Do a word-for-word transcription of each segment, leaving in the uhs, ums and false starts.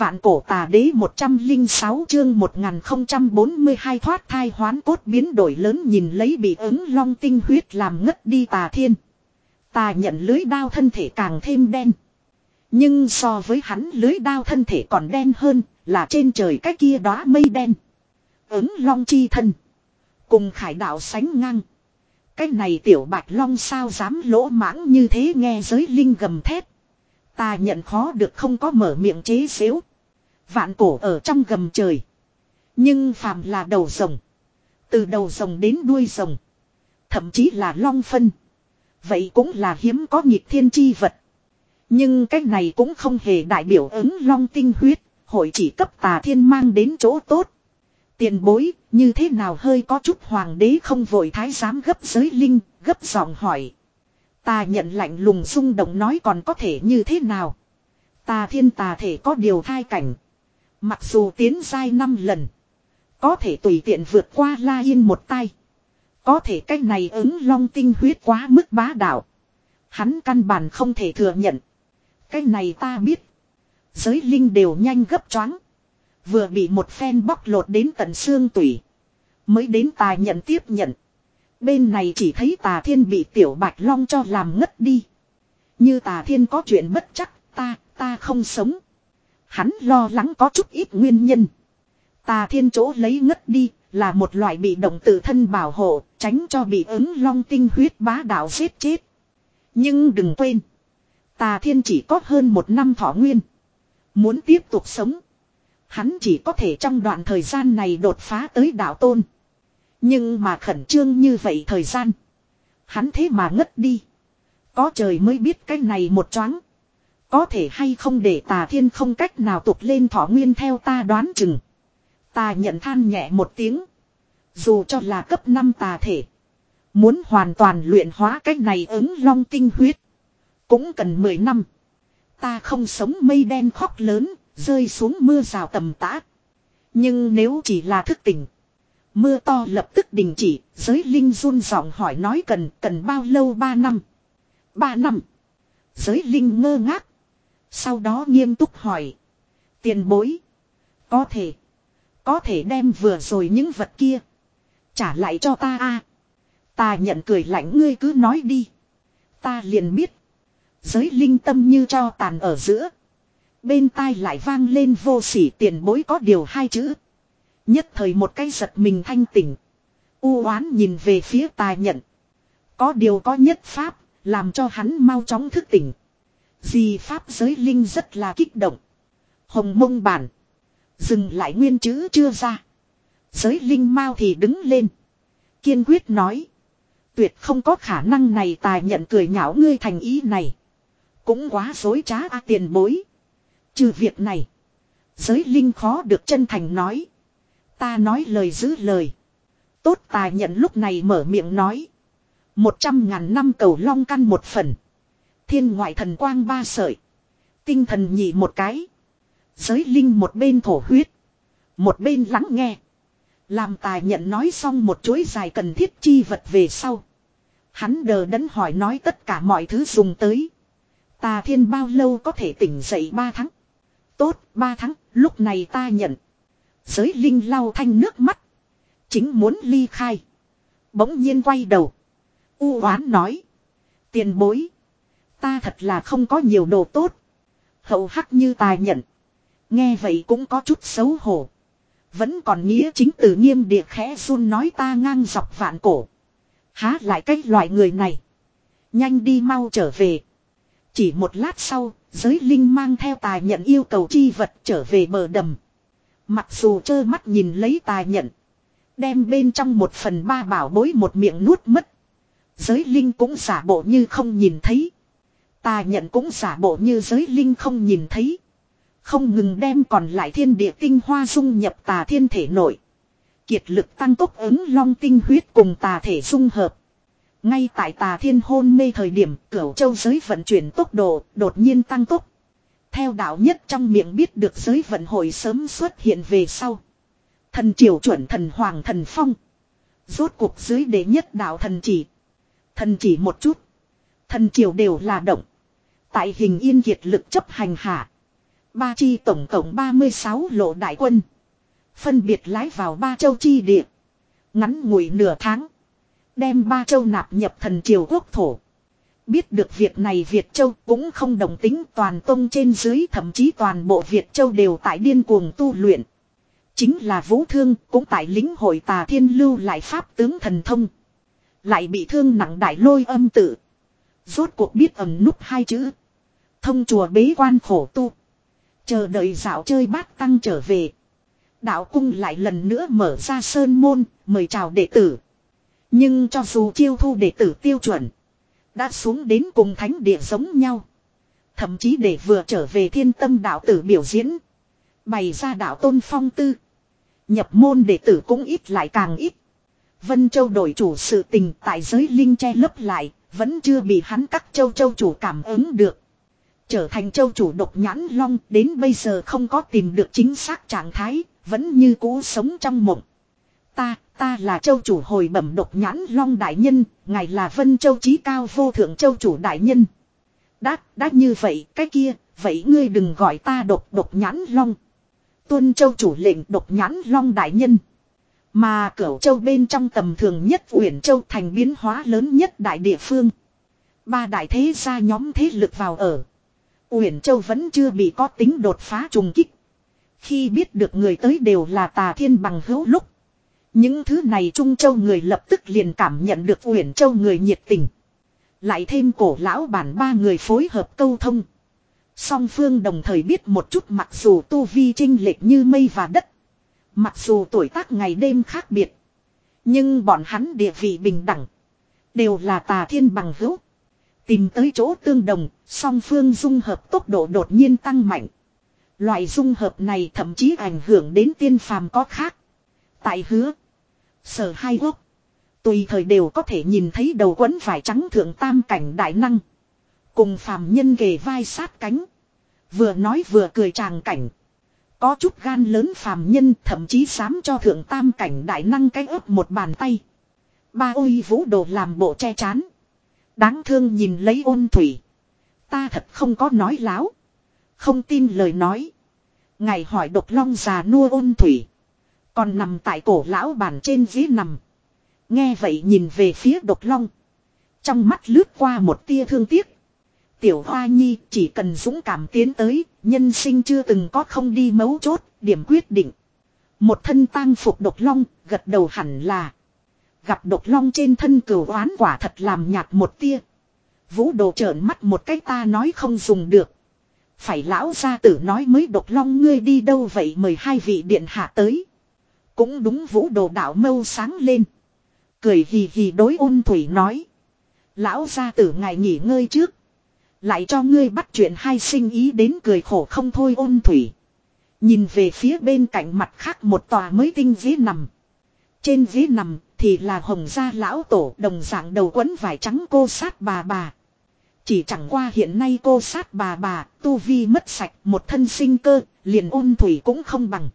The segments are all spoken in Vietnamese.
Vạn cổ tà đế một trăm linh sáu chương một nghìn không trăm bốn mươi hai thoát thai hoán cốt biến đổi lớn nhìn lấy bị ứng long tinh huyết làm ngất đi Tà Thiên. Tà nhận lưới đao thân thể càng thêm đen. Nhưng so với hắn lưới đao thân thể còn đen hơn là trên trời cái kia đóa mây đen. Ứng long chi thân. Cùng khải đạo sánh ngang. Cái này tiểu bạch long sao dám lỗ mãng như thế nghe giới linh gầm thét. Tà nhận khó được không có mở miệng chế xếu. Vạn cổ ở trong gầm trời. Nhưng phàm là đầu rồng. Từ đầu rồng đến đuôi rồng. Thậm chí là long phân. Vậy cũng là hiếm có nghịch thiên chi vật. Nhưng cái này cũng không hề đại biểu ứng long tinh huyết. Hội chỉ cấp Tà Thiên mang đến chỗ tốt. Tiền bối, như thế nào hơi có chút hoàng đế không vội thái giám gấp giới linh, gấp giọng hỏi. Tà nhận lạnh lùng rung động nói còn có thể như thế nào. Tà Thiên tà thể có điều thai cảnh. Mặc dù tiến giai năm lần. Có thể tùy tiện vượt qua La Yên một tay. Có thể cái này ứng long tinh huyết quá mức bá đạo. Hắn căn bản không thể thừa nhận. Cái này ta biết. Giới linh đều nhanh gấp choáng. Vừa bị một phen bóc lột đến tận xương tủy. Mới đến Tà nhận tiếp nhận. Bên này chỉ thấy Tà Thiên bị tiểu bạch long cho làm ngất đi. Như Tà Thiên có chuyện bất chắc, ta, ta không sống. Hắn lo lắng có chút ít nguyên nhân. Tà Thiên chỗ lấy ngất đi, là một loại bị động tự thân bảo hộ, tránh cho bị ứng long tinh huyết bá đạo giết chết. Nhưng đừng quên, Tà Thiên chỉ có hơn một năm thọ nguyên. Muốn tiếp tục sống, hắn chỉ có thể trong đoạn thời gian này đột phá tới đạo tôn. Nhưng mà khẩn trương như vậy thời gian. Hắn thế mà ngất đi. Có trời mới biết cái này một choáng. Có thể hay không để Tà Thiên không cách nào tục lên thọ nguyên theo ta đoán chừng. Tà nhận than nhẹ một tiếng. Dù cho là cấp năm tà thể. Muốn hoàn toàn luyện hóa cái này ứng long tinh huyết. Cũng cần mười năm. Ta không sống mây đen khóc lớn. Rơi xuống mưa rào tầm tã. Nhưng nếu chỉ là thức tỉnh. Mưa to lập tức đình chỉ. Giới linh run giọng hỏi nói cần cần bao lâu ba năm. Ba năm. Giới linh ngơ ngác. Sau đó nghiêm túc hỏi. Tiền bối. Có thể. Có thể đem vừa rồi những vật kia. Trả lại cho ta a. Ta nhận cười lạnh ngươi cứ nói đi. Ta liền biết. Giới linh tâm như cho tàn ở giữa. Bên tai lại vang lên vô sỉ tiền bối có điều hai chữ. Nhất thời một cái giật mình thanh tỉnh. U oán nhìn về phía Tà nhận. Có điều có nhất pháp. Làm cho hắn mau chóng thức tỉnh. Gì pháp giới linh rất là kích động. Hồng mông bản. Dừng lại nguyên chữ chưa ra. Giới linh mau thì đứng lên. Kiên quyết nói. Tuyệt không có khả năng này. Tà nhận cười nhạo ngươi thành ý này. Cũng quá dối trá a tiền bối. Trừ việc này. Giới linh khó được chân thành nói. Ta nói lời giữ lời. Tốt Tà nhận lúc này mở miệng nói. Một trăm ngàn năm cầu long căn một phần. Thiên ngoại thần quang ba sợi. Tinh thần nhị một cái. Giới linh một bên thổ huyết. Một bên lắng nghe. Làm Tà nhận nói xong một chuỗi dài cần thiết chi vật về sau. Hắn đờ đẫn hỏi nói tất cả mọi thứ dùng tới. Tà Thiên bao lâu có thể tỉnh dậy ba tháng. Tốt ba tháng lúc này ta nhận. Giới linh lau thanh nước mắt. Chính muốn ly khai. Bỗng nhiên quay đầu. U oán nói. Tiền bối. Ta thật là không có nhiều đồ tốt. Hậu hắc như Tà nhận. Nghe vậy cũng có chút xấu hổ. Vẫn còn nghĩa chính từ nghiêm địa khẽ run nói ta ngang dọc vạn cổ. Há lại cái loại người này. Nhanh đi mau trở về. Chỉ một lát sau, giới linh mang theo Tà nhận yêu cầu chi vật trở về bờ đầm. Mặc dù trơ mắt nhìn lấy Tà nhận. Đem bên trong một phần ba bảo bối một miệng nuốt mất. Giới linh cũng giả bộ như không nhìn thấy. Tà nhận cũng giả bộ như giới linh không nhìn thấy. Không ngừng đem còn lại thiên địa tinh hoa dung nhập Tà Thiên thể nội. Kiệt lực tăng tốc ứng long tinh huyết cùng tà thể dung hợp. Ngay tại Tà Thiên hôn mê thời điểm Cửu Châu giới vận chuyển tốc độ đột nhiên tăng tốc. Theo đạo nhất trong miệng biết được giới vận hội sớm xuất hiện về sau. Thần triều chuẩn thần hoàng thần phong. Rốt cuộc dưới đế nhất đạo thần chỉ. Thần chỉ một chút. Thần triều đều là động. Tại hình yên kiệt lực chấp hành hạ. Ba chi tổng cộng ba mươi sáu lộ đại quân. Phân biệt lái vào ba châu chi địa. Ngắn ngủi nửa tháng. Đem ba châu nạp nhập thần triều quốc thổ. Biết được việc này Việt Châu cũng không đồng tính, toàn tông trên dưới, thậm chí toàn bộ Việt Châu đều tại điên cuồng tu luyện. Chính là Vũ Thương cũng tại lĩnh hội Tà Thiên lưu lại pháp tướng thần thông. Lại bị thương nặng đại lôi âm tự. Rốt cuộc biết ẩn núp hai chữ. Thông chùa bế quan khổ tu. Chờ đợi dạo chơi bát tăng trở về. Đạo cung lại lần nữa mở ra sơn môn, mời chào đệ tử. Nhưng cho dù chiêu thu đệ tử tiêu chuẩn, đã xuống đến cùng thánh địa giống nhau. Thậm chí để vừa trở về thiên tâm đạo tử biểu diễn. Bày ra đạo tôn phong tư. Nhập môn đệ tử cũng ít lại càng ít. Vân Châu đổi chủ sự tình tại giới linh che lấp lại, vẫn chưa bị hắn các châu châu chủ cảm ứng được. Trở thành châu chủ độc nhãn long đến bây giờ không có tìm được chính xác trạng thái, vẫn như cũ sống trong mộng. Ta, ta là châu chủ hồi bẩm độc nhãn long đại nhân, ngài là Vân Châu chí cao vô thượng châu chủ đại nhân. Đã, đã như vậy, cái kia, vậy ngươi đừng gọi ta độc độc nhãn long. Tuân châu chủ lệnh độc nhãn long đại nhân. Mà Cửu Châu bên trong tầm thường nhất Uyển Châu thành biến hóa lớn nhất đại địa phương. Ba đại thế gia nhóm thế lực vào ở. Uyển Châu vẫn chưa bị có tính đột phá trùng kích. Khi biết được người tới đều là Tà Thiên bằng hữu lúc. Những thứ này Trung Châu người lập tức liền cảm nhận được Uyển Châu người nhiệt tình. Lại thêm cổ lão bản ba người phối hợp câu thông. Song phương đồng thời biết một chút, mặc dù tu vi chênh lệch như mây và đất. Mặc dù tuổi tác ngày đêm khác biệt. Nhưng bọn hắn địa vị bình đẳng. Đều là Tà Thiên bằng hữu. Tìm tới chỗ tương đồng, song phương dung hợp tốc độ đột nhiên tăng mạnh. Loại dung hợp này thậm chí ảnh hưởng đến tiên phàm có khác. Tại Hứa, Sở hai quốc, tùy thời đều có thể nhìn thấy đầu quấn vải trắng thượng tam cảnh đại năng. Cùng phàm nhân kề vai sát cánh. Vừa nói vừa cười tràng cảnh. Có chút gan lớn phàm nhân thậm chí dám cho thượng tam cảnh đại năng cái ấp một bàn tay. Ba ôi vũ đồ làm bộ che chán. Đáng thương nhìn lấy Ôn Thủy. Ta thật không có nói láo. Không tin lời nói. Ngài hỏi độc long già nua Ôn Thủy. Còn nằm tại cổ lão bàn trên ghế nằm. Nghe vậy nhìn về phía độc long. Trong mắt lướt qua một tia thương tiếc. Tiểu Hoa Nhi chỉ cần dũng cảm tiến tới. Nhân sinh chưa từng có không đi mấu chốt. Điểm quyết định. Một thân tang phục độc long gật đầu hẳn là. Gặp độc long trên thân cửu oán quả thật làm nhạt một tia. Vũ đồ trợn mắt một cái, ta nói không dùng được. Phải lão gia tử nói mới độc long ngươi đi đâu vậy, mời hai vị điện hạ tới. Cũng đúng, vũ đồ đạo mâu sáng lên. Cười hì hì đối Ôn Thủy nói. Lão gia tử ngài nghỉ ngơi trước. Lại cho ngươi bắt chuyện hai sinh ý đến, cười khổ không thôi Ôn Thủy. Nhìn về phía bên cạnh mặt khác một tòa mới tinh ghế nằm. Trên ghế nằm thì là Hồng gia lão tổ, đồng dạng đầu quấn vải trắng cô sát bà bà. Chỉ chẳng qua hiện nay cô sát bà bà tu vi mất sạch, một thân sinh cơ, liền Ôn Thủy cũng không bằng.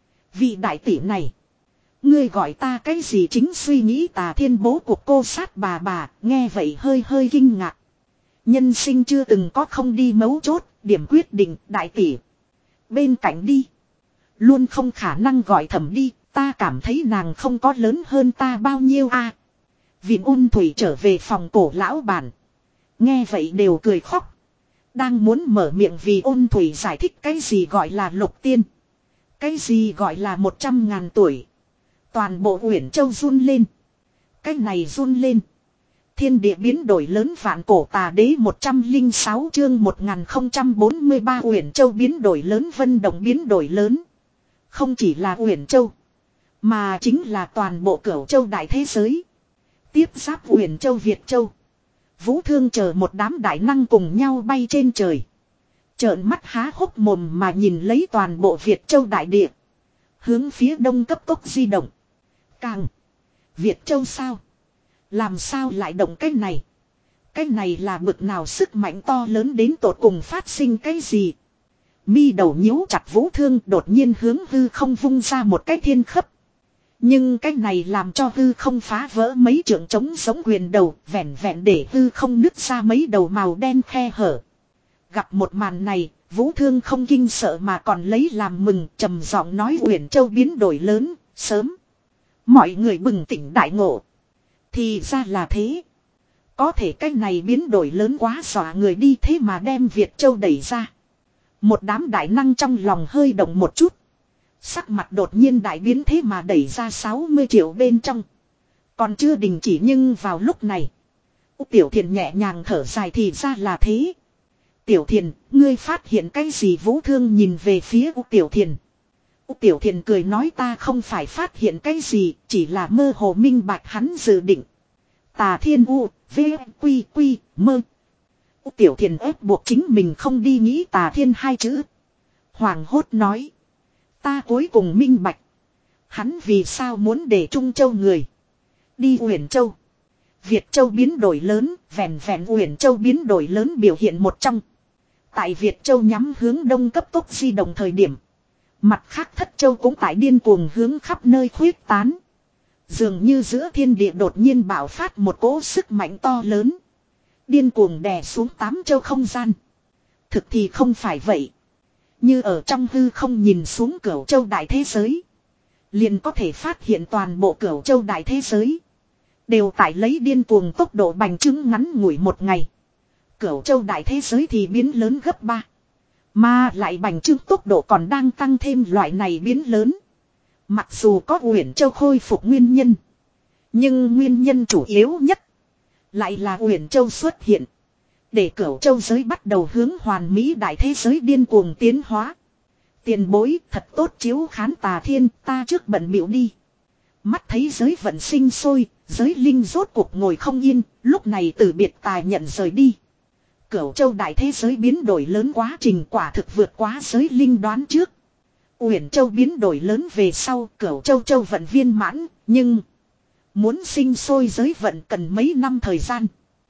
Vị đại tỷ này, ngươi gọi ta cái gì? Chính suy nghĩ Tà Thiên bố cuộc cô sát bà bà, nghe vậy hơi hơi kinh ngạc. Nhân sinh chưa từng có không đi mấu chốt, điểm quyết định, đại tỷ. Bên cạnh đi. Luôn không khả năng gọi thẩm đi, ta cảm thấy nàng không có lớn hơn ta bao nhiêu a. À, Vịn Ôn Thủy trở về phòng cổ lão bản. Nghe vậy đều cười khóc. Đang muốn mở miệng vì Ôn Thủy giải thích cái gì gọi là lục tiên. Cái gì gọi là một trăm ngàn tuổi. Toàn bộ Uyển Châu run lên. Cái này run lên. Thiên địa biến đổi lớn, vạn cổ tà đế một trăm lẻ sáu chương một nghìn không trăm bốn mươi ba Uyển Châu biến đổi lớn, Vân Động biến đổi lớn. Không chỉ là Uyển Châu, mà chính là toàn bộ Cửu Châu đại thế giới. Tiếp giáp Uyển Châu Việt Châu. Vũ Thương chờ một đám đại năng cùng nhau bay trên trời. Trợn mắt há hốc mồm mà nhìn lấy toàn bộ Việt Châu đại địa. Hướng phía đông cấp tốc di động. Càng. Việt Châu sao? Làm sao lại động cái này? Cái này là bực nào sức mạnh to lớn đến tột cùng, phát sinh cái gì? Mi đầu nhíu chặt, Vũ Thương đột nhiên hướng hư không vung ra một cái thiên khấp. Nhưng cái này làm cho hư không phá vỡ mấy trượng trống giống quyền đầu, vẹn vẹn để hư không nứt ra mấy đầu màu đen khe hở. Gặp một màn này, Vũ Thương không kinh sợ mà còn lấy làm mừng, trầm giọng nói Uyển Châu biến đổi lớn, sớm. Mọi người bừng tỉnh đại ngộ. Thì ra là thế. Có thể cái này biến đổi lớn quá dọa người đi, thế mà đem Việt Châu đẩy ra. Một đám đại năng trong lòng hơi động một chút. Sắc mặt đột nhiên đại biến, thế mà đẩy ra sáu mươi triệu bên trong. Còn chưa đình chỉ, nhưng vào lúc này Úc Tiểu Thiền nhẹ nhàng thở dài, thì ra là thế. Tiểu Thiền, ngươi phát hiện cái gì? Vũ Thương nhìn về phía Úc Tiểu Thiền. Úc Tiểu Thiền cười nói ta không phải phát hiện cái gì, chỉ là mơ hồ minh bạch hắn dự định. Tà Thiên U, V, Quy, Quy, Mơ. Úc Tiểu Thiền ép buộc chính mình không đi nghĩ Tà Thiên hai chữ. Hoàng hốt nói. Ta cuối cùng minh bạch. Hắn vì sao muốn để Trung Châu người đi Uyển Châu. Việt Châu biến đổi lớn, vẹn vẹn Uyển Châu biến đổi lớn biểu hiện một trong. Tại Việt Châu nhắm hướng đông cấp tốc di động thời điểm, mặt khác Thất Châu cũng tại điên cuồng hướng khắp nơi khuyết tán. Dường như giữa thiên địa đột nhiên bạo phát một cỗ sức mạnh to lớn, điên cuồng đè xuống tám châu không gian. Thực thì không phải vậy. Như ở trong hư không nhìn xuống Cửu Châu đại thế giới, liền có thể phát hiện toàn bộ Cửu Châu đại thế giới đều tại lấy điên cuồng tốc độ bành trướng, ngắn ngủi một ngày. Cửu Châu đại thế giới thì biến lớn gấp ba. Mà lại bành trướng tốc độ còn đang tăng thêm, loại này biến lớn. Mặc dù có Uyển Châu khôi phục nguyên nhân, nhưng nguyên nhân chủ yếu nhất lại là Uyển Châu xuất hiện, để Cửu Châu giới bắt đầu hướng hoàn mỹ đại thế giới điên cuồng tiến hóa. Tiền bối thật tốt chiếu khán Tà Thiên, ta trước bận bịu đi. Mắt thấy giới vận sinh sôi, giới linh rốt cuộc ngồi không yên, lúc này từ biệt tài nhận rời đi. Cửu Châu đại thế giới biến đổi lớn quá trình quả thực vượt quá giới linh đoán trước. Uyển Châu biến đổi lớn về sau, Cửu Châu Châu vận viên mãn, nhưng muốn sinh sôi giới vận cần mấy năm thời gian.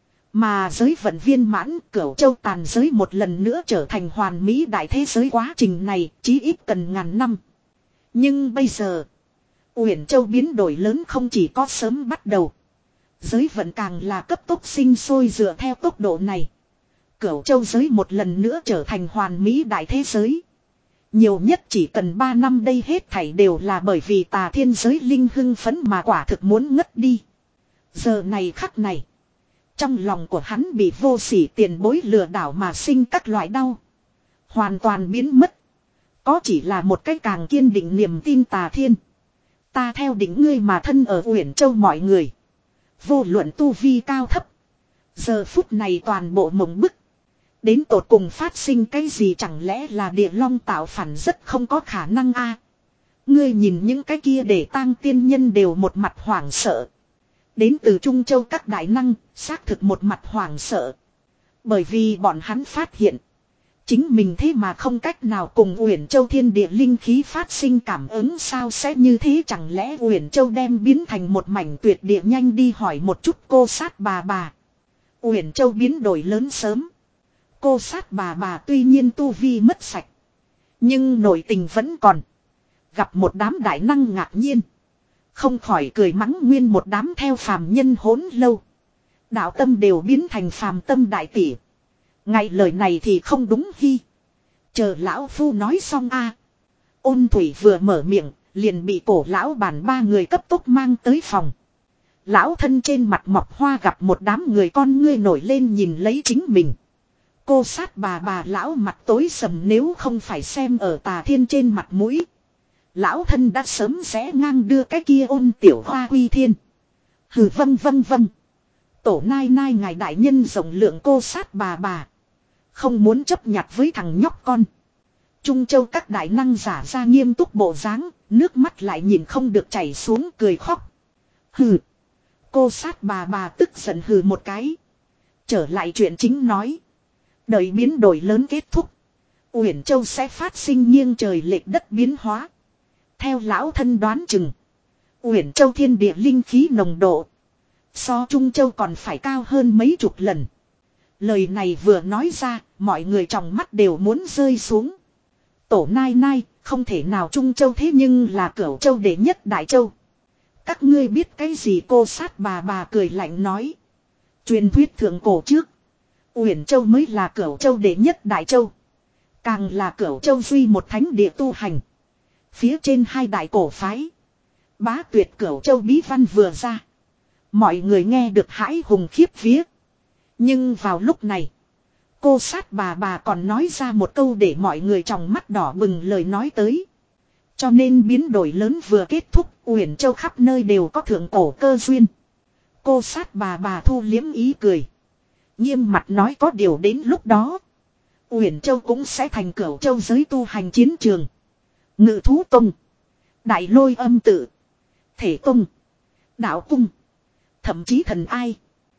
Mà giới vận viên mãn, Cửu Châu tàn giới một lần nữa trở thành hoàn mỹ đại thế giới, quá trình này chí ít cần ngàn năm. Nhưng bây giờ, Uyển Châu biến đổi lớn không chỉ có sớm bắt đầu, giới vận càng là cấp tốc sinh sôi. Dựa theo tốc độ này, Cửu Châu giới một lần nữa trở thành hoàn mỹ đại thế giới, nhiều nhất chỉ cần ba năm. Đây hết thảy đều là bởi vì Tà Thiên giới linh hưng phấn mà quả thực muốn ngất đi. Giờ này khắc này, trong lòng của hắn bị vô sỉ tiền bối lừa đảo mà sinh các loại đau hoàn toàn biến mất. Có chỉ là một cái càng kiên định niềm tin. Tà Thiên, ta theo định ngươi mà thân ở Uyển Châu, mọi người vô luận tu vi cao thấp, giờ phút này toàn bộ mộng bức. Đến tột cùng phát sinh cái gì? Chẳng lẽ là địa long tạo phản? Rất không có khả năng a. Ngươi nhìn những cái kia để tang tiên nhân đều một mặt hoảng sợ. Đến từ Trung Châu các đại năng xác thực một mặt hoảng sợ. Bởi vì bọn hắn phát hiện chính mình thế mà không cách nào cùng Uyển Châu thiên địa linh khí phát sinh cảm ứng. Sao sẽ như thế? Chẳng lẽ Uyển Châu đem biến thành một mảnh tuyệt địa? Nhanh đi hỏi một chút cô sát bà bà. Uyển Châu biến đổi lớn sớm. Cô sát bà bà tuy nhiên tu vi mất sạch, nhưng nội tình vẫn còn. Gặp một đám đại năng ngạc nhiên, không khỏi cười mắng nguyên một đám theo phàm nhân hỗn lâu. Đạo tâm đều biến thành phàm tâm đại tỷ. Ngày lời này thì không đúng hi. Chờ lão phu nói xong a. Ôn Thủy vừa mở miệng, liền bị cổ lão bản ba người cấp tốc mang tới phòng. Lão thân trên mặt mọc hoa gặp một đám người con ngươi nổi lên nhìn lấy chính mình. Cô sát bà bà lão mặt tối sầm, nếu không phải xem ở Tà Thiên trên mặt mũi, lão thân đã sớm xé ngang đưa cái kia Ôn tiểu hoa quy thiên. Hừ, vâng vâng vâng. Tổ nai nai ngài đại nhân rộng lượng. Cô sát bà bà không muốn chấp nhặt với thằng nhóc con. Trung Châu các đại năng giả ra nghiêm túc bộ dáng, nước mắt lại nhìn không được chảy xuống, cười khóc. Hừ. Cô sát bà bà tức giận hừ một cái. Trở lại chuyện chính nói. Đợi biến đổi lớn kết thúc, Uyển Châu sẽ phát sinh nghiêng trời lệch đất biến hóa. Theo lão thân đoán chừng, Uyển Châu thiên địa linh khí nồng độ so Trung Châu còn phải cao hơn mấy chục lần. Lời này vừa nói ra, mọi người trong mắt đều muốn rơi xuống. Tổ nai nai, không thể nào, Trung Châu thế nhưng là Cửu Châu đệ nhất đại châu. Các ngươi biết cái gì? Cô sát bà bà cười lạnh nói. Truyền thuyết thượng cổ trước, Uyển Châu mới là Cửu Châu đệ nhất đại châu. Càng là Cửu Châu duy một thánh địa tu hành. Phía trên hai đại cổ phái. Bá tuyệt Cửu Châu bí văn vừa ra. Mọi người nghe được hãi hùng khiếp vía. Nhưng vào lúc này. Cô sát bà bà còn nói ra một câu để mọi người trong mắt đỏ bừng lời nói tới. Cho nên biến đổi lớn vừa kết thúc, Uyển Châu khắp nơi đều có thượng cổ cơ duyên. Cô sát bà bà thu liếm ý cười. Nghiêm mặt nói có điều đến lúc đó. Uyển Châu cũng sẽ thành Cửu Châu giới tu hành chiến trường. Ngự thú tông. Đại lôi âm tự. Thể tông. Đạo cung. Thậm chí thần ai.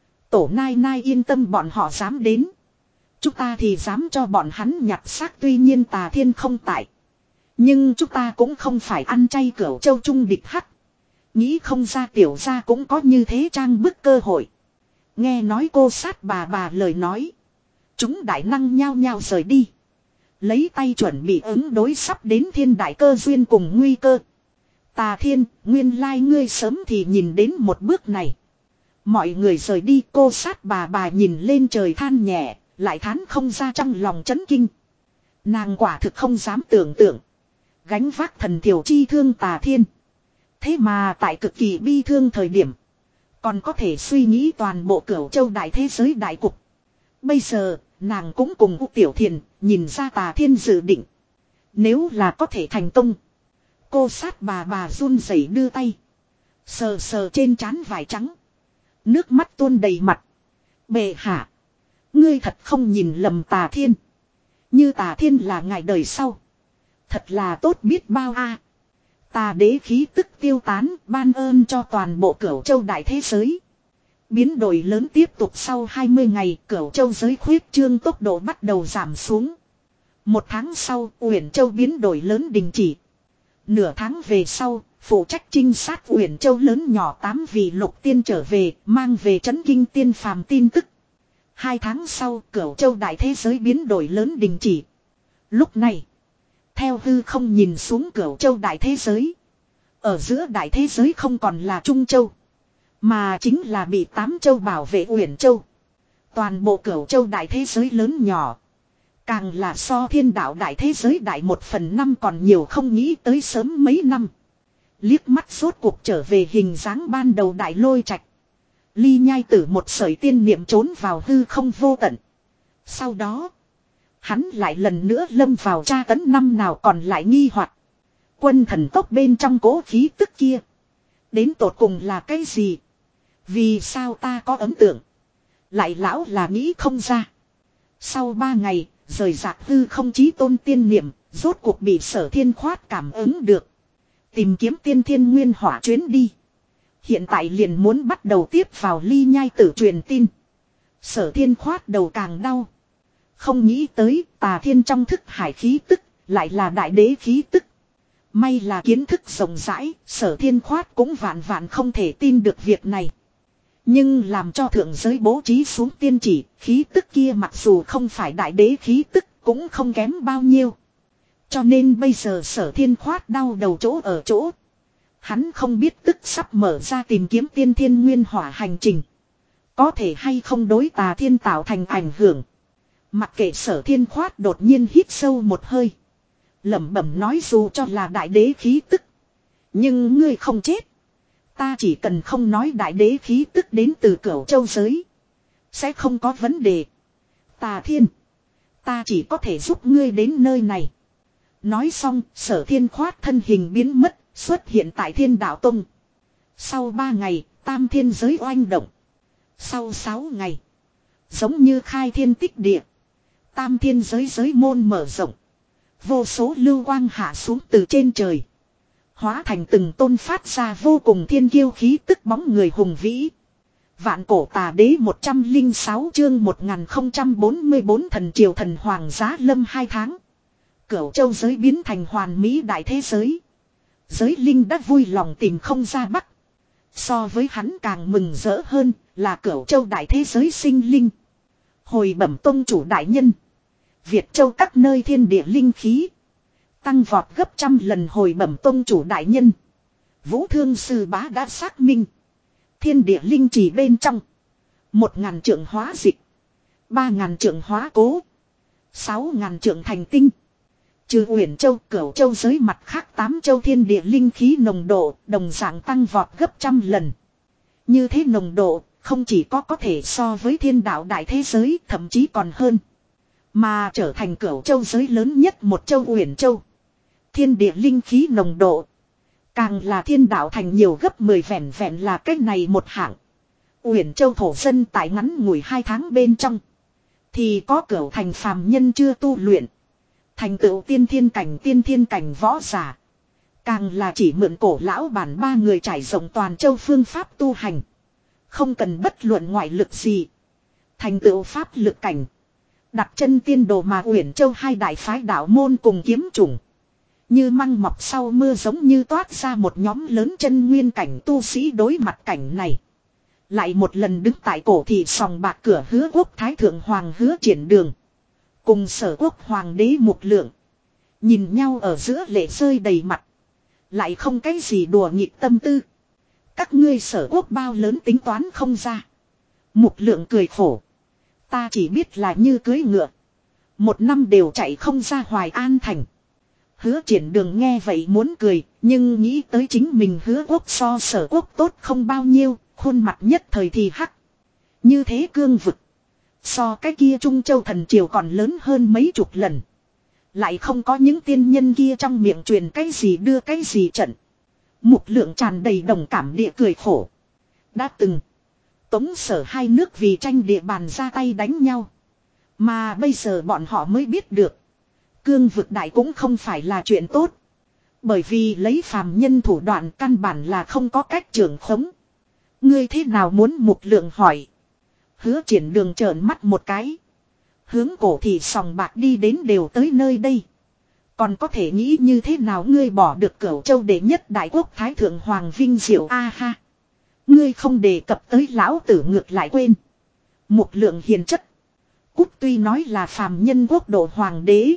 Tổ nai nai yên tâm bọn họ dám đến. Chúng ta thì dám cho bọn hắn nhặt xác tuy nhiên Tà Thiên không tại. Nhưng chúng ta cũng không phải ăn chay Cửu Châu trung địch hắc. Nghĩ không ra tiểu gia cũng có như thế trang bức cơ hội. Nghe nói cô sát bà bà lời nói. Chúng đại năng nhao nhao rời đi. Lấy tay chuẩn bị ứng đối sắp đến thiên đại cơ duyên cùng nguy cơ. Tà Thiên, nguyên lai ngươi sớm thì nhìn đến một bước này. Mọi người rời đi, cô sát bà bà nhìn lên trời than nhẹ, lại thán không ra trong lòng chấn kinh. Nàng quả thực không dám tưởng tượng. Gánh vác thần thiểu chi thương Tà Thiên. Thế mà tại cực kỳ bi thương thời điểm. Còn có thể suy nghĩ toàn bộ Cửu Châu đại thế giới đại cục. Bây giờ, nàng cũng cùng U Tiểu Thiền, nhìn ra Tà Thiên dự định. Nếu là có thể thành công. Cô sát bà bà run rẩy đưa tay. Sờ sờ trên trán vải trắng. Nước mắt tuôn đầy mặt. Bệ hạ. Ngươi thật không nhìn lầm Tà Thiên. Như Tà Thiên là ngày đời sau. Thật là tốt biết bao a. Tà đế khí tức tiêu tán, ban ơn cho toàn bộ Cửu Châu đại thế giới. Biến đổi lớn tiếp tục sau hai mươi ngày, Cửu Châu giới khuyết trương tốc độ bắt đầu giảm xuống. Một tháng sau, Uyển Châu biến đổi lớn đình chỉ. Nửa tháng về sau, phụ trách trinh sát Uyển Châu lớn nhỏ tám vị lục tiên trở về, mang về trấn kinh tiên phàm tin tức. Hai tháng sau, Cửu Châu đại thế giới biến đổi lớn đình chỉ. Lúc này, theo hư không nhìn xuống Cửu Châu đại thế giới. Ở giữa đại thế giới không còn là Trung Châu, mà chính là bị tám châu bảo vệ Uyển Châu. Toàn bộ Cửu Châu đại thế giới lớn nhỏ. Càng là so thiên đạo đại thế giới đại một phần năm còn nhiều không nghĩ tới sớm mấy năm. Liếc mắt rốt cuộc trở về hình dáng ban đầu đại lôi trạch. Ly nhai tử một sợi tiên niệm trốn vào hư không vô tận. Sau đó, hắn lại lần nữa lâm vào tra tấn năm nào còn lại nghi hoặc. Quân thần tốc bên trong cố khí tức kia. Đến tột cùng là cái gì? Vì sao ta có ấn tượng? Lại lão là nghĩ không ra. Sau ba ngày, rời rạc hư không chí tôn tiên niệm, rốt cuộc bị Sở Thiên Khoát cảm ứng được. Tìm kiếm tiên thiên nguyên hỏa chuyến đi. Hiện tại liền muốn bắt đầu tiếp vào Ly nhai tử truyền tin. Sở Thiên Khoát đầu càng đau. Không nghĩ tới Tà Thiên trong thức hải khí tức, lại là đại đế khí tức. May là kiến thức rộng rãi, Sở Thiên Khoát cũng vạn vạn không thể tin được việc này. Nhưng làm cho thượng giới bố trí xuống tiên chỉ, khí tức kia mặc dù không phải đại đế khí tức, cũng không kém bao nhiêu. Cho nên bây giờ Sở Thiên Khoát đau đầu chỗ ở chỗ. Hắn không biết tức sắp mở ra tìm kiếm tiên thiên nguyên hỏa hành trình. Có thể hay không đối Tà Thiên tạo thành ảnh hưởng. Mặc kệ Sở Thiên Khoát đột nhiên hít sâu một hơi. Lẩm bẩm nói dù cho là đại đế khí tức. Nhưng ngươi không chết. Ta chỉ cần không nói đại đế khí tức đến từ Cửu Châu giới. Sẽ không có vấn đề. Tà Thiên. Ta chỉ có thể giúp ngươi đến nơi này. Nói xong, Sở Thiên Khoát thân hình biến mất, xuất hiện tại Thiên Đạo Tông. Sau ba ngày, Tam Thiên giới oanh động. Sau sáu ngày, giống như khai thiên tích địa. Tam Thiên giới giới môn mở rộng. Vô số lưu quang hạ xuống từ trên trời. Hóa thành từng tôn phát ra vô cùng thiên kiêu khí tức bóng người hùng vĩ. Vạn cổ tà đế một trăm lẻ sáu chương một nghìn không trăm bốn mươi tư thần triều thần hoàng giá lâm hai tháng. Cửu Châu giới biến thành hoàn mỹ đại thế giới. Giới linh đã vui lòng tìm không ra bắc. So với hắn càng mừng rỡ hơn là Cửu Châu đại thế giới sinh linh. Hồi bẩm tông chủ đại nhân. Việt Châu các nơi thiên địa linh khí. Tăng vọt gấp trăm lần hồi bẩm tông chủ đại nhân. Vũ Thương Sư Bá đã xác minh. Thiên địa linh chỉ bên trong. Một ngàn trượng hóa dịch. Ba ngàn trượng hóa cố. Sáu ngàn trượng thành tinh. Trừ Uyển Châu, Cửu Châu giới mặt khác tám châu thiên địa linh khí nồng độ đồng dạng tăng vọt gấp trăm lần. Như thế nồng độ không chỉ có có thể so với thiên đạo đại thế giới, thậm chí còn hơn. Mà trở thành Cửu Châu giới lớn nhất một châu Uyển Châu. Thiên địa linh khí nồng độ càng là thiên đạo thành nhiều gấp mười, vẹn vẹn là cách này một hạng. Uyển Châu thổ dân tại ngắn ngủi hai tháng bên trong thì có cửu thành phàm nhân chưa tu luyện, thành tựu tiên thiên cảnh tiên thiên cảnh võ giả. Càng là chỉ mượn cổ lão bản ba người trải rộng toàn châu phương pháp tu hành, không cần bất luận ngoại lực gì, thành tựu pháp lực cảnh, đặt chân tiên đồ. Mà Uyển Châu hai đại phái đạo môn cùng kiếm chủng như măng mọc sau mưa, giống như toát ra một nhóm lớn chân nguyên cảnh tu sĩ. Đối mặt cảnh này, lại một lần đứng tại cổ thị sòng bạc cửa Hứa Quốc Thái Thượng Hoàng Hứa Triển Đường cùng Sở Quốc Hoàng đế Mục Lượng nhìn nhau ở giữa, lệ rơi đầy mặt, lại không cái gì đùa nghịch tâm tư. Các ngươi Sở Quốc bao lớn tính toán không ra. Mục Lượng cười khổ. Ta chỉ biết là như cưới ngựa, một năm đều chạy không ra Hoài An thành. Hứa Triển Đường nghe vậy muốn cười, nhưng nghĩ tới chính mình Hứa Quốc so Sở Quốc tốt không bao nhiêu, khuôn mặt nhất thời thì hắc. Như thế cương vực, so cái kia Trung Châu thần triều còn lớn hơn mấy chục lần. Lại không có những tiên nhân kia trong miệng truyền cái gì đưa cái gì trận. Mục Lượng tràn đầy đồng cảm địa cười khổ. Đã từng Tống Sở hai nước vì tranh địa bàn ra tay đánh nhau, mà bây giờ bọn họ mới biết được cương vực đại cũng không phải là chuyện tốt. Bởi vì lấy phàm nhân thủ đoạn căn bản là không có cách trưởng khống. Ngươi thế nào muốn? Mục Lượng hỏi. Hứa Triển Đường trợn mắt một cái. Hướng cổ thị sòng bạc đi đến đều tới nơi đây, còn có thể nghĩ như thế nào ngươi bỏ được Cửu Châu đệ nhất đại quốc Thái Thượng Hoàng vinh diệu a ha. Ngươi không đề cập tới lão tử ngược lại quên. Mục Lượng hiền chất. Cút tuy nói là phàm nhân quốc độ hoàng đế,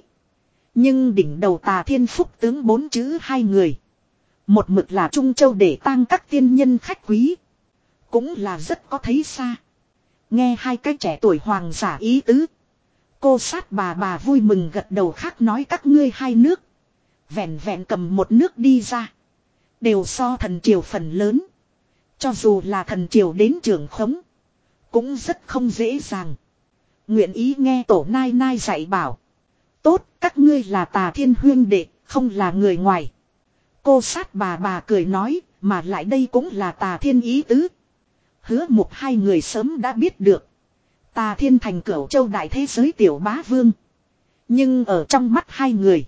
nhưng đỉnh đầu Tà Thiên Phúc tướng bốn chữ hai người, một mực là Trung Châu để tang các tiên nhân khách quý, cũng là rất có thấy xa. Nghe hai cái trẻ tuổi hoàng giả ý tứ, cô sát bà bà vui mừng gật đầu, khác nói các ngươi hai nước vẹn vẹn cầm một nước đi ra, đều so thần triều phần lớn. Cho dù là thần triều đến trưởng khống, cũng rất không dễ dàng. Nguyện ý nghe tổ nai nai dạy bảo. Tốt, các ngươi là Tà Thiên huyên đệ, không là người ngoài. Cô sát bà bà cười nói, mà lại đây cũng là Tà Thiên ý tứ. Hứa Mục hai người sớm đã biết được Tà Thiên thành Cửu Châu đại thế giới tiểu bá vương, nhưng ở trong mắt hai người,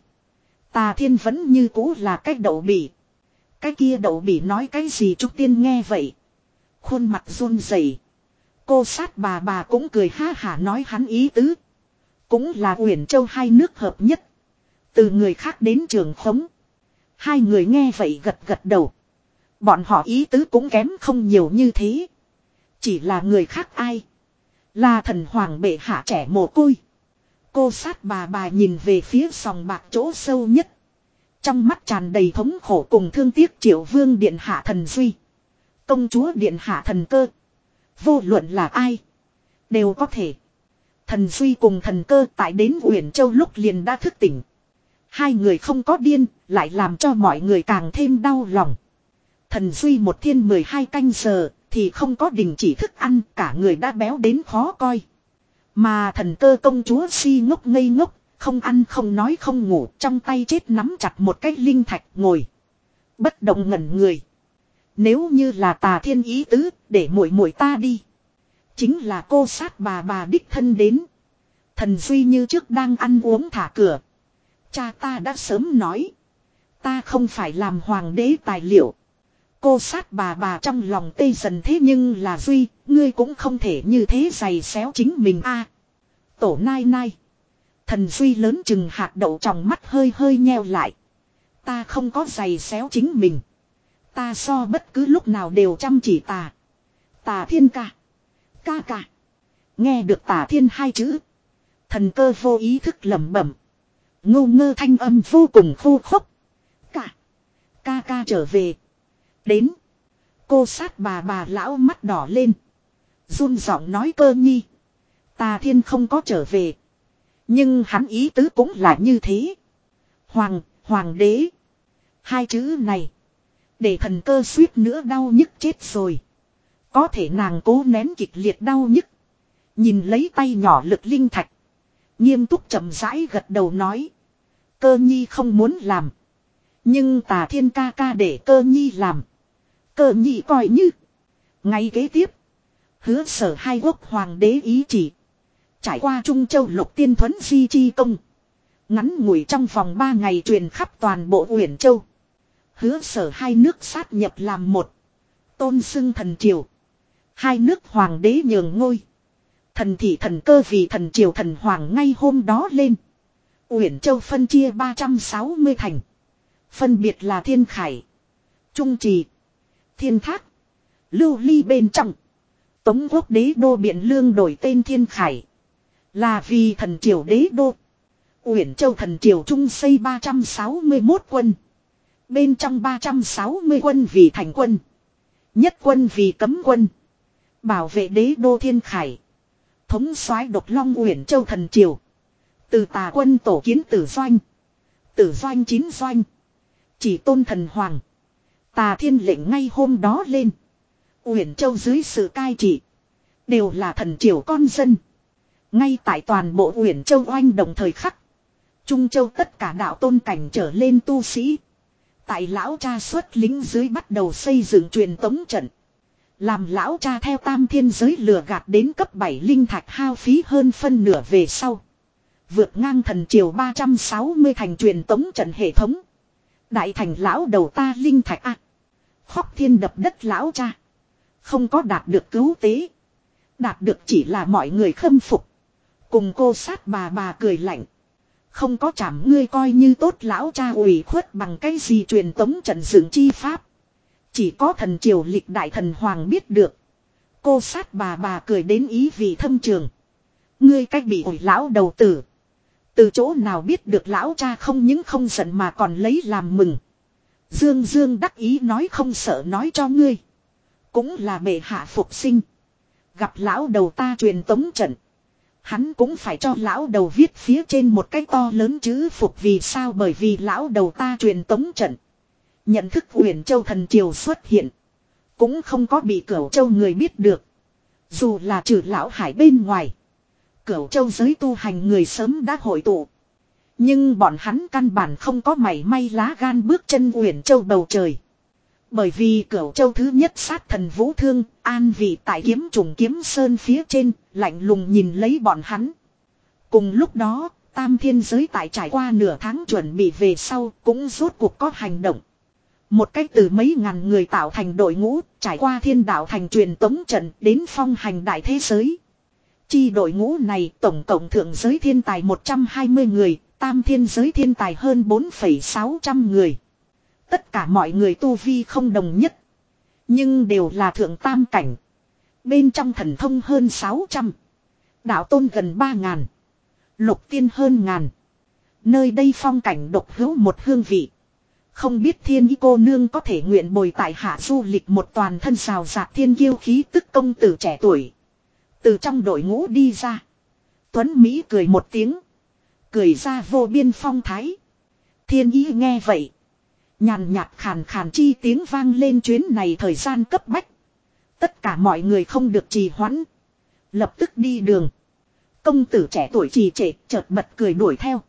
Tà Thiên vẫn như cũ là cái đậu bỉ. Cái kia đậu bỉ nói cái gì? Trúc Tiên nghe vậy, khuôn mặt run rẩy. Cô sát bà bà cũng cười ha hả nói hắn ý tứ cũng là Uyển Châu hai nước hợp nhất, từ người khác đến trường khống. Hai người nghe vậy gật gật đầu. Bọn họ ý tứ cũng kém không nhiều như thế, chỉ là người khác ai? Là thần hoàng bệ hạ trẻ mồ côi. Cô sát bà bà nhìn về phía sòng bạc chỗ sâu nhất, trong mắt tràn đầy thống khổ cùng thương tiếc. Triệu vương điện hạ Thần Duy, công chúa điện hạ Thần Cơ, vô luận là ai đều có thể. Thần Duy cùng Thần Cơ tại đến Uyển Châu lúc liền đã thức tỉnh. Hai người không có điên, lại làm cho mọi người càng thêm đau lòng. Thần Duy một thiên mười hai canh giờ thì không có đình chỉ thức ăn, cả người đã béo đến khó coi. Mà Thần Cơ công chúa si ngốc ngây ngốc, không ăn không nói không ngủ, trong tay chết nắm chặt một cái linh thạch ngồi bất động ngẩn người. Nếu như là Tà Thiên ý tứ, để muội muội ta đi. Chính là cô sát bà bà đích thân đến. Thần Duy như trước đang ăn uống thả cửa. Cha ta đã sớm nói, ta không phải làm hoàng đế tài liệu. Cô sát bà bà trong lòng tê dần, thế nhưng là Duy, ngươi cũng không thể như thế giày xéo chính mình a. Tổ nai nai. Thần Duy lớn chừng hạt đậu, trong mắt hơi hơi nheo lại. Ta không có giày xéo chính mình. Ta so bất cứ lúc nào đều chăm chỉ Tà. Tà Thiên ca. Ca ca. Nghe được Tà Thiên hai chữ, Thần Cơ vô ý thức lẩm bẩm. Ngô ngơ thanh âm vô cùng khô khốc. Ca. Ca ca trở về. Đến. Cô sát bà bà lão mắt đỏ lên, run giọng nói Cơ nhi. Tà Thiên không có trở về, Nhưng hắn ý tứ cũng là như thế. Hoàng, hoàng đế. Hai chữ này. Để thần cơ suýt nữa đau nhức chết rồi. Có thể nàng cố nén kịch liệt đau nhức. Nhìn lấy tay nhỏ lực linh thạch. Nghiêm túc chậm rãi gật đầu nói. Cơ nhi không muốn làm. Nhưng Tà Thiên ca ca để Cơ nhi làm. Cơ nhi coi như. Ngay kế tiếp. Hứa Sở hai quốc hoàng đế ý chỉ. Trải qua Trung Châu Lục Tiên Thuấn di chi công. Ngắn ngủi trong vòng ba ngày truyền khắp toàn bộ Uyển Châu. Hứa Sở hai nước sát nhập làm một. Tôn xưng thần triều. Hai nước hoàng đế nhường ngôi. Thần thị thần cơ vì thần triều thần hoàng ngay hôm đó lên. Uyển Châu phân chia ba trăm sáu mươi thành. Phân biệt là Thiên Khải, Trung Trì, Thiên Thác, Lưu Ly bên trong. Tống quốc đế đô Biện Lương đổi tên Thiên Khải. Là vì thần triều đế đô. Uyển Châu thần triều trung xây ba trăm sáu mươi mốt quân. Bên trong ba trăm sáu mươi quân vì thành quân. Nhất quân vì cấm quân. Bảo vệ đế đô Thiên Khải. Thống soái độc long Uyển Châu thần triều. Từ Tà quân tổ kiến Tử Doanh. Tử Doanh chín doanh. Chỉ tôn thần hoàng. Tà Thiên lệnh ngay hôm đó lên. Uyển Châu dưới sự cai trị. Đều là thần triều con dân. Ngay tại toàn bộ Uyển Châu oanh đồng thời khắc. Trung Châu tất cả đạo tôn cảnh trở lên tu sĩ. Tại lão cha xuất lính dưới bắt đầu xây dựng truyền tống trận. Làm lão cha theo tam thiên giới lừa gạt đến cấp bảy linh thạch hao phí hơn phân nửa về sau. Vượt ngang thần triều ba trăm sáu mươi thành truyền tống trận hệ thống. Đại thành lão đầu ta linh thạch a. Khóc thiên đập đất lão cha. Không có đạt được cứu tế. Đạt được chỉ là mọi người khâm phục. Cùng cô sát bà bà cười lạnh. Không có chảm ngươi coi như tốt lão cha ủy khuất bằng cái gì truyền tống trận dựng chi pháp. Chỉ có thần triều lịch đại thần hoàng biết được. Cô sát bà bà cười đến ý vị thâm trường. Ngươi cách bị ủi lão đầu tử. Từ chỗ nào biết được lão cha không những không giận mà còn lấy làm mừng. Dương Dương đắc ý nói không sợ nói cho ngươi. Cũng là bệ hạ phục sinh. Gặp lão đầu ta truyền tống trận. Hắn cũng phải cho lão đầu viết phía trên một cái to lớn chữ phục vì sao bởi vì lão đầu ta truyền tống trận. Nhận thức Uyển Châu thần triều xuất hiện. Cũng không có bị Cửu Châu người biết được. Dù là trừ lão hải bên ngoài. Cửu Châu giới tu hành người sớm đã hội tụ. Nhưng bọn hắn căn bản không có mảy may lá gan bước chân Uyển Châu bầu trời. Bởi vì Cửu Châu thứ nhất sát thần Vũ Thương, an vị tại kiếm trùng kiếm sơn phía trên, lạnh lùng nhìn lấy bọn hắn. Cùng lúc đó, Tam Thiên giới tại trải qua nửa tháng chuẩn bị về sau, cũng rốt cuộc có hành động. Một cách từ mấy ngàn người tạo thành đội ngũ, trải qua thiên đạo thành truyền tống trận đến phong hành đại thế giới. Chi đội ngũ này tổng cộng thượng giới thiên tài một trăm hai mươi người, tam thiên giới thiên tài hơn bốn phẩy sáu trăm người. Tất cả mọi người tu vi không đồng nhất. Nhưng đều là thượng tam cảnh. Bên trong thần thông hơn sáu trăm. Đạo tôn gần ba ngàn. Lục tiên hơn ngàn. Nơi đây phong cảnh độc hữu một hương vị. Không biết thiên ý cô nương có thể nguyện bồi tại hạ du lịch một toàn thân xào dạt thiên kiêu khí tức công tử trẻ tuổi. Từ trong đội ngũ đi ra. Tuấn Mỹ cười một tiếng. Cười ra vô biên phong thái. Thiên ý nghe vậy. Nhàn nhạt khàn khàn chi tiếng vang lên chuyến này thời gian cấp bách. Tất cả mọi người không được trì hoãn. Lập tức đi đường. Công tử trẻ tuổi trì trệ chợt bật cười đuổi theo.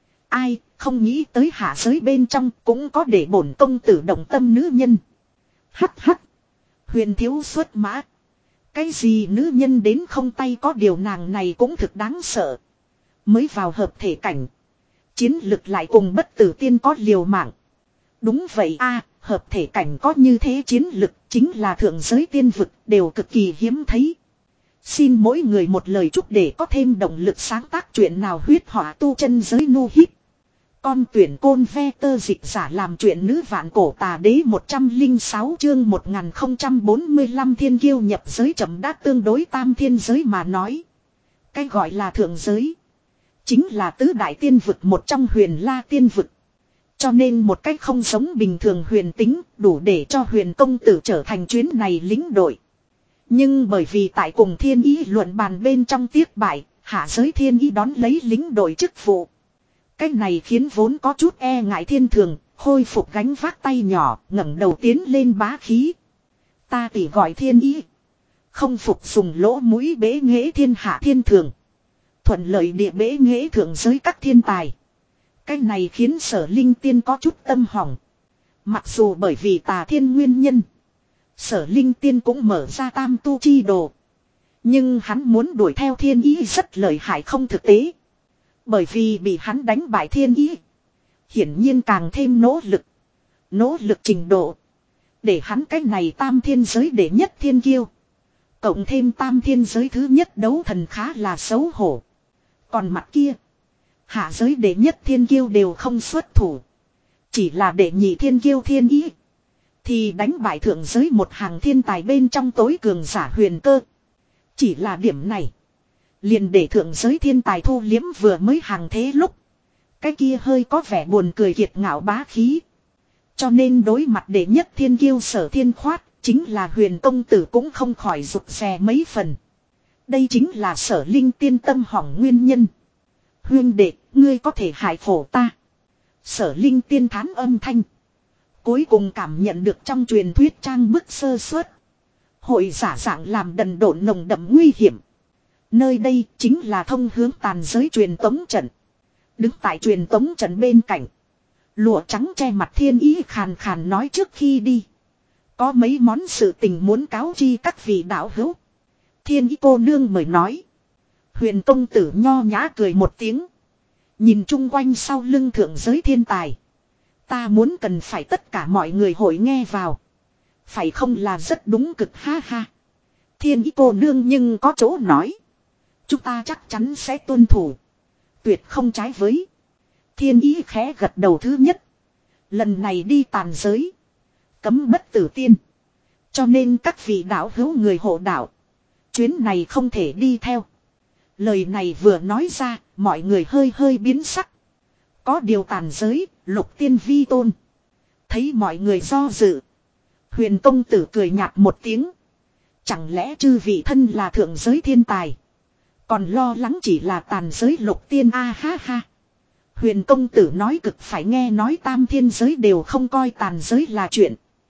Ai không nghĩ tới hạ giới bên trong cũng có để bổn công tử động tâm nữ nhân. Hắc hắc. Huyền thiếu xuất mã. Cái gì nữ nhân đến không tay có điều nàng này cũng thực đáng sợ. Mới vào hợp thể cảnh. Chiến lực lại cùng bất tử tiên có liều mạng. Đúng vậy a, hợp thể cảnh có như thế chiến lực chính là thượng giới tiên vực đều cực kỳ hiếm thấy. Xin mỗi người một lời chúc để có thêm động lực sáng tác chuyện nào huyết họa tu chân giới nu hít. Con tuyển côn ve tơ dịch giả làm chuyện nữ vạn cổ tà đế một trăm lẻ sáu chương một nghìn không trăm bốn mươi lăm thiên kiêu nhập giới chậm đã tương đối tam thiên giới mà nói. Cái gọi là thượng giới. Chính là tứ đại tiên vực một trong huyền la tiên vực. Cho nên một cách không giống bình thường huyền tính đủ để cho huyền công tử trở thành chuyến này lính đội. Nhưng bởi vì tại cùng thiên ý luận bàn bên trong tiếc bại, Hạ giới thiên ý đón lấy lính đội chức vụ. Cái này khiến vốn có chút e ngại thiên thường, khôi phục gánh vác tay nhỏ, ngẩng đầu tiến lên bá khí. Ta tỉ gọi thiên ý. Không phục dùng lỗ mũi bế nghệ thiên hạ thiên thường. Thuận lợi địa bế nghệ thượng giới các thiên tài. Cái này khiến Sở Linh Tiên có chút tâm hỏng. Mặc dù bởi vì tà thiên nguyên nhân, Sở Linh Tiên cũng mở ra tam tu chi đồ. Nhưng hắn muốn đuổi theo thiên ý rất lợi hại không thực tế. Bởi vì bị hắn đánh bại thiên ý, hiển nhiên càng thêm nỗ lực. Nỗ lực trình độ, để hắn cái này tam thiên giới đệ nhất thiên kiêu. Cộng thêm tam thiên giới thứ nhất đấu thần khá là xấu hổ. Còn mặt kia, hạ giới đệ nhất thiên kiêu đều không xuất thủ. Chỉ là đệ nhị thiên kiêu thiên ý, thì đánh bại thượng giới một hàng thiên tài bên trong tối cường giả Huyền Cơ. Chỉ là điểm này, liền để thượng giới thiên tài thu liếm vừa mới hàng thế lúc. Cái kia hơi có vẻ buồn cười kiệt ngạo bá khí. Cho nên đối mặt đệ nhất thiên kiêu Sở Thiên Khoát, chính là Huyền công tử cũng không khỏi rụt rè mấy phần. Đây chính là Sở Linh Tiên tâm hỏng nguyên nhân. Huyên đệ, ngươi có thể hại khổ ta. Sở Linh Tiên thán âm thanh. Cuối cùng cảm nhận được trong truyền thuyết trang bức sơ suất. Hội giả dạng làm đần độn nồng đậm nguy hiểm. Nơi đây chính là thông hướng tàn giới truyền tống trận. Đứng tại truyền tống trận bên cạnh, lụa trắng che mặt thiên ý khàn khàn nói trước khi đi. Có mấy món sự tình muốn cáo chi các vị đạo hữu. Thiên ý cô nương mời nói. Huyền công tử nho nhã cười một tiếng. Nhìn chung quanh sau lưng thượng giới thiên tài. Ta muốn cần phải tất cả mọi người hội nghe vào. Phải không là rất đúng cực ha ha. Thiên ý cô nương nhưng có chỗ nói. Chúng ta chắc chắn sẽ tuân thủ. Tuyệt không trái với. Thiên ý khẽ gật đầu thứ nhất. Lần này đi tàn giới, cấm bất tử tiên. Cho nên các vị đạo hữu người hộ đạo, chuyến này không thể đi theo. Lời này vừa nói ra, mọi người hơi hơi biến sắc. Có điều tàn giới, lục tiên vi tôn. Thấy mọi người do dự, Huyền công tử cười nhạt một tiếng. Chẳng lẽ chư vị thân là thượng giới thiên tài, còn lo lắng chỉ là tàn giới lục tiên a ha ha. Huyền công tử nói cực phải nghe nói tam thiên giới đều không coi tàn giới là chuyện.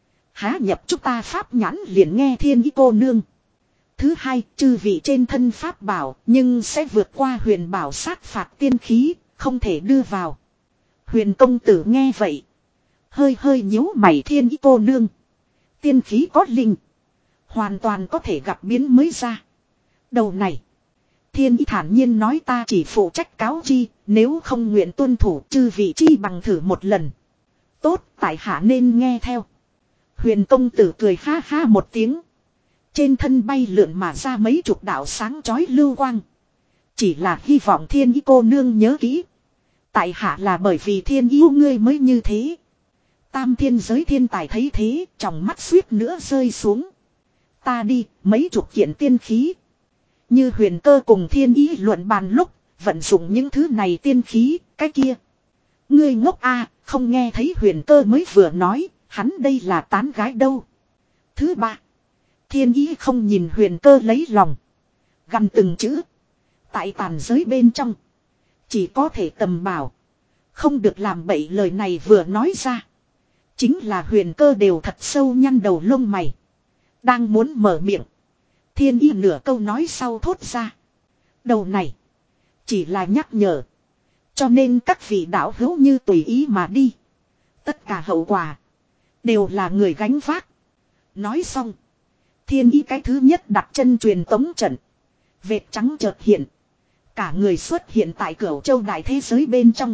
Há nhập chúng ta pháp nhãn liền nghe thiên ý cô nương. Thứ hai, chư vị trên thân pháp bảo nhưng sẽ vượt qua huyền bảo sát phạt tiên khí, không thể đưa vào. Huyền công tử nghe vậy, hơi hơi nhíu mày thiên ý cô nương. Tiên khí có linh, hoàn toàn có thể gặp biến mới ra. Đầu này, thiên ý thản nhiên nói ta chỉ phụ trách cáo chi, nếu không nguyện tuân thủ chư vị chi bằng thử một lần. Tốt, tại hạ nên nghe theo. Huyền công tử cười ha ha một tiếng. Trên thân bay lượn mà ra mấy chục đạo sáng chói lưu quang. Chỉ là hy vọng thiên ý cô nương nhớ kỹ. Tại hạ là bởi vì thiên yêu ngươi mới như thế. Tam thiên giới thiên tài thấy thế, trong mắt suýt nữa rơi xuống. Ta đi, mấy chục kiện tiên khí. Như Huyền Cơ cùng thiên ý luận bàn lúc, vận dụng những thứ này tiên khí, cái kia. Ngươi ngốc a, không nghe thấy Huyền Cơ mới vừa nói, hắn đây là tán gái đâu. Thứ ba, thiên ý không nhìn Huyền Cơ lấy lòng. Gằn từng chữ. Tại tàn giới bên trong, chỉ có thể tầm bảo, không được làm bậy. Lời này vừa nói ra, chính là Huyền Cơ đều thật sâu nhăn đầu lông mày. Đang muốn mở miệng, thiên ý nửa câu nói sau thốt ra. Đầu này, chỉ là nhắc nhở. Cho nên các vị đạo hữu như tùy ý mà đi. Tất cả hậu quả, đều là người gánh vác. Nói xong, thiên ý cái thứ nhất đặt chân truyền tống trận. Vệt trắng chợt hiện. Cả người xuất hiện tại Cửu Châu đại thế giới bên trong.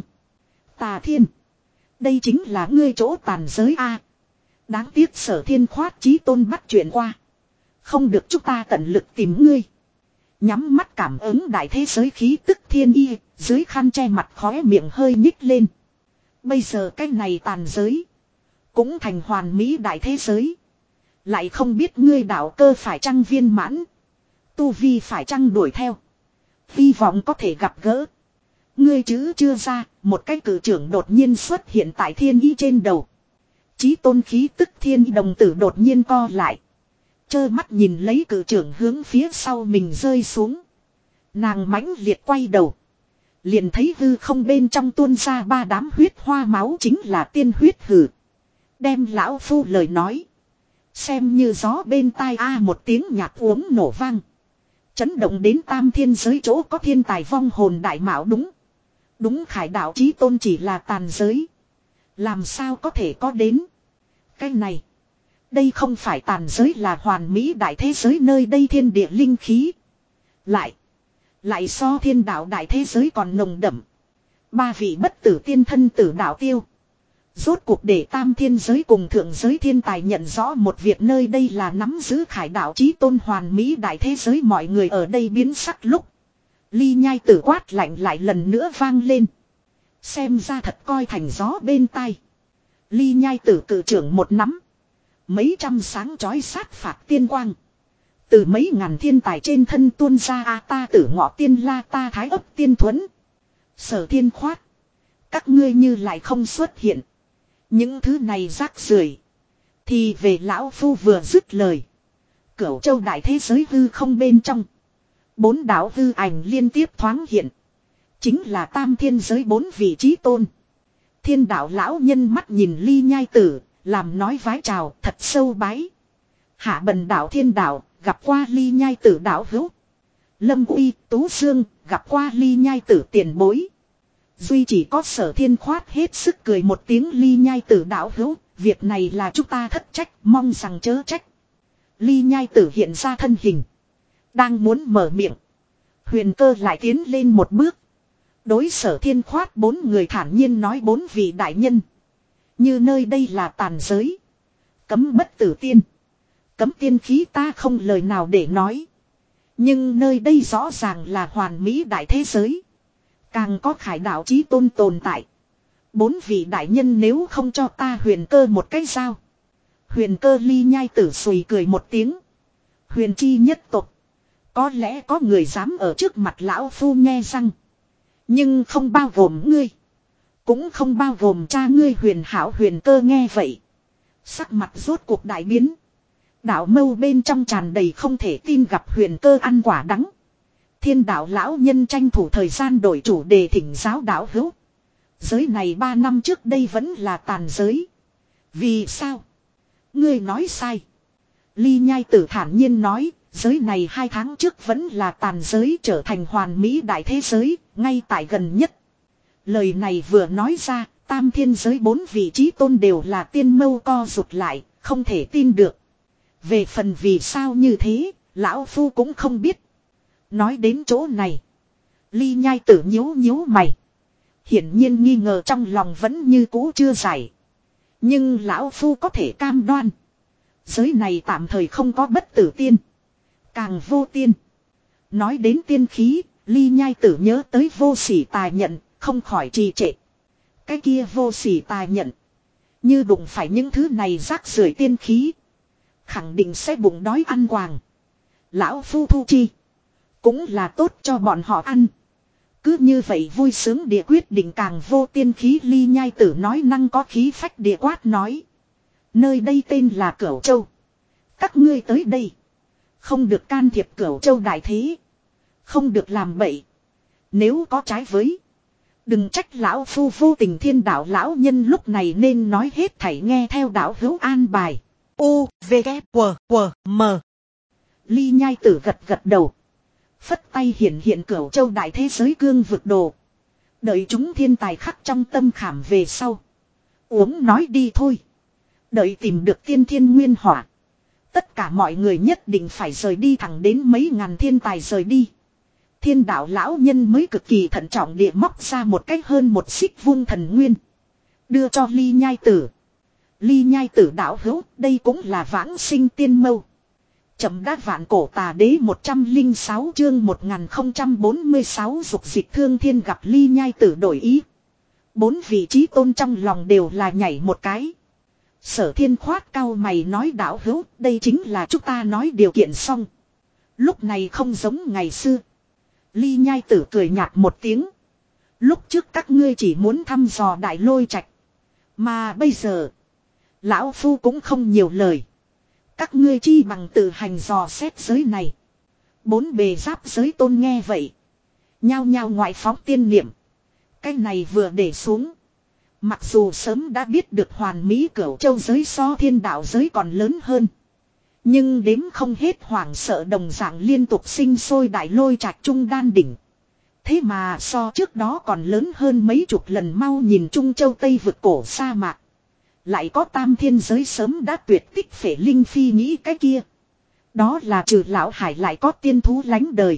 Tà Thiên, đây chính là ngươi chỗ tàn giới a. Đáng tiếc Sở Thiên Khoát chí tôn bắt chuyện qua, không được chúng ta tận lực tìm ngươi. Nhắm mắt cảm ứng đại thế giới khí tức thiên y, dưới khăn che mặt khóe miệng hơi nhích lên. Bây giờ cái này tàn giới, cũng thành hoàn mỹ đại thế giới. Lại không biết ngươi đạo cơ phải chăng viên mãn, tu vi phải chăng đuổi theo. Hy vọng có thể gặp gỡ. Ngươi chữ chưa ra, một cái cử trưởng đột nhiên xuất hiện tại thiên y trên đầu. Chí tôn khí tức thiên y đồng tử đột nhiên co lại. Chơ mắt nhìn lấy cử trưởng hướng phía sau mình rơi xuống. Nàng mãnh liệt quay đầu. Liền thấy hư không bên trong tuôn ra ba đám huyết hoa máu chính là tiên huyết hử. Đem lão phu lời nói. Xem như gió bên tai a một tiếng nhạc uống nổ vang. Chấn động đến tam thiên giới chỗ có thiên tài vong hồn đại mạo đúng. Đúng khải đạo chí tôn chỉ là tàn giới. Làm sao có thể có đến. Cái này. Đây không phải tàn giới là hoàn mỹ đại thế giới nơi đây thiên địa linh khí. Lại. Lại so thiên đạo đại thế giới còn nồng đậm. Ba vị bất tử tiên thân tử đạo tiêu. Rốt cuộc để tam thiên giới cùng thượng giới thiên tài nhận rõ một việc nơi đây là nắm giữ khải đạo chí tôn hoàn mỹ đại thế giới mọi người ở đây biến sắc lúc. Ly nhai tử quát lạnh lại lần nữa vang lên. Xem ra thật coi thành gió bên tai. Ly nhai tử cự trưởng một nắm. Mấy trăm sáng chói sát phạt tiên quang. Từ mấy ngàn thiên tài trên thân tuôn ra a ta tử ngọ tiên la ta thái ấp tiên thuẫn. Sở thiên khoát. Các ngươi như lại không xuất hiện. Những thứ này rác rưởi thì về lão phu vừa dứt lời. Cửu châu đại thế giới hư không bên trong. Bốn đạo hư ảnh liên tiếp thoáng hiện. Chính là tam thiên giới bốn vị trí tôn. Thiên đạo lão nhân mắt nhìn ly nhai tử. Làm nói vái chào thật sâu bái. Hạ bần đạo thiên đạo. Gặp qua ly nhai tử đạo hữu. Lâm uy tú dương. Gặp qua ly nhai tử tiền bối. Duy chỉ có sở thiên khoát hết sức cười một tiếng ly nhai tử đạo hữu. Việc này là chúng ta thất trách. Mong rằng chớ trách. Ly nhai tử hiện ra thân hình. Đang muốn mở miệng. Huyền cơ lại tiến lên một bước. Đối sở thiên khoát bốn người thản nhiên nói bốn vị đại nhân. Như nơi đây là tàn giới. Cấm bất tử tiên. Cấm tiên khí ta không lời nào để nói. Nhưng nơi đây rõ ràng là hoàn mỹ đại thế giới. Càng có khải đạo chí tôn tồn tại. Bốn vị đại nhân nếu không cho ta huyền cơ một cái dao. Huyền cơ ly nhai tử sùi cười một tiếng. Huyền chi nhất tục. Có lẽ có người dám ở trước mặt lão phu nghe răng. Nhưng không bao gồm ngươi. Cũng không bao gồm cha ngươi huyền hảo huyền cơ nghe vậy. Sắc mặt rốt cuộc đại biến. Đạo mâu bên trong tràn đầy không thể tin gặp huyền cơ ăn quả đắng. Thiên đạo lão nhân tranh thủ thời gian đổi chủ đề thỉnh giáo đạo hữu. Giới này ba năm trước đây vẫn là tàn giới. Vì sao? Ngươi nói sai. Ly nhai tử thản nhiên nói. Giới này hai tháng trước vẫn là tàn giới trở thành hoàn mỹ đại thế giới. Ngay tại gần nhất. Lời này vừa nói ra. Tam thiên giới bốn vị trí tôn đều là tiên mâu co rụt lại. Không thể tin được. Về phần vì sao như thế. Lão phu cũng không biết. Nói đến chỗ này. Ly nhai tử nhíu nhíu mày. Hiển nhiên nghi ngờ trong lòng vẫn như cũ chưa giải. Nhưng lão phu có thể cam đoan. Giới này tạm thời không có bất tử tiên. Càng vô tiên. Nói đến tiên khí. Ly nhai tử nhớ tới vô sỉ tài nhận. Không khỏi trì trệ. Cái kia vô sỉ tài nhận. Như đụng phải những thứ này rác rưởi tiên khí. Khẳng định sẽ bụng đói ăn quàng. Lão phu thu chi. Cũng là tốt cho bọn họ ăn. Cứ như vậy vui sướng địa quyết định càng vô tiên khí ly nhai tử nói năng có khí phách địa quát nói. Nơi đây tên là Cửu Châu. Các ngươi tới đây. Không được can thiệp Cửu Châu đại thế. Không được làm bậy. Nếu có trái với. Đừng trách lão phu vô tình thiên đạo lão nhân lúc này nên nói hết thảy nghe theo đạo hữu an bài. U, V, K, W, W, M. Ly nhai tử gật gật đầu. Phất tay hiện hiện Cửu Châu đại thế giới cương vực đồ. Đợi chúng thiên tài khắc trong tâm khảm về sau. Uống nói đi thôi. Đợi tìm được tiên thiên nguyên hỏa. Tất cả mọi người nhất định phải rời đi thẳng đến mấy ngàn thiên tài rời đi. Thiên đạo lão nhân mới cực kỳ thận trọng địa móc ra một cách hơn một xích vung thần nguyên. Đưa cho ly nhai tử. Ly nhai tử đạo hữu đây cũng là vãng sinh tiên mâu. Chậm đát vạn cổ tà đế một trăm lẻ sáu chương một nghìn không trăm bốn mươi sáu dục dịch thương thiên gặp ly nhai tử đổi ý. Bốn vị trí tôn trong lòng đều là nhảy một cái. Sở thiên khoát cao mày nói đạo hữu đây chính là chúng ta nói điều kiện xong. Lúc này không giống ngày xưa. Ly nhai tử cười nhạt một tiếng. Lúc trước các ngươi chỉ muốn thăm dò đại lôi trạch. Mà bây giờ. Lão phu cũng không nhiều lời. Các ngươi chi bằng tự hành dò xét giới này. Bốn bề giáp giới tôn nghe vậy. Nhao nhao ngoại phóng tiên niệm. Cái này vừa để xuống. Mặc dù sớm đã biết được hoàn mỹ cửu châu giới so thiên đạo giới còn lớn hơn. Nhưng đếm không hết hoảng sợ đồng dạng liên tục sinh sôi đại lôi trạch trung đan đỉnh. Thế mà so trước đó còn lớn hơn mấy chục lần mau nhìn Trung Châu Tây vực cổ sa mạc. Lại có tam thiên giới sớm đã tuyệt tích phể linh phi nghĩ cái kia. Đó là trừ lão hải lại có tiên thú lánh đời.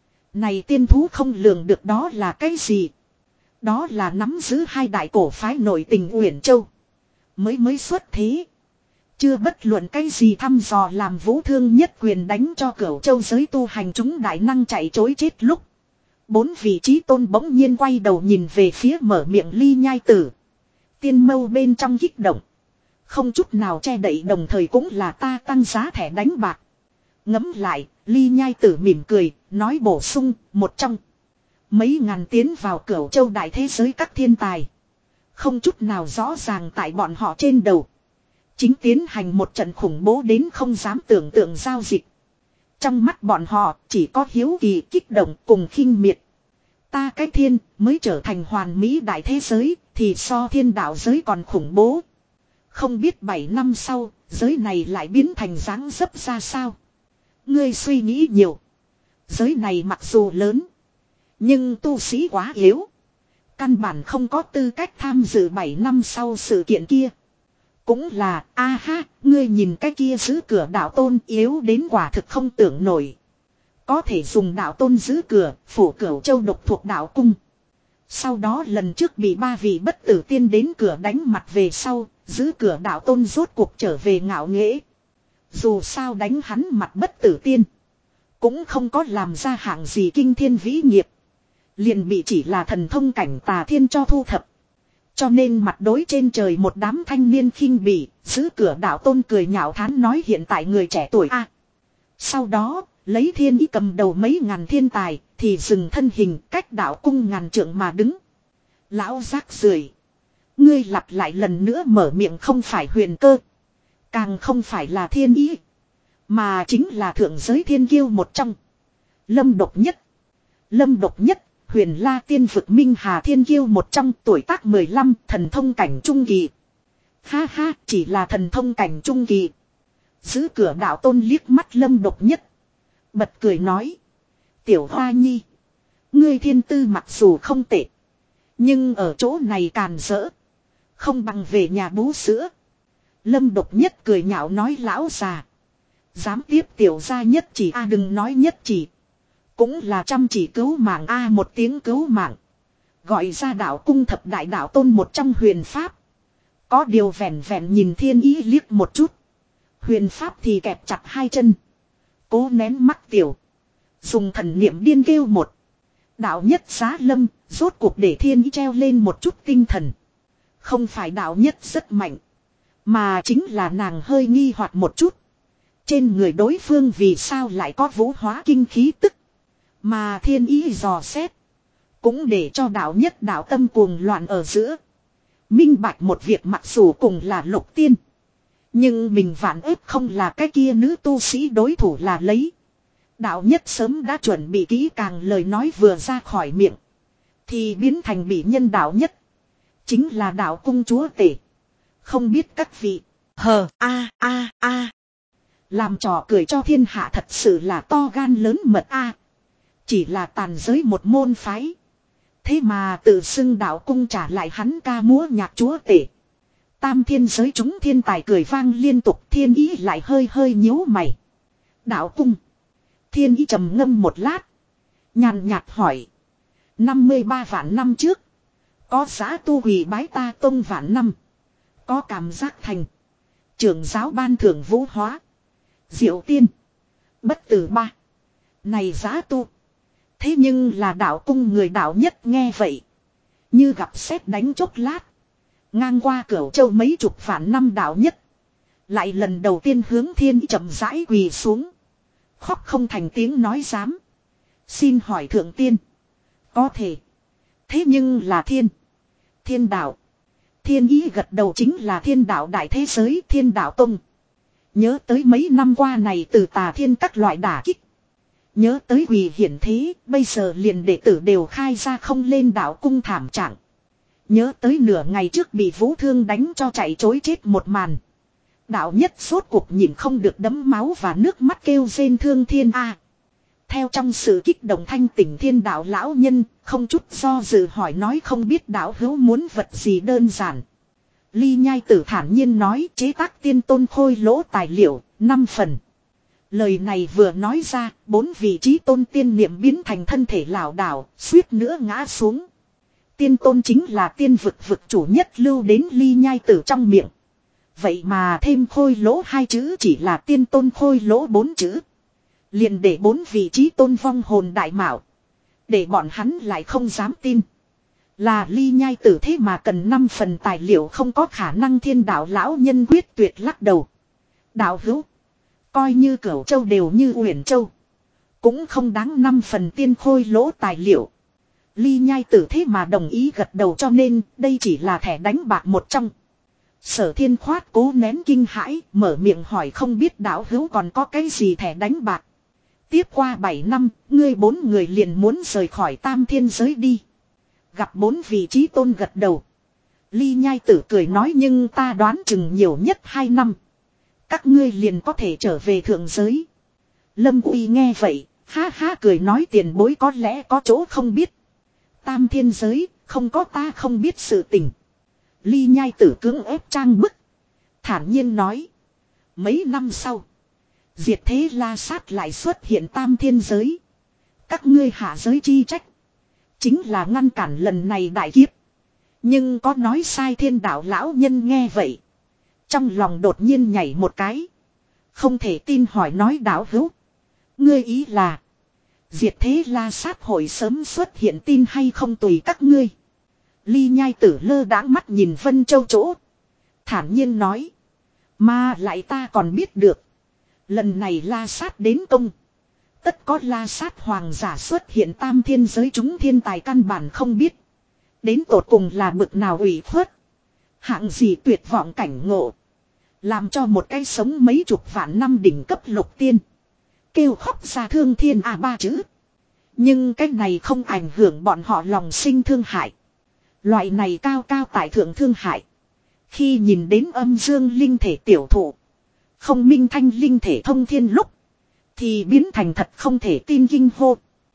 Này tiên thú không lường được đó là cái gì. Đó là nắm giữ hai đại cổ phái nổi tình Uyển Châu. Mới mới xuất thế. Chưa bất luận cái gì thăm dò làm vũ thương nhất quyền đánh cho Cửu Châu giới tu hành chúng đại năng chạy chối chết lúc. Bốn vị trí tôn bỗng nhiên quay đầu nhìn về phía mở miệng Ly Nhai Tử. Tiên mâu bên trong kích động. Không chút nào che đậy đồng thời cũng là ta tăng giá thẻ đánh bạc. Ngấm lại, Ly Nhai Tử mỉm cười, nói bổ sung, một trong. Mấy ngàn tiến vào Cửu Châu đại thế giới các thiên tài. Không chút nào rõ ràng tại bọn họ trên đầu. Chính tiến hành một trận khủng bố đến không dám tưởng tượng giao dịch. Trong mắt bọn họ chỉ có hiếu kỳ kích động cùng khinh miệt. Ta cái thiên mới trở thành hoàn mỹ đại thế giới thì so thiên đạo giới còn khủng bố. Không biết bảy năm sau giới này lại biến thành dáng dấp ra sao. Ngươi suy nghĩ nhiều. Giới này mặc dù lớn. Nhưng tu sĩ quá yếu. Căn bản không có tư cách tham dự bảy năm sau sự kiện kia. Cũng là, a ha, ngươi nhìn cái kia giữ cửa đạo tôn yếu đến quả thực không tưởng nổi. Có thể dùng đạo tôn giữ cửa, phủ Cửu Châu độc thuộc đạo cung. Sau đó lần trước bị ba vị bất tử tiên đến cửa đánh mặt về sau, giữ cửa đạo tôn rốt cuộc trở về ngạo nghễ. Dù sao đánh hắn mặt bất tử tiên. Cũng không có làm ra hạng gì kinh thiên vĩ nghiệp. Liền bị chỉ là thần thông cảnh tà thiên cho thu thập. Cho nên mặt đối trên trời một đám thanh niên khinh bỉ, giữ cửa đạo tôn cười nhạo thán nói hiện tại người trẻ tuổi a. À, sau đó, lấy thiên ý cầm đầu mấy ngàn thiên tài, thì dừng thân hình cách đạo cung ngàn trượng mà đứng. Lão rác rưởi, ngươi lặp lại lần nữa mở miệng không phải huyền cơ. Càng không phải là thiên ý. Mà chính là thượng giới thiên kiêu một trong. Lâm độc nhất. Lâm độc nhất. Huyền La tiên vực Minh Hà thiên kiêu một trong tuổi tác mười lăm thần thông cảnh trung kỳ. Ha ha chỉ là thần thông cảnh trung kỳ. Giữ cửa đạo tôn liếc mắt Lâm độc nhất. Bật cười nói. Tiểu Hoa Nhi. Ngươi thiên tư mặc dù không tệ. Nhưng ở chỗ này càn rỡ. Không bằng về nhà bú sữa. Lâm độc nhất cười nhạo nói lão già. Dám tiếp tiểu gia nhất chỉ a à, đừng nói nhất chỉ. Cũng là chăm chỉ cứu mạng a à, một tiếng cứu mạng. Gọi ra đạo cung thập đại đạo tôn một trong huyền pháp. Có điều vẹn vẹn nhìn thiên ý liếc một chút. Huyền pháp thì kẹp chặt hai chân. Cố nén mắc tiểu. Dùng thần niệm điên kêu một. Đạo nhất giá lâm, rốt cuộc để thiên ý treo lên một chút tinh thần. Không phải đạo nhất rất mạnh. Mà chính là nàng hơi nghi hoặc một chút. Trên người đối phương vì sao lại có vũ hóa kinh khí tức. Mà thiên ý dò xét. Cũng để cho đạo nhất đạo tâm cuồng loạn ở giữa. Minh bạch một việc mặc dù cùng là lục tiên. Nhưng mình vạn ếp không là cái kia nữ tu sĩ đối thủ là lấy. Đạo nhất sớm đã chuẩn bị kỹ càng lời nói vừa ra khỏi miệng. Thì biến thành bị nhân đạo nhất. Chính là đạo cung chúa tể. Không biết các vị. Hờ a a a. Làm trò cười cho thiên hạ thật sự là to gan lớn mật a. Chỉ là tàn giới một môn phái. Thế mà tự xưng đạo cung trả lại hắn ca múa nhạc chúa tể. Tam thiên giới chúng thiên tài cười vang liên tục thiên ý lại hơi hơi nhíu mày. Đạo cung. Thiên ý trầm ngâm một lát. Nhàn nhạt hỏi. năm mươi ba vạn năm trước. Có xã tu hủy bái ta tông vạn năm. Có cảm giác thành. Trưởng giáo ban thưởng vũ hóa. Diệu tiên. Bất tử ba. Này giá tu. Thế nhưng là đạo cung người đạo nhất nghe vậy. Như gặp sét đánh chốc lát. Ngang qua Cửu Châu mấy chục vạn năm đạo nhất. Lại lần đầu tiên hướng thiên chậm rãi quỳ xuống. Khóc không thành tiếng nói dám. Xin hỏi thượng tiên. Có thể. Thế nhưng là thiên. Thiên đạo. Thiên ý gật đầu chính là thiên đạo đại thế giới thiên đạo tông. Nhớ tới mấy năm qua này từ tà thiên các loại đả kích. Nhớ tới quỳ hiển thế, bây giờ liền đệ tử đều khai ra không lên đạo cung thảm trạng. Nhớ tới nửa ngày trước bị Vũ Thương đánh cho chạy chối chết một màn. Đạo nhất sốt cuộc nhìn không được đấm máu và nước mắt kêu rên thương thiên a. Theo trong sự kích động thanh tỉnh thiên đạo lão nhân, không chút do dự hỏi nói không biết đạo hữu muốn vật gì đơn giản. Ly Nhai Tử thản nhiên nói chế tác tiên tôn khôi lỗ tài liệu, năm phần. Lời này vừa nói ra, bốn vị trí tôn tiên niệm biến thành thân thể lảo đảo, suýt nữa ngã xuống. Tiên tôn chính là tiên vực vực chủ nhất lưu đến Ly Nhai Tử trong miệng. Vậy mà thêm khôi lỗ hai chữ chỉ là tiên tôn khôi lỗ bốn chữ. Liền để bốn vị trí tôn vong hồn đại mạo. Để bọn hắn lại không dám tin. Là Ly Nhai Tử thế mà cần năm phần tài liệu không có khả năng thiên đạo lão nhân quyết tuyệt lắc đầu. Đạo hữu. Coi như Cửu Châu đều như Uyển Châu. Cũng không đáng năm phần tiên khôi lỗ tài liệu. Ly Nhai Tử thế mà đồng ý gật đầu cho nên đây chỉ là thẻ đánh bạc một trong. Sở Thiên khoát cố nén kinh hãi, mở miệng hỏi không biết đạo hữu còn có cái gì thẻ đánh bạc. Tiếp qua bảy năm, ngươi bốn người liền muốn rời khỏi tam thiên giới đi. Gặp bốn vị trí tôn gật đầu. Ly Nhai Tử cười nói nhưng ta đoán chừng nhiều nhất hai năm. Các ngươi liền có thể trở về thượng giới. Lâm Uy nghe vậy, ha ha cười nói tiền bối có lẽ có chỗ không biết. Tam thiên giới, không có ta không biết sự tình. Ly Nhai Tử cưỡng ép trang bức. Thản nhiên nói. Mấy năm sau. Diệt thế La Sát lại xuất hiện tam thiên giới. Các ngươi hạ giới chi trách. Chính là ngăn cản lần này đại kiếp. Nhưng có nói sai thiên đạo lão nhân nghe vậy. Trong lòng đột nhiên nhảy một cái. Không thể tin hỏi nói đạo hữu. Ngươi ý là. Diệt thế La Sát hội sớm xuất hiện tin hay không tùy các ngươi. Ly Nhai Tử lơ đãng mắt nhìn Vân Châu chỗ. Thản nhiên nói. Mà lại ta còn biết được. Lần này La Sát đến công. Tất có La Sát hoàng giả xuất hiện tam thiên giới chúng thiên tài căn bản không biết. Đến tột cùng là bực nào ủy khuất. Hạng gì tuyệt vọng cảnh ngộ. Làm cho một cái sống mấy chục vạn năm đỉnh cấp lục tiên. Kêu khóc ra thương thiên à ba chữ. Nhưng cái này không ảnh hưởng bọn họ lòng sinh thương hại. Loại này cao cao tại thượng thương hại. Khi nhìn đến âm dương linh thể tiểu thụ. Không minh thanh linh thể thông thiên lúc. Thì biến thành thật không thể tin kinh hô.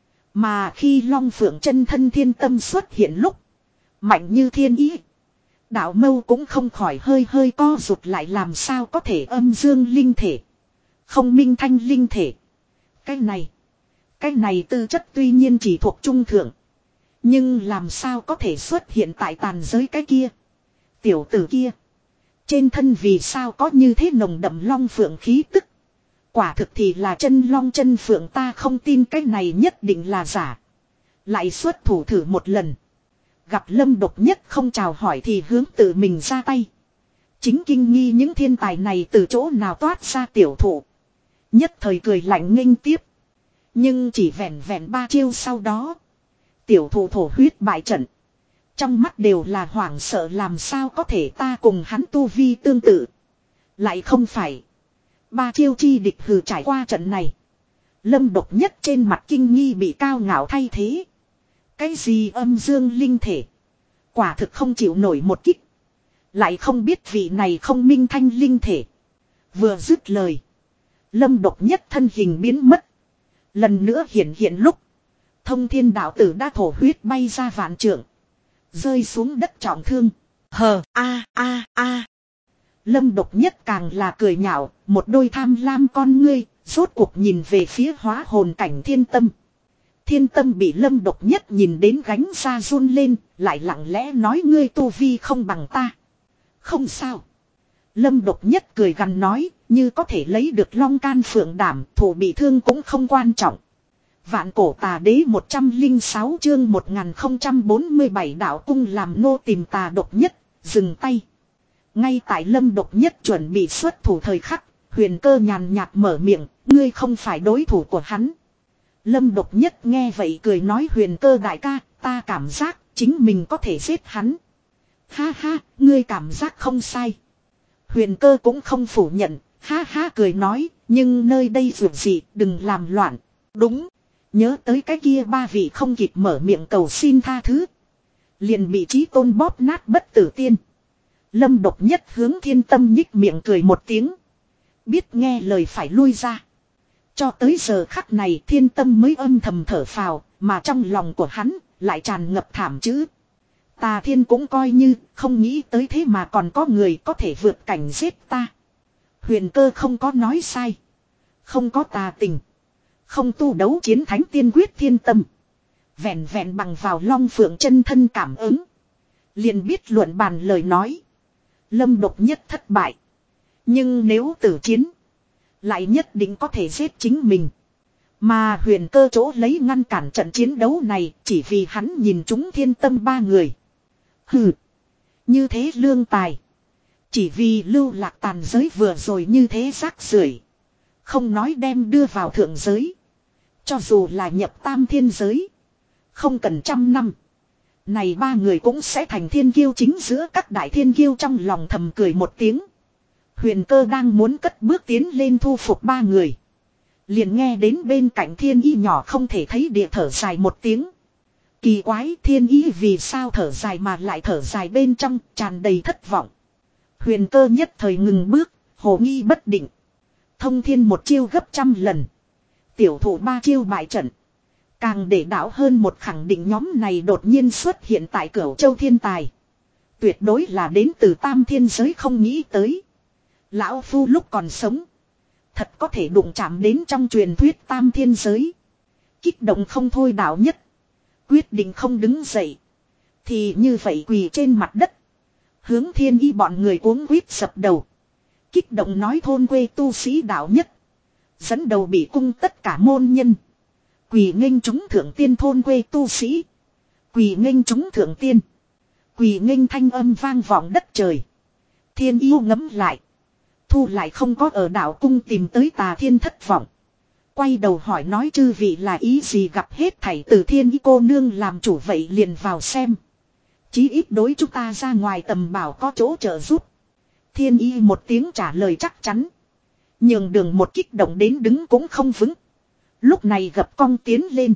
Mà khi long phượng chân thân thiên tâm xuất hiện lúc. Mạnh như thiên ý. Đạo mâu cũng không khỏi hơi hơi co rụt lại làm sao có thể âm dương linh thể. Không minh thanh linh thể. Cái này. Cái này tư chất tuy nhiên chỉ thuộc trung thượng. Nhưng làm sao có thể xuất hiện tại tàn giới cái kia. Tiểu tử kia. Trên thân vì sao có như thế nồng đậm long phượng khí tức. Quả thực thì là chân long chân phượng ta không tin cái này nhất định là giả. Lại xuất thủ thử một lần. Gặp Lâm Độc Nhất không chào hỏi thì hướng tự mình ra tay. Chính kinh nghi những thiên tài này từ chỗ nào toát ra tiểu thủ. Nhất thời cười lạnh nghênh tiếp. Nhưng chỉ vẹn vẹn ba chiêu sau đó. Tiểu thủ thổ huyết bại trận. Trong mắt đều là hoảng sợ làm sao có thể ta cùng hắn tu vi tương tự. Lại không phải. Ba chiêu chi địch hừ trải qua trận này. Lâm Độc Nhất trên mặt kinh nghi bị cao ngạo thay thế. Cái gì âm dương linh thể. Quả thực không chịu nổi một kích. Lại không biết vị này không minh thanh linh thể. Vừa dứt lời. Lâm Độc Nhất thân hình biến mất. Lần nữa hiện hiện lúc. Thông thiên đạo tử đã thổ huyết bay ra vạn trượng. Rơi xuống đất trọng thương. Hờ a a a. Lâm Độc Nhất càng là cười nhạo. Một đôi tham lam con ngươi. Rốt cuộc nhìn về phía hóa hồn cảnh thiên tâm. Thiên tâm bị Lâm Độc Nhất nhìn đến gánh ra run lên. Lại lặng lẽ nói ngươi tu vi không bằng ta. Không sao. Lâm Độc Nhất cười gằn nói. Như có thể lấy được long can phượng đảm. Thủ bị thương cũng không quan trọng. Vạn cổ tà đế một trăm lẻ sáu chương một nghìn không trăm bốn mươi bảy đạo cung làm nô tìm tà Độc Nhất. Dừng tay. Ngay tại Lâm Độc Nhất chuẩn bị xuất thủ thời khắc. Huyền Cơ nhàn nhạt mở miệng. Ngươi không phải đối thủ của hắn. Lâm Độc Nhất nghe vậy cười nói Huyền Cơ đại ca. Ta cảm giác chính mình có thể giết hắn. Ha ha, ngươi cảm giác không sai. Huyền Cơ cũng không phủ nhận. Ha ha cười nói. Nhưng nơi đây dù gì đừng làm loạn. Đúng. Nhớ tới cái kia ba vị không kịp mở miệng cầu xin tha thứ. Liền bị Chí Tôn bóp nát bất tử tiên. Lâm Độc Nhất hướng Thiên Tâm nhích miệng cười một tiếng. Biết nghe lời phải lui ra. Cho tới giờ khắc này Thiên Tâm mới âm thầm thở phào. Mà trong lòng của hắn lại tràn ngập thảm chữ. Tà Thiên cũng coi như không nghĩ tới thế mà còn có người có thể vượt cảnh giết ta. Huyền Cơ không có nói sai. Không có tà tình. Không tu đấu chiến thánh tiên quyết Thiên Tâm. Vẹn vẹn bằng vào Long Phượng chân thân cảm ứng. Liền biết luận bàn lời nói. Lâm Độc Nhất thất bại. Nhưng nếu tử chiến. Lại nhất định có thể giết chính mình. Mà Huyền Cơ chỗ lấy ngăn cản trận chiến đấu này. Chỉ vì hắn nhìn chúng Thiên Tâm ba người. Hừ. Như thế lương tài. Chỉ vì lưu lạc tàn giới vừa rồi như thế rác rưởi. Không nói đem đưa vào thượng giới. Cho dù là nhập tam thiên giới. Không cần trăm năm. Này ba người cũng sẽ thành thiên kiêu chính giữa các đại thiên kiêu trong lòng thầm cười một tiếng. Huyền Cơ đang muốn cất bước tiến lên thu phục ba người. Liền nghe đến bên cạnh Thiên Y nhỏ không thể thấy địa thở dài một tiếng. Kỳ quái Thiên Y vì sao thở dài mà lại thở dài bên trong tràn đầy thất vọng. Huyền Cơ nhất thời ngừng bước, hồ nghi bất định. Thông thiên một chiêu gấp trăm lần. Tiểu thủ ba chiêu bại trận. Càng để đảo hơn một khẳng định nhóm này đột nhiên xuất hiện tại Cửu Châu thiên tài. Tuyệt đối là đến từ tam thiên giới không nghĩ tới. Lão Phu lúc còn sống. Thật có thể đụng chạm đến trong truyền thuyết tam thiên giới. Kích động không thôi Đạo Nhất. Quyết định không đứng dậy. Thì như vậy quỳ trên mặt đất. Hướng Thiên Y bọn người cuống quýt sập đầu. Kích động nói thôn quê tu sĩ Đạo Nhất. Dẫn đầu bị cung tất cả môn nhân. Quỳ nghênh chúng thượng tiên thôn quê tu sĩ. Quỳ nghênh chúng thượng tiên. Quỳ nghênh thanh âm vang vọng đất trời. Thiên Yêu ngấm lại. Thu lại không có ở đảo cung tìm tới Tà Thiên thất vọng. Quay đầu hỏi nói chư vị là ý gì gặp hết thảy từ Thiên Y cô nương làm chủ vậy liền vào xem. Chí ít đối chúng ta ra ngoài tầm bảo có chỗ trợ giúp. Thiên Y một tiếng trả lời chắc chắn. Nhường đường một kích động đến đứng cũng không vững. Lúc này gặp cong tiến lên.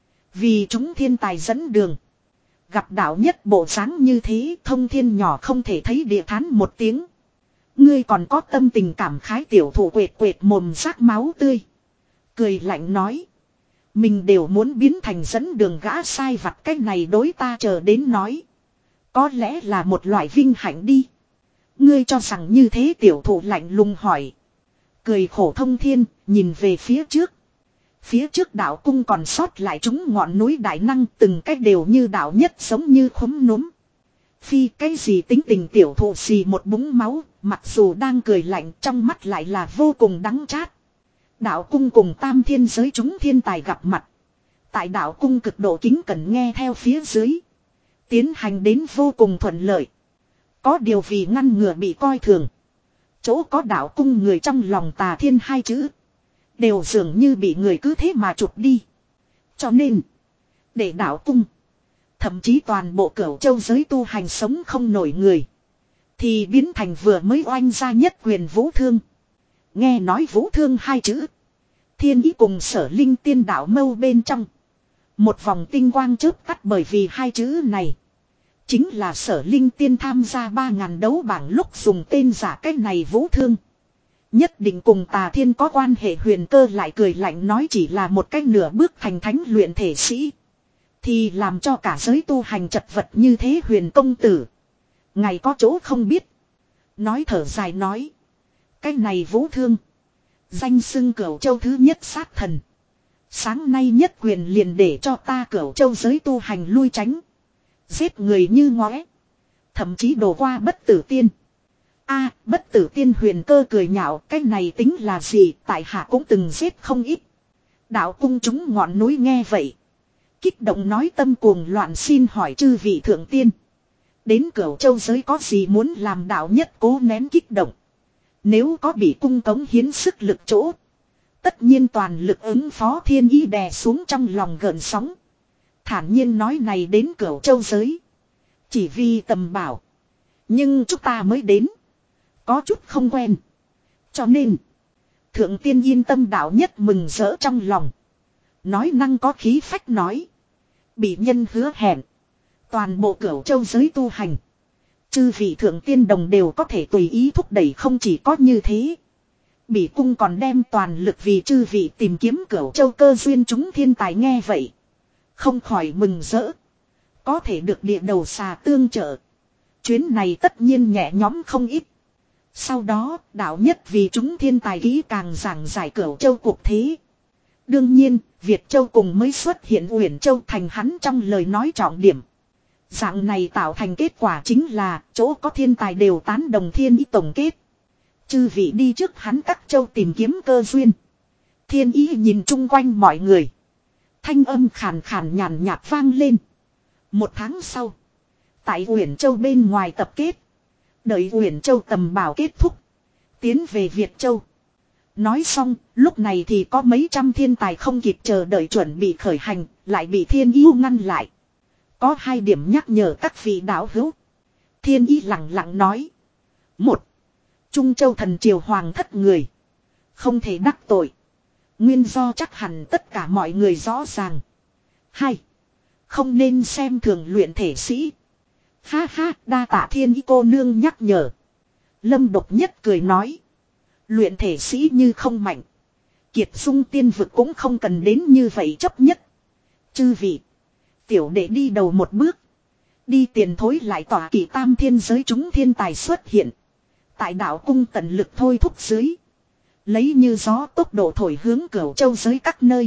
Vì chúng thiên tài dẫn đường. Gặp Đạo Nhất bộ dáng như thế thông thiên nhỏ không thể thấy địa thán một tiếng. Ngươi còn có tâm tình cảm khái tiểu thủ quệt quệt mồm rác máu tươi. Cười lạnh nói. Mình đều muốn biến thành dẫn đường gã sai vặt cách này đối ta chờ đến nói. Có lẽ là một loại vinh hạnh đi. Ngươi cho rằng như thế tiểu thủ lạnh lùng hỏi. Cười khổ thông thiên nhìn về phía trước. Phía trước đạo cung còn sót lại chúng ngọn núi đại năng từng cách đều như Đạo Nhất giống như khúm núm. Phi cái gì tính tình tiểu thụ xì một búng máu, mặc dù đang cười lạnh trong mắt lại là vô cùng đắng chát. Đạo cung cùng tam thiên giới chúng thiên tài gặp mặt. Tại đạo cung cực độ kính cẩn nghe theo phía dưới. Tiến hành đến vô cùng thuận lợi. Có điều vì ngăn ngừa bị coi thường. Chỗ có đạo cung người trong lòng Tà Thiên hai chữ. Đều dường như bị người cứ thế mà chụp đi. Cho nên. Để đạo cung. Thậm chí toàn bộ Cửu Châu giới tu hành sống không nổi người. Thì biến thành vừa mới oanh ra nhất quyền Vũ Thương. Nghe nói Vũ Thương hai chữ. Thiên Ý cùng Sở Linh tiên đạo mâu bên trong. Một vòng tinh quang chớp tắt bởi vì hai chữ này. Chính là Sở Linh tiên tham gia ba ngàn đấu bảng lúc dùng tên giả cách này Vũ Thương. Nhất định cùng Tà Thiên có quan hệ. Huyền Cơ lại cười lạnh nói chỉ là một cách nửa bước thành thánh luyện thể sĩ. Thì làm cho cả giới tu hành chật vật như thế Huyền công tử. Ngày có chỗ không biết. Nói thở dài nói. Cái này Vũ Thương. Danh xưng Cửu Châu thứ nhất sát thần. Sáng nay nhất quyền liền để cho ta Cửu Châu giới tu hành lui tránh. Giết người như ngóe. Thậm chí đổ qua bất tử tiên. A bất tử tiên Huyền Cơ cười nhạo. Cái này tính là gì tại hạ cũng từng giết không ít. Đạo cung chúng ngọn núi nghe vậy. Kích động nói tâm cuồng loạn xin hỏi chư vị thượng tiên. Đến Cửu Châu giới có gì muốn làm Đạo Nhất cố nén kích động. Nếu có bị cung cống hiến sức lực chỗ. Tất nhiên toàn lực ứng phó Thiên Y đè xuống trong lòng gợn sóng. Thản nhiên nói này đến Cửu Châu giới. Chỉ vì tầm bảo. Nhưng chúng ta mới đến. Có chút không quen. Cho nên. Thượng tiên yên tâm Đạo Nhất mừng rỡ trong lòng. Nói năng có khí phách nói. Bị nhân hứa hẹn. Toàn bộ Cửu Châu giới tu hành. Chư vị thượng tiên đồng đều có thể tùy ý thúc đẩy, không chỉ có như thế. Bỉ cung còn đem toàn lực vì chư vị tìm kiếm Cửu Châu cơ duyên chúng thiên tài nghe vậy. Không khỏi mừng rỡ. Có thể được địa đầu xà tương trợ. Chuyến này tất nhiên nhẹ nhõm không ít. Sau đó, đạo nhất vì chúng thiên tài kỹ càng giảng giải Cửu Châu cuộc thế. Đương nhiên, Việt Châu cùng mới xuất hiện Uyển Châu thành hắn trong lời nói trọng điểm. Dạng này tạo thành kết quả chính là chỗ có thiên tài đều tán đồng thiên ý tổng kết. Chư vị đi trước hắn các châu tìm kiếm cơ duyên. Thiên ý nhìn chung quanh mọi người. Thanh âm khàn khàn nhàn nhạt vang lên. Một tháng sau. Tại Uyển Châu bên ngoài tập kết. Đợi Uyển Châu tầm bảo kết thúc. Tiến về Việt Châu. Nói xong, lúc này thì có mấy trăm thiên tài không kịp chờ đợi chuẩn bị khởi hành, lại bị thiên ý ngăn lại. Có hai điểm nhắc nhở các vị đạo hữu. Thiên ý lặng lặng nói. Một. Trung Châu thần triều hoàng thất người. Không thể đắc tội. Nguyên do chắc hẳn tất cả mọi người rõ ràng. Hai. Không nên xem thường luyện thể sĩ. Ha ha, đa tạ thiên ý cô nương nhắc nhở. Lâm Độc Nhất cười nói. Luyện thể sĩ như không mạnh. Kiệt Dung tiên vực cũng không cần đến như vậy chấp nhất. Chư vị. Tiểu đệ đi đầu một bước. Đi tiền thối lại tỏa kỳ tam thiên giới chúng thiên tài xuất hiện. Tại đạo cung tận lực thôi thúc dưới. Lấy như gió tốc độ thổi hướng Cửu Châu giới các nơi.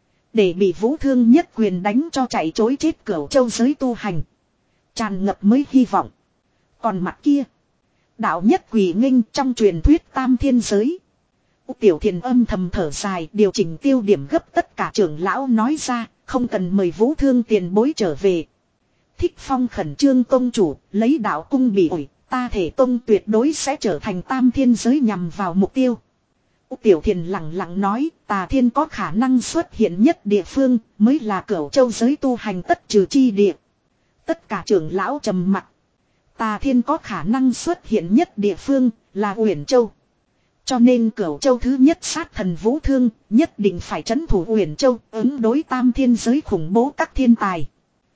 Để bị Vũ Thương nhất quyền đánh cho chạy chối chết Cửu Châu giới tu hành. Tràn ngập mới hy vọng. Còn mặt kia. Đạo nhất quỳ nghênh trong truyền thuyết tam thiên giới. Tiểu Thiền âm thầm thở dài điều chỉnh tiêu điểm gấp tất cả trưởng lão nói ra. Không cần mời Vũ Thương tiền bối trở về. Thích Phong khẩn trương tông chủ lấy đạo cung bị ủi. Ta thể tông tuyệt đối sẽ trở thành tam thiên giới nhằm vào mục tiêu. Tiểu Thiền lặng lặng nói Tà Thiên có khả năng xuất hiện nhất địa phương mới là Cửu Châu giới tu hành tất trừ chi địa. Tất cả trưởng lão trầm mặt. Tà Thiên có khả năng xuất hiện nhất địa phương là Uyển Châu. Cho nên Cửu Châu thứ nhất sát thần Vũ Thương nhất định phải trấn thủ Uyển Châu ứng đối tam thiên giới khủng bố các thiên tài.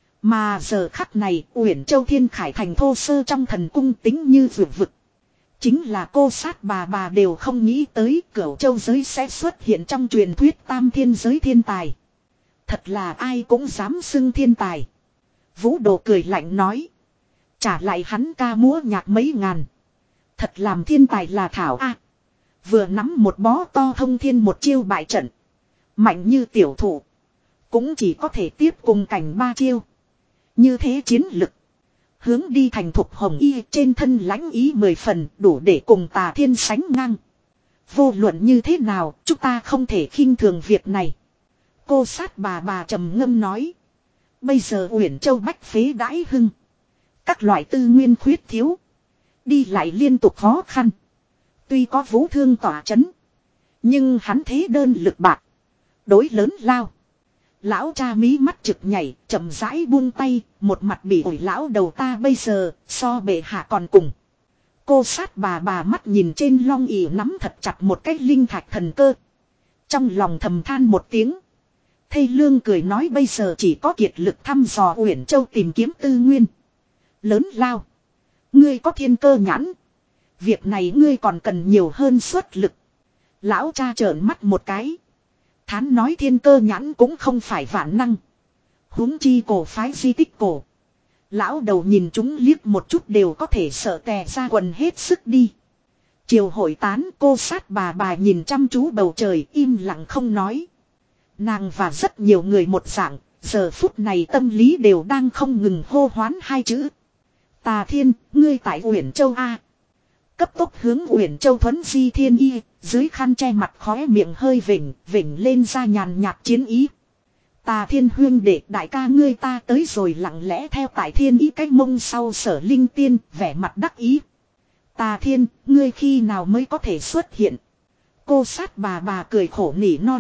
Mà giờ khắc này Uyển Châu thiên khải thành thô sơ trong thần cung tính như vượt vực. Chính là cô sát bà bà đều không nghĩ tới Cửu Châu giới sẽ xuất hiện trong truyền thuyết tam thiên giới thiên tài. Thật là ai cũng dám xưng thiên tài. Vũ Đồ cười lạnh nói. Trả lại hắn ca múa nhạc mấy ngàn. Thật làm thiên tài là thảo a. Vừa nắm một bó to thông thiên một chiêu bại trận. Mạnh như tiểu thủ. Cũng chỉ có thể tiếp cùng cảnh ba chiêu. Như thế chiến lực. Hướng đi thành thục hồng y trên thân lãnh ý mười phần đủ để cùng Tà Thiên sánh ngang. Vô luận như thế nào chúng ta không thể khinh thường việc này. Cô sát bà bà trầm ngâm nói. Bây giờ Uyển Châu bách phế đãi hưng. Các loại tư nguyên khuyết thiếu. Đi lại liên tục khó khăn. Tuy có Vũ Thương tỏa chấn. Nhưng hắn thế đơn lực bạc. Đối lớn lao. Lão cha mí mắt trực nhảy, chậm rãi buông tay, một mặt bị ổi lão đầu ta bây giờ, so bệ hạ còn cùng. Cô sát bà bà mắt nhìn trên long ỉ nắm thật chặt một cái linh thạch thần cơ. Trong lòng thầm than một tiếng. Thây lương cười nói bây giờ chỉ có kiệt lực thăm dò Uyển Châu tìm kiếm tư nguyên. Lớn lao. Ngươi có thiên cơ nhãn. Việc này ngươi còn cần nhiều hơn suất lực. Lão cha trợn mắt một cái. Thán nói thiên cơ nhãn cũng không phải vạn năng. Huống chi cổ phái di tích cổ. Lão đầu nhìn chúng liếc một chút đều có thể sợ tè ra quần hết sức đi. Chiều hội tán cô sát bà bà nhìn chăm chú bầu trời im lặng không nói. Nàng và rất nhiều người một dạng, giờ phút này tâm lý đều đang không ngừng hô hoán hai chữ. Tà Thiên, ngươi tại Uyển Châu A. Cấp tốc hướng Uyển Châu thuấn di thiên y, dưới khăn che mặt khóe miệng hơi vỉnh, vỉnh lên ra nhàn nhạt chiến ý. Tà Thiên huyên đệ đại ca ngươi ta tới rồi lặng lẽ theo tại thiên ý cách mông sau sở linh tiên, vẻ mặt đắc ý. Tà Thiên, ngươi khi nào mới có thể xuất hiện? Cô sát bà bà cười khổ nỉ non.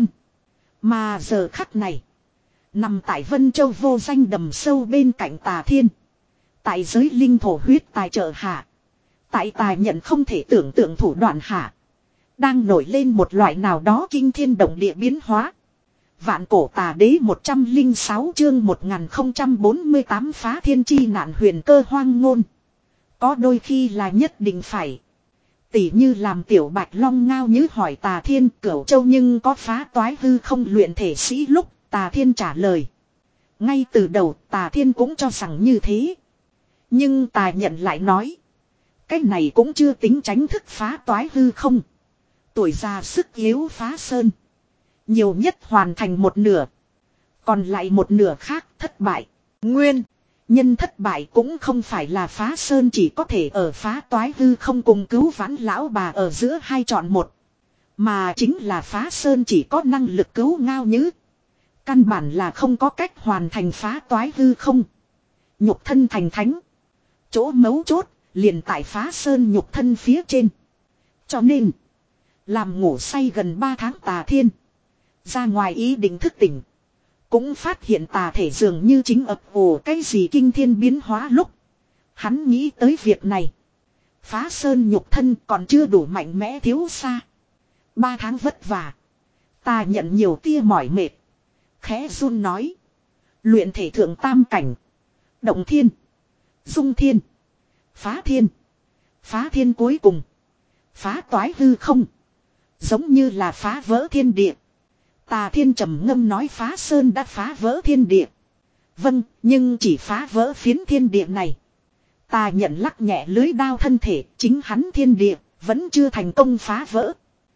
Mà giờ khắc này, nằm tại Vân Châu vô danh đầm sâu bên cạnh Tà Thiên. Tại giới linh thổ huyết tài trợ hạ. Tại tài nhận không thể tưởng tượng thủ đoạn hạ. Đang nổi lên một loại nào đó kinh thiên động địa biến hóa. Vạn cổ tà đế một trăm lẻ sáu chương một nghìn không trăm bốn mươi tám phá thiên chi nạn huyền cơ hoang ngôn. Có đôi khi là nhất định phải. Tỉ như làm tiểu bạch long ngao như hỏi Tà Thiên Cửu Châu nhưng có phá toái hư không luyện thể sĩ lúc Tà Thiên trả lời. Ngay từ đầu Tà Thiên cũng cho rằng như thế. Nhưng Tà nhận lại nói. Cái này cũng chưa tính tránh thức phá toái hư không. Tuổi già sức yếu phá sơn. Nhiều nhất hoàn thành một nửa. Còn lại một nửa khác thất bại. Nguyên nhân thất bại cũng không phải là phá sơn chỉ có thể ở phá toái hư không cùng cứu vãn lão bà ở giữa hai chọn một. Mà chính là phá sơn chỉ có năng lực cứu ngao nhứ. Căn bản là không có cách hoàn thành phá toái hư không. Nhục thân thành thánh. Chỗ mấu chốt liền tại phá sơn nhục thân phía trên. Cho nên làm ngủ say gần ba tháng Tà Thiên ra ngoài ý định thức tỉnh. Cũng phát hiện tà thể dường như chính ập ồ cái gì kinh thiên biến hóa lúc. Hắn nghĩ tới việc này. Phá sơn nhục thân còn chưa đủ mạnh mẽ thiếu xa. Ba tháng vất vả. Ta nhận nhiều tia mỏi mệt. Khẽ run nói. Luyện thể thượng tam cảnh. Động thiên. Dung thiên. Phá thiên. Phá thiên cuối cùng. Phá toái hư không. Giống như là phá vỡ thiên địa. Tà Thiên trầm ngâm nói phá sơn đã phá vỡ thiên địa. Vâng, nhưng chỉ phá vỡ phiến thiên địa này. Tà nhận lắc nhẹ lưới đao thân thể, chính hắn thiên địa, vẫn chưa thành công phá vỡ.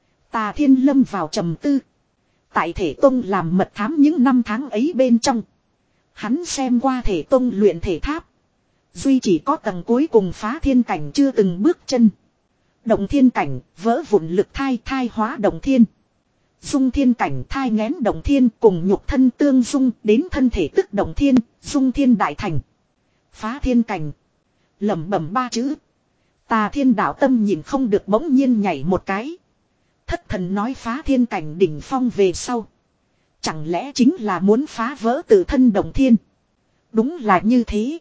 Tà Thiên lâm vào trầm tư. Tại thể tông làm mật thám những năm tháng ấy bên trong. Hắn xem qua thể tông luyện thể tháp. Duy chỉ có tầng cuối cùng phá thiên cảnh chưa từng bước chân. Động thiên cảnh, vỡ vụn lực thai thai hóa động thiên. Dung thiên cảnh thai nghén động thiên cùng nhục thân tương dung đến thân thể tức động thiên, dung thiên đại thành. Phá thiên cảnh. Lẩm bẩm ba chữ. Tà Thiên đạo tâm nhìn không được bỗng nhiên nhảy một cái. Thất thần nói phá thiên cảnh đỉnh phong về sau. Chẳng lẽ chính là muốn phá vỡ tự thân động thiên. Đúng là như thế.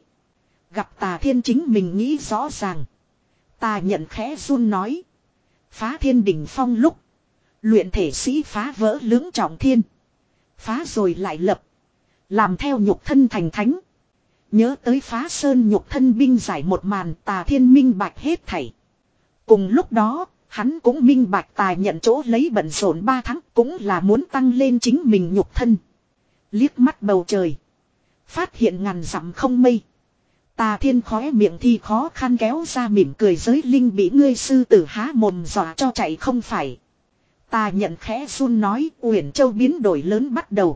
Gặp Tà Thiên chính mình nghĩ rõ ràng. Tà nhận khẽ run nói. Phá thiên đỉnh phong lúc. Luyện thể sĩ phá vỡ lưỡng trọng thiên. Phá rồi lại lập. Làm theo nhục thân thành thánh. Nhớ tới phá sơn nhục thân binh giải một màn Tà Thiên minh bạch hết thảy. Cùng lúc đó, hắn cũng minh bạch Tà nhận chỗ lấy bận rộn ba tháng cũng là muốn tăng lên chính mình nhục thân. Liếc mắt bầu trời. Phát hiện ngàn dặm không mây. Tà Thiên khóe miệng thì khó khăn kéo ra mỉm cười giới linh bị ngươi sư tử há mồm dọa cho chạy không phải. Tà nhận khẽ run nói Uyển Châu biến đổi lớn bắt đầu.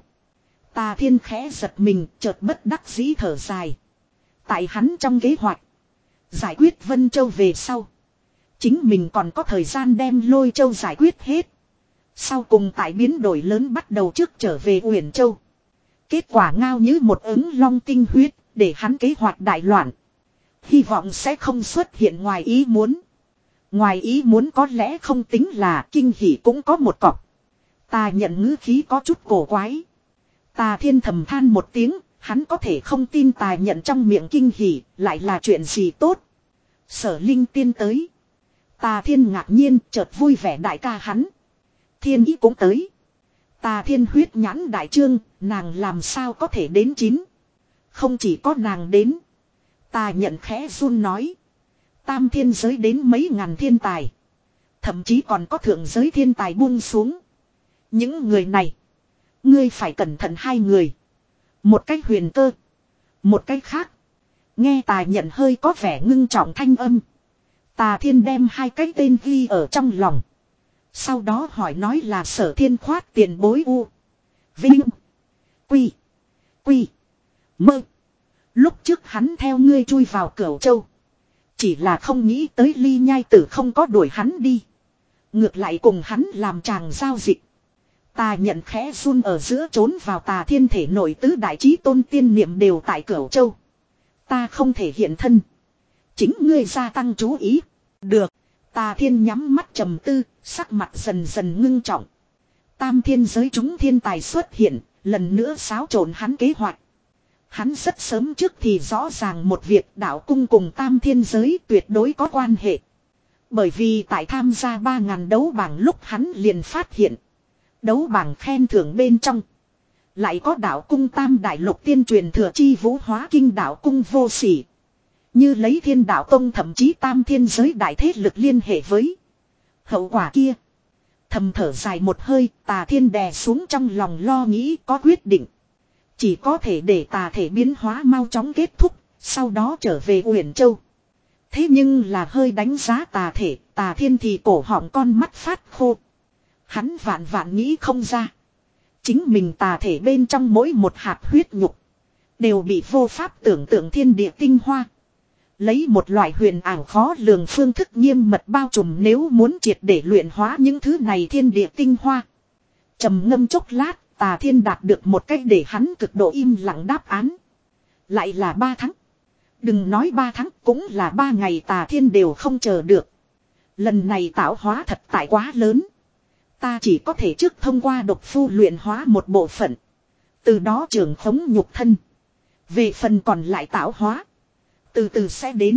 Tà Thiên khẽ giật mình chợt bất đắc dĩ thở dài. Tại hắn trong kế hoạch. Giải quyết Vân Châu về sau. Chính mình còn có thời gian đem Lôi Châu giải quyết hết. Sau cùng tại biến đổi lớn bắt đầu trước trở về Uyển Châu. Kết quả ngao như một ứng long tinh huyết. Để hắn kế hoạch đại loạn. Hy vọng sẽ không xuất hiện ngoài ý muốn. Ngoài ý muốn có lẽ không tính là kinh hỉ cũng có một cọc. Tà nhận ngữ khí có chút cổ quái. Tà Thiên thầm than một tiếng. Hắn có thể không tin Tà nhận trong miệng kinh hỉ. Lại là chuyện gì tốt. Sở Linh tiên tới. Tà Thiên ngạc nhiên chợt vui vẻ đại ca hắn. Thiên ý cũng tới. Tà Thiên huyết nhãn đại trương. Nàng làm sao có thể đến chín. Không chỉ có nàng đến. Tà nhận khẽ run nói. Tam thiên giới đến mấy ngàn thiên tài. Thậm chí còn có thượng giới thiên tài buông xuống. Những người này. Ngươi phải cẩn thận hai người. Một cách huyền cơ. Một cách khác. Nghe Tà nhận hơi có vẻ ngưng trọng thanh âm. Tà Thiên đem hai cái tên ghi ở trong lòng. Sau đó hỏi nói là Sở Thiên khoát tiền bối u. Vinh. Quy. Quy. Mơ. Lúc trước hắn theo ngươi chui vào Cửu Châu. Chỉ là không nghĩ tới Ly Nhai Tử không có đuổi hắn đi. Ngược lại cùng hắn làm chàng giao dịch. Tà nhận khẽ run ở giữa trốn vào Tà Thiên thể nội tứ đại chí tôn tiên niệm đều tại Cửu Châu. Ta không thể hiện thân. Chính ngươi gia tăng chú ý. Được. Tà Thiên nhắm mắt trầm tư, sắc mặt dần dần ngưng trọng. Tam thiên giới chúng thiên tài xuất hiện, lần nữa xáo trộn hắn kế hoạch. Hắn rất sớm trước thì rõ ràng một việc đạo cung cùng tam thiên giới tuyệt đối có quan hệ. Bởi vì tại tham gia ba ngàn đấu bảng lúc hắn liền phát hiện. Đấu bảng khen thưởng bên trong. Lại có đạo cung tam đại lục tiên truyền thừa chi vũ hóa kinh đạo cung vô sỉ. Như lấy thiên đạo tông thậm chí tam thiên giới đại thế lực liên hệ với. Hậu quả kia. Thầm thở dài một hơi, Tà Thiên đè xuống trong lòng lo nghĩ có quyết định. Chỉ có thể để tà thể biến hóa mau chóng kết thúc, sau đó trở về Uyển Châu. Thế nhưng là hơi đánh giá tà thể, Tà Thiên thì cổ họng con mắt phát khô. Hắn vạn vạn nghĩ không ra. Chính mình tà thể bên trong mỗi một hạt huyết nhục đều bị vô pháp tưởng tượng thiên địa tinh hoa. Lấy một loại huyền ảo khó lường phương thức nghiêm mật bao trùm nếu muốn triệt để luyện hóa những thứ này thiên địa tinh hoa. Trầm ngâm chốc lát, Tà Thiên đạt được một cách để hắn cực độ im lặng đáp án. Lại là ba tháng. Đừng nói ba tháng, cũng là ba ngày Tà Thiên đều không chờ được. Lần này tạo hóa thật tại quá lớn. Ta chỉ có thể trước thông qua độc phu luyện hóa một bộ phận. Từ đó trưởng khống nhục thân. Về phần còn lại tạo hóa. Từ từ sẽ đến.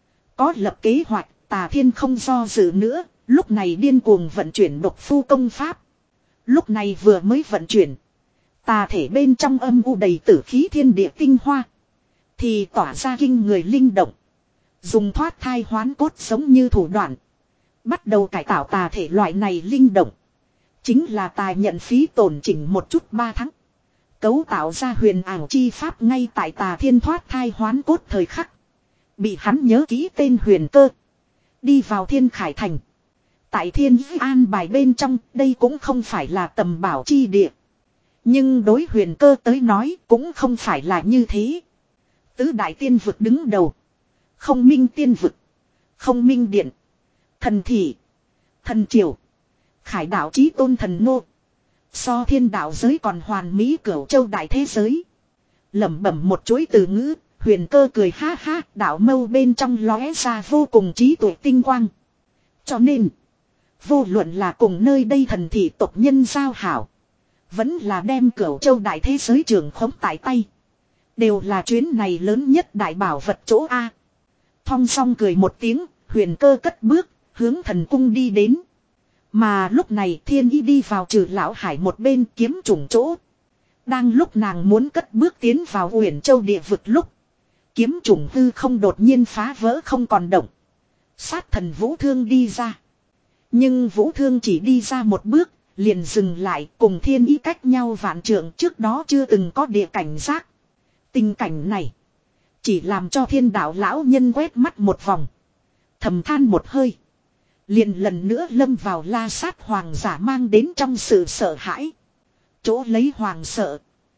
Có lập kế hoạch, Tà Thiên không do dự nữa, lúc này điên cuồng vận chuyển độc phu công pháp. Lúc này vừa mới vận chuyển. Tà thể bên trong âm u đầy tử khí thiên địa tinh hoa. Thì tỏa ra kinh người linh động. Dùng thoát thai hoán cốt giống như thủ đoạn. Bắt đầu cải tạo tà thể loại này linh động. Chính là tài nhận phí tổn chỉnh một chút ba tháng. Cấu tạo ra huyền ảo chi pháp ngay tại Tà Thiên thoát thai hoán cốt thời khắc. Bị hắn nhớ kỹ tên Huyền Cơ. Đi vào Thiên Khải Thành. Tại Thiên An bài bên trong, đây cũng không phải là tầm bảo chi địa. Nhưng đối Huyền Cơ tới nói cũng không phải là như thế. Tứ đại tiên vực đứng đầu. Không minh tiên vực. Không minh điện. Thần thị. Thần triều. Khải đạo chí tôn thần nô. So thiên đạo giới còn hoàn mỹ cửu châu đại thế giới. Lẩm bẩm một chuỗi từ ngữ. Huyền Cơ cười ha ha, đạo mâu bên trong lóe ra vô cùng trí tuệ tinh quang. Cho nên, vô luận là cùng nơi đây thần thị tộc nhân giao hảo, vẫn là đem cửu châu đại thế giới trường khống tại tay. Đều là chuyến này lớn nhất đại bảo vật chỗ A. Thong song cười một tiếng, Huyền Cơ cất bước, hướng thần cung đi đến. Mà lúc này Thiên Ý đi vào Trừ Lão Hải một bên kiếm trùng chỗ. Đang lúc nàng muốn cất bước tiến vào Uyển Châu địa vực lúc. Kiếm trùng hư không đột nhiên phá vỡ không còn động. Sát thần Vũ Thương đi ra. Nhưng Vũ Thương chỉ đi ra một bước, liền dừng lại cùng Thiên Ý cách nhau vạn trượng trước đó chưa từng có địa cảnh giác. Tình cảnh này chỉ làm cho Thiên Đạo lão nhân quét mắt một vòng. Thầm than một hơi. Liền lần nữa lâm vào la sát hoàng giả mang đến trong sự sợ hãi. Chỗ lấy hoàng sợ.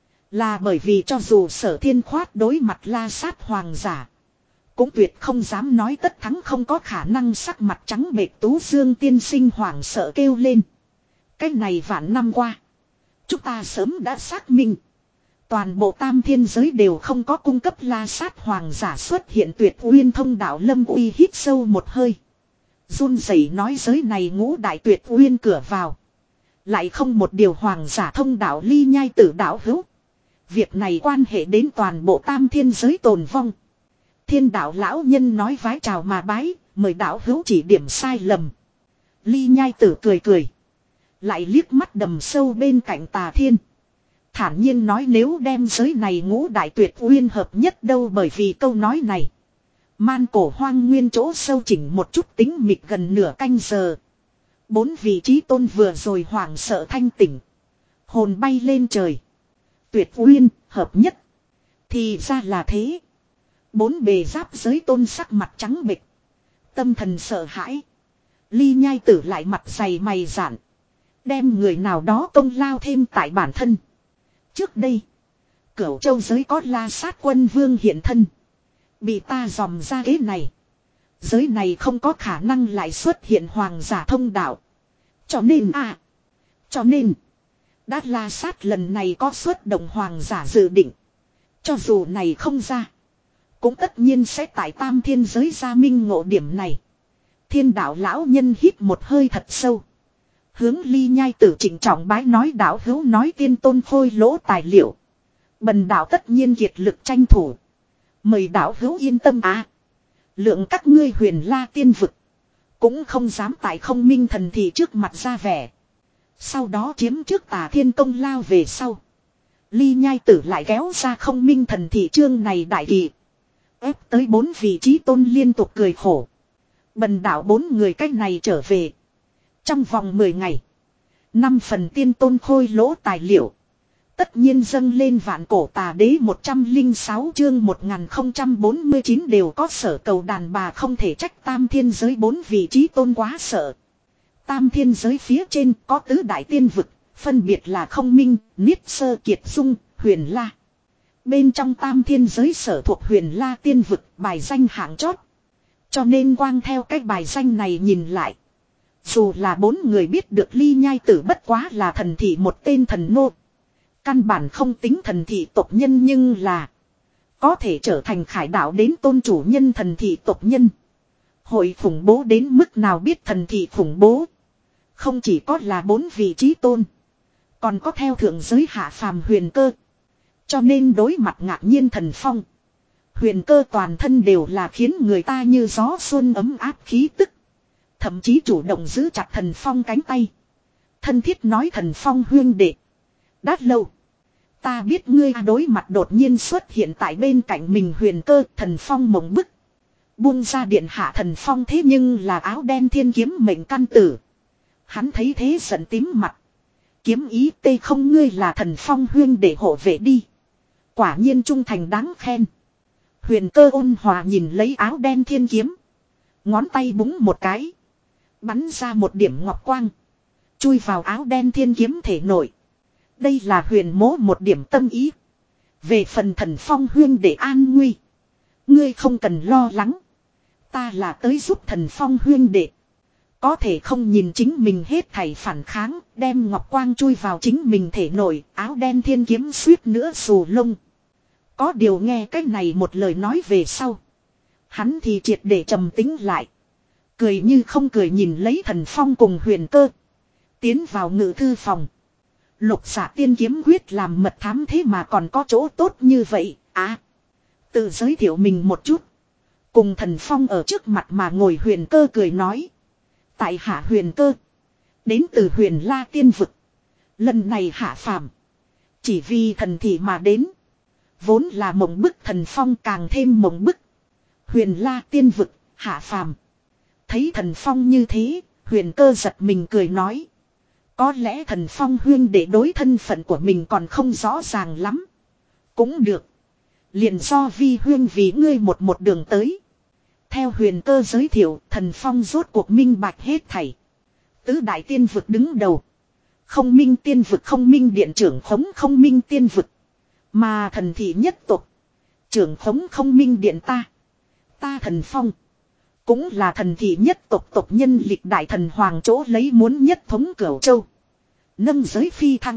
Là bởi vì cho dù Sở Thiên khoát đối mặt la sát hoàng giả. Cũng tuyệt không dám nói tất thắng không có khả năng sắc mặt trắng bệch Tú Dương tiên sinh hoàng sợ kêu lên. Cái này vạn năm qua. Chúng ta sớm đã xác minh. Toàn bộ tam thiên giới đều không có cung cấp la sát hoàng giả xuất hiện tuyệt uyên thông đạo Lâm Uy hít sâu một hơi. Run rẩy nói giới này ngũ đại tuyệt uyên cửa vào. Lại không một điều hoàng giả thông đạo ly nhai tử đạo hữu. Việc này quan hệ đến toàn bộ tam thiên giới tồn vong. Thiên đạo lão nhân nói vái chào mà bái, mời đạo hữu chỉ điểm sai lầm. Ly nhai tử cười cười. Lại liếc mắt đầm sâu bên cạnh Tà Thiên. Thản nhiên nói nếu đem giới này ngũ đại tuyệt uyên hợp nhất đâu bởi vì câu nói này. Man cổ hoang nguyên chỗ sâu chỉnh một chút tính mịt gần nửa canh giờ. Bốn vị trí tôn vừa rồi hoảng sợ thanh tỉnh. Hồn bay lên trời. Tuyệt uyên, hợp nhất. Thì ra là thế. Bốn bề giáp giới tôn sắc mặt trắng bệch. Tâm thần sợ hãi. Ly nhai tử lại mặt dày mày dạn. Đem người nào đó công lao thêm tại bản thân. Trước đây. Cửu châu giới có la sát quân vương hiện thân. Bị ta dòm ra kế này. Giới này không có khả năng lại xuất hiện hoàng giả thông đạo. Cho nên à. Cho nên. Đã la sát lần này có xuất động hoàng giả dự định. Cho dù này không ra. Cũng tất nhiên sẽ tại tam thiên giới ra minh ngộ điểm này. Thiên đạo lão nhân hít một hơi thật sâu. Hướng Ly nhai tử trịnh trọng bái nói đạo hữu nói tiên tôn khôi lỗ tài liệu. Bần đạo tất nhiên kiệt lực tranh thủ. Mời đạo hữu yên tâm à. Lượng các ngươi huyền la tiên vực. Cũng không dám tại không minh thần thì trước mặt ra vẻ. Sau đó chiếm trước Tà Thiên công lao về sau. Ly Nhai Tử lại kéo ra không minh thần thị chương này đại kỳ. Ép tới bốn vị trí tôn liên tục cười khổ. Bần đạo bốn người cách này trở về. Trong vòng mười ngày. Năm phần tiên tôn khôi lỗ tài liệu. Tất nhiên dâng lên vạn cổ tà đế một trăm lẻ sáu chương một nghìn không trăm bốn mươi chín đều có sở cầu đàn bà không thể trách tam thiên giới bốn vị trí tôn quá sợ. Tam thiên giới phía trên có tứ đại tiên vực, phân biệt là không minh, niết sơ kiệt dung, huyền la. Bên trong tam thiên giới sở thuộc huyền la tiên vực bài danh hạng chót. Cho nên quang theo cái bài danh này nhìn lại. Dù là bốn người biết được Ly Nhai Tử bất quá là thần thị một tên thần nô. Căn bản không tính thần thị tộc nhân nhưng là có thể trở thành khải đạo đến tôn chủ nhân thần thị tộc nhân. Hội khủng bố đến mức nào biết thần thị khủng bố. Không chỉ có là bốn vị trí tôn. Còn có theo thượng giới hạ phàm huyền cơ. Cho nên đối mặt ngạc nhiên thần phong. Huyền cơ toàn thân đều là khiến người ta như gió xuân ấm áp khí tức. Thậm chí chủ động giữ chặt thần phong cánh tay. Thân thiết nói thần phong huyên đệ. Đã lâu. Ta biết ngươi đối mặt đột nhiên xuất hiện tại bên cạnh mình huyền cơ thần phong mộng bức. Buông ra điện hạ thần phong thế nhưng là áo đen thiên kiếm mệnh căn tử. Hắn thấy thế giận tím mặt. Kiếm ý tê không ngươi là thần phong huyên để hộ vệ đi. Quả nhiên trung thành đáng khen. Huyền cơ ôn hòa nhìn lấy áo đen thiên kiếm. Ngón tay búng một cái. Bắn ra một điểm ngọc quang. Chui vào áo đen thiên kiếm thể nổi. Đây là huyền mố một điểm tâm ý. Về phần thần phong huyên để an nguy. Ngươi không cần lo lắng. Ta là tới giúp thần phong huyên đệ. Có thể không nhìn chính mình hết thảy phản kháng. Đem ngọc quang chui vào chính mình thể nổi. Áo đen thiên kiếm suýt nữa xù lông. Có điều nghe cái này một lời nói về sau. Hắn thì triệt để trầm tính lại. Cười như không cười nhìn lấy thần phong cùng huyền cơ. Tiến vào ngự thư phòng. Lục giả tiên kiếm quyết làm mật thám thế mà còn có chỗ tốt như vậy. À. Tự giới thiệu mình một chút. Cùng thần phong ở trước mặt mà ngồi huyền cơ cười nói. Tại hạ huyền cơ. Đến từ huyền la tiên vực. Lần này hạ phàm. Chỉ vì thần thị mà đến. Vốn là mộng bức thần phong càng thêm mộng bức. Huyền la tiên vực, hạ phàm. Thấy thần phong như thế, huyền cơ giật mình cười nói. Có lẽ thần phong huyên để đối thân phận của mình còn không rõ ràng lắm. Cũng được. Liền do vi huyên vì ngươi một một đường tới. Theo huyền cơ giới thiệu, thần phong rốt cuộc minh bạch hết thảy. Tứ đại tiên vực đứng đầu. Không minh tiên vực không minh điện trưởng khống không minh tiên vực. Mà thần thị nhất tộc. Trưởng khống không minh điện ta. Ta thần phong. Cũng là thần thị nhất tộc tộc nhân lịch đại thần hoàng chỗ lấy muốn nhất thống cửu châu. Nâng giới phi thăng.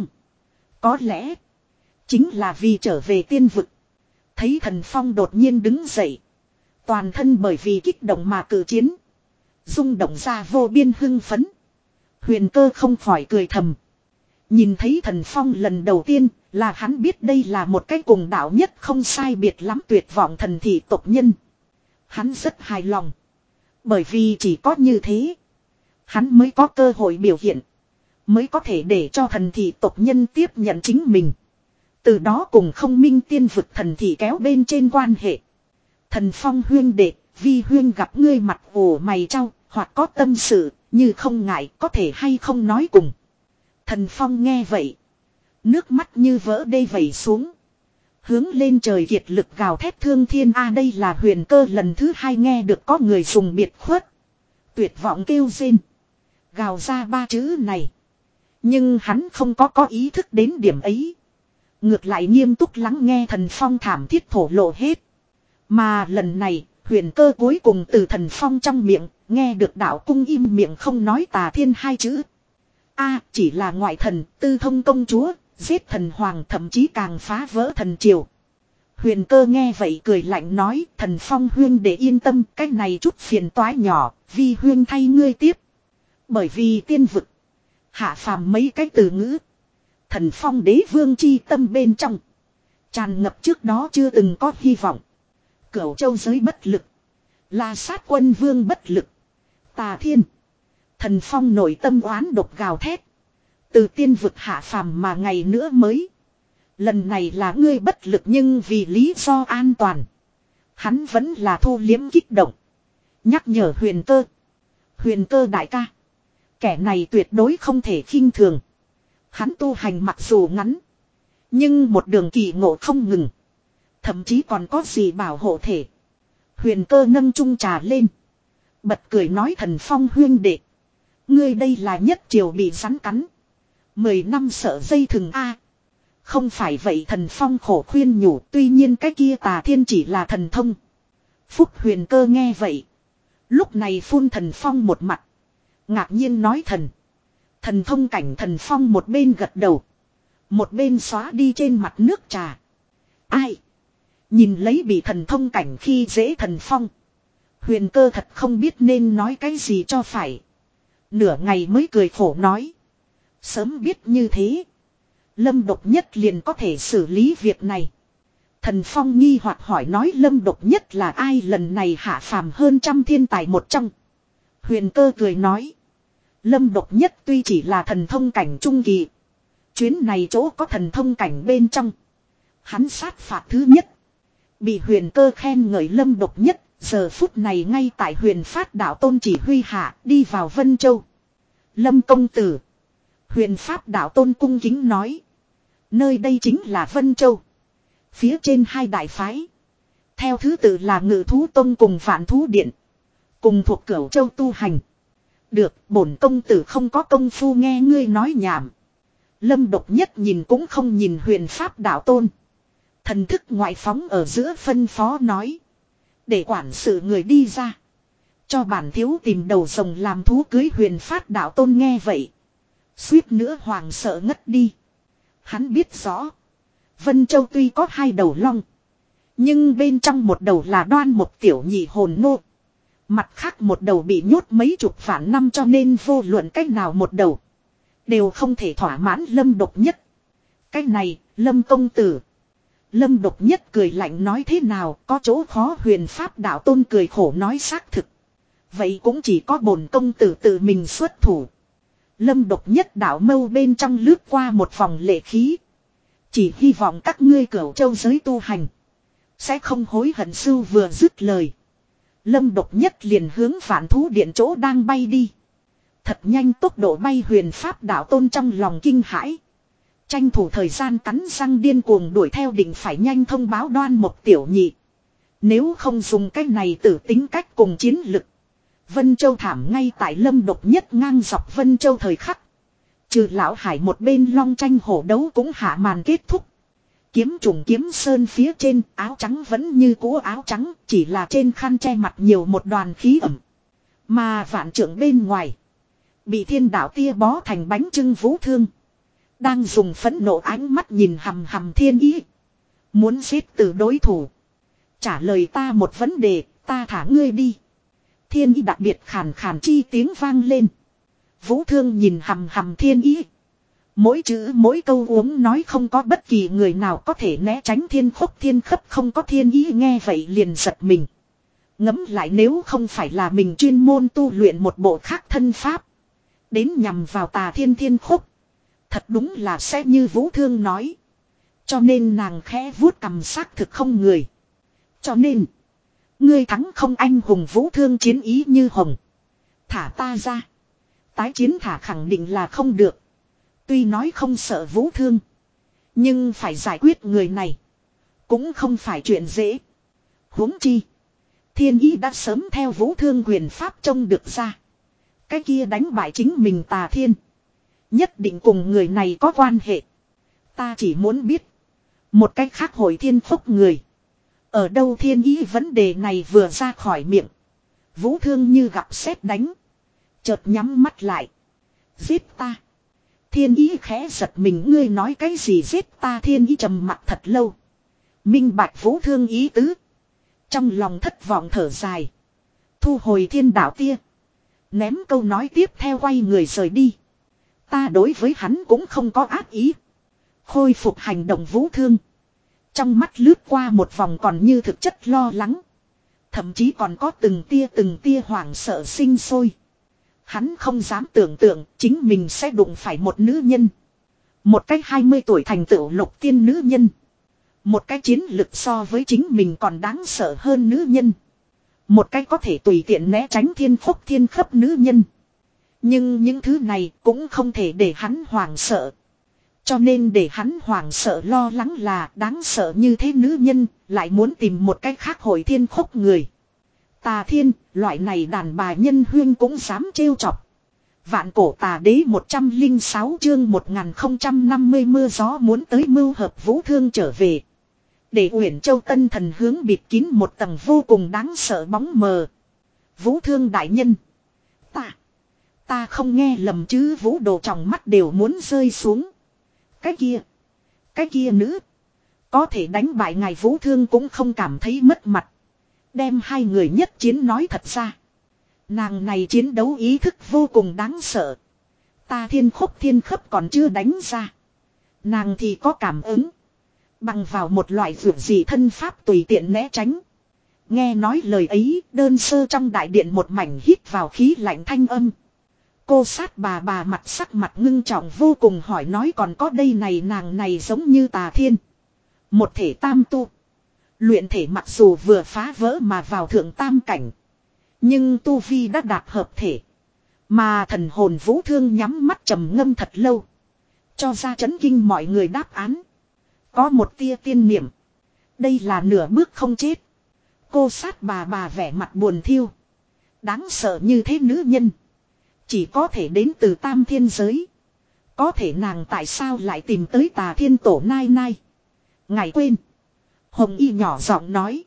Có lẽ. Chính là vì trở về tiên vực. Thấy thần phong đột nhiên đứng dậy. Toàn thân bởi vì kích động mà cử chiến. Rung động ra vô biên hưng phấn. Huyền cơ không khỏi cười thầm. Nhìn thấy thần phong lần đầu tiên là hắn biết đây là một cái cùng đạo nhất không sai biệt lắm tuyệt vọng thần thị tộc nhân. Hắn rất hài lòng. Bởi vì chỉ có như thế. Hắn mới có cơ hội biểu hiện. Mới có thể để cho thần thị tộc nhân tiếp nhận chính mình. Từ đó cùng không minh tiên vực thần thị kéo bên trên quan hệ. Thần phong huyên đệ, vi huyên gặp ngươi mặt ủ mày trao, hoặc có tâm sự, như không ngại có thể hay không nói cùng. Thần phong nghe vậy. Nước mắt như vỡ đê vẩy xuống. Hướng lên trời kiệt lực gào thét thương thiên a đây là huyền cơ lần thứ hai nghe được có người dùng biệt khuất. Tuyệt vọng kêu rên. Gào ra ba chữ này. Nhưng hắn không có có ý thức đến điểm ấy. Ngược lại nghiêm túc lắng nghe thần phong thảm thiết thổ lộ hết. Mà lần này huyền cơ cuối cùng từ thần phong trong miệng nghe được đạo cung im miệng không nói tà thiên hai chữ. A chỉ là ngoại thần tư thông công chúa. Giết thần hoàng thậm chí càng phá vỡ thần triều. Huyền cơ nghe vậy cười lạnh nói thần phong huyên để yên tâm cái này chút phiền toái nhỏ vi huyên thay ngươi tiếp. Bởi vì tiên vực hạ phàm mấy cái từ ngữ. Thần phong đế vương chi tâm bên trong. Tràn ngập trước đó chưa từng có hy vọng. Cửu châu giới bất lực. La sát quân vương bất lực. Tà thiên. Thần phong nội tâm oán độc gào thét. Từ tiên vực hạ phàm mà ngày nữa mới. Lần này là ngươi bất lực nhưng vì lý do an toàn. Hắn vẫn là thu liếm kích động. Nhắc nhở huyền cơ. Huyền cơ đại ca. Kẻ này tuyệt đối không thể khinh thường. Hắn tu hành mặc dù ngắn. Nhưng một đường kỳ ngộ không ngừng. Thậm chí còn có gì bảo hộ thể. Huyền cơ nâng chung trà lên. Bật cười nói Thần Phong huyên đệ. Ngươi đây là nhất triều bị rắn cắn. Mười năm sợ dây thừng A. Không phải vậy Thần Phong khổ khuyên nhủ. Tuy nhiên cái kia tà thiên chỉ là thần thông. Phúc huyền cơ nghe vậy. Lúc này phun Thần Phong một mặt. Ngạc nhiên nói thần. Thần thông cảnh Thần Phong một bên gật đầu. Một bên xóa đi trên mặt nước trà. Ai? Nhìn lấy bị thần thông cảnh khi dễ Thần Phong. Huyền cơ thật không biết nên nói cái gì cho phải. Nửa ngày mới cười khổ nói. Sớm biết như thế. Lâm Độc Nhất liền có thể xử lý việc này. Thần Phong nghi hoặc hỏi nói Lâm Độc Nhất là ai lần này hạ phàm hơn trăm thiên tài một trong. Huyền cơ cười nói. Lâm Độc Nhất tuy chỉ là thần thông cảnh trung kỳ. Chuyến này chỗ có thần thông cảnh bên trong. Hắn sát phạt thứ nhất. Bị huyền cơ khen ngợi Lâm Độc Nhất. Giờ phút này ngay tại huyền phát đạo tôn chỉ huy hạ đi vào Vân Châu. Lâm công tử. Huyền pháp đạo tôn cung kính nói. Nơi đây chính là Vân Châu. Phía trên hai đại phái. Theo thứ tự là Ngự Thú Tông cùng Vạn Thú Điện. Cùng thuộc Cửu Châu tu hành. Được, bổn công tử không có công phu nghe ngươi nói nhảm. Lâm Độc Nhất nhìn cũng không nhìn huyền pháp đạo tôn. Thần thức ngoại phóng ở giữa phân phó nói. Để quản sự người đi ra. Cho bản thiếu tìm đầu rồng làm thú cưới huyền phát đạo tôn nghe vậy. Suýt nữa hoàng sợ ngất đi. Hắn biết rõ. Vân Châu tuy có hai đầu long. Nhưng bên trong một đầu là Đoan một tiểu nhị hồn nô. Mặt khác một đầu bị nhốt mấy chục vạn năm cho nên vô luận cách nào một đầu. Đều không thể thỏa mãn Lâm Độc Nhất. Cách này, Lâm công tử. Lâm Độc Nhất cười lạnh nói thế nào có chỗ khó huyền pháp đạo tôn cười khổ nói xác thực. Vậy cũng chỉ có bổn công tử tự mình xuất thủ. Lâm Độc Nhất đạo mâu bên trong lướt qua một vòng lệ khí. Chỉ hy vọng các ngươi Cửu Châu giới tu hành. Sẽ không hối hận sưu vừa dứt lời. Lâm Độc Nhất liền hướng Vạn Thú Điện chỗ đang bay đi. Thật nhanh tốc độ bay huyền pháp đạo tôn trong lòng kinh hãi. Tranh thủ thời gian cắn răng điên cuồng đuổi theo định phải nhanh thông báo Đoan một tiểu nhị. Nếu không dùng cái này tử tính cách cùng chiến lực. Vân Châu thảm ngay tại Lâm Độc Nhất ngang dọc Vân Châu thời khắc. Trừ lão hải một bên long tranh hổ đấu cũng hạ màn kết thúc. Kiếm trùng kiếm sơn phía trên áo trắng vẫn như cũ áo trắng. Chỉ là trên khăn che mặt nhiều một đoàn khí ẩm. Mà vạn trưởng bên ngoài. Bị thiên đạo tia bó thành bánh trưng vũ thương. Đang dùng phẫn nộ ánh mắt nhìn hầm hầm thiên ý. Muốn giết từ đối thủ. Trả lời ta một vấn đề, ta thả ngươi đi. Thiên ý đặc biệt khàn khàn chi tiếng vang lên. Vũ thương nhìn hầm hầm thiên ý. Mỗi chữ mỗi câu uống nói không có bất kỳ người nào có thể né tránh thiên khốc thiên khấp không có thiên ý nghe vậy liền giật mình. Ngẫm lại nếu không phải là mình chuyên môn tu luyện một bộ khác thân pháp. Đến nhằm vào tà thiên thiên khốc. Thật đúng là sẽ như Vũ Thương nói. Cho nên nàng khẽ vuốt cầm xác thực không người. Cho nên. Ngươi thắng không anh hùng Vũ Thương chiến ý như hồng. Thả ta ra. Tái chiến thả khẳng định là không được. Tuy nói không sợ Vũ Thương. Nhưng phải giải quyết người này. Cũng không phải chuyện dễ. Huống chi. Thiên ý đã sớm theo Vũ Thương quyền pháp trông được ra. Cái kia đánh bại chính mình tà thiên. Nhất định cùng người này có quan hệ. Ta chỉ muốn biết. Một cách khác hồi thiên phúc người. Ở đâu thiên ý vấn đề này vừa ra khỏi miệng. Vũ Thương như gặp sét đánh. Chợt nhắm mắt lại. Giết ta. Thiên ý khẽ giật mình ngươi nói cái gì giết ta thiên ý trầm mặt thật lâu. Minh bạch Vũ Thương ý tứ. Trong lòng thất vọng thở dài. Thu hồi thiên đạo tia. Ném câu nói tiếp theo quay người rời đi. Ta đối với hắn cũng không có ác ý. Khôi phục hành động Vũ Thương. Trong mắt lướt qua một vòng còn như thực chất lo lắng. Thậm chí còn có từng tia từng tia hoảng sợ sinh sôi. Hắn không dám tưởng tượng chính mình sẽ đụng phải một nữ nhân. Một cách hai mươi tuổi thành tựu lục tiên nữ nhân. Một cái chiến lực so với chính mình còn đáng sợ hơn nữ nhân. Một cái có thể tùy tiện né tránh thiên phúc thiên khấp nữ nhân. Nhưng những thứ này cũng không thể để hắn hoảng sợ. Cho nên để hắn hoảng sợ lo lắng là đáng sợ như thế nữ nhân lại muốn tìm một cái khác hồi thiên khúc người. Tà Thiên, loại này đàn bà nhân huyên cũng dám trêu chọc. Vạn cổ tà đế một trăm lẻ sáu chương một nghìn không trăm năm mươi mưa gió muốn tới mưu hợp Vũ Thương trở về. Để Uyển Châu Tân Thần hướng bịt kín một tầng vô cùng đáng sợ bóng mờ. Vũ Thương đại nhân. Ta. Ta không nghe lầm chứ, Vũ Đồ trong mắt đều muốn rơi xuống. Cái kia. Cái kia nữ. Có thể đánh bại ngài Vũ Thương cũng không cảm thấy mất mặt. Đem hai người nhất chiến nói thật ra. Nàng này chiến đấu ý thức vô cùng đáng sợ. Ta thiên khúc thiên khấp còn chưa đánh ra. Nàng thì có cảm ứng. Bằng vào một loại vượt gì thân pháp tùy tiện né tránh. Nghe nói lời ấy, đơn sơ trong đại điện một mảnh hít vào khí lạnh thanh âm. Cô sát bà bà mặt sắc mặt ngưng trọng vô cùng hỏi nói còn có đây này nàng này giống như Tà Thiên. Một thể tam tu. Luyện thể mặc dù vừa phá vỡ mà vào thượng tam cảnh. Nhưng tu vi đã đạt hợp thể. Mà thần hồn Vũ Thương nhắm mắt trầm ngâm thật lâu. Cho ra chấn kinh mọi người đáp án. Có một tia tiên niệm. Đây là nửa bước không chết. Cô sát bà bà vẻ mặt buồn thiêu. Đáng sợ như thế nữ nhân. Chỉ có thể đến từ tam thiên giới. Có thể nàng tại sao lại tìm tới Tà Thiên tổ nai nai. Ngài quên. Hồng Y nhỏ giọng nói.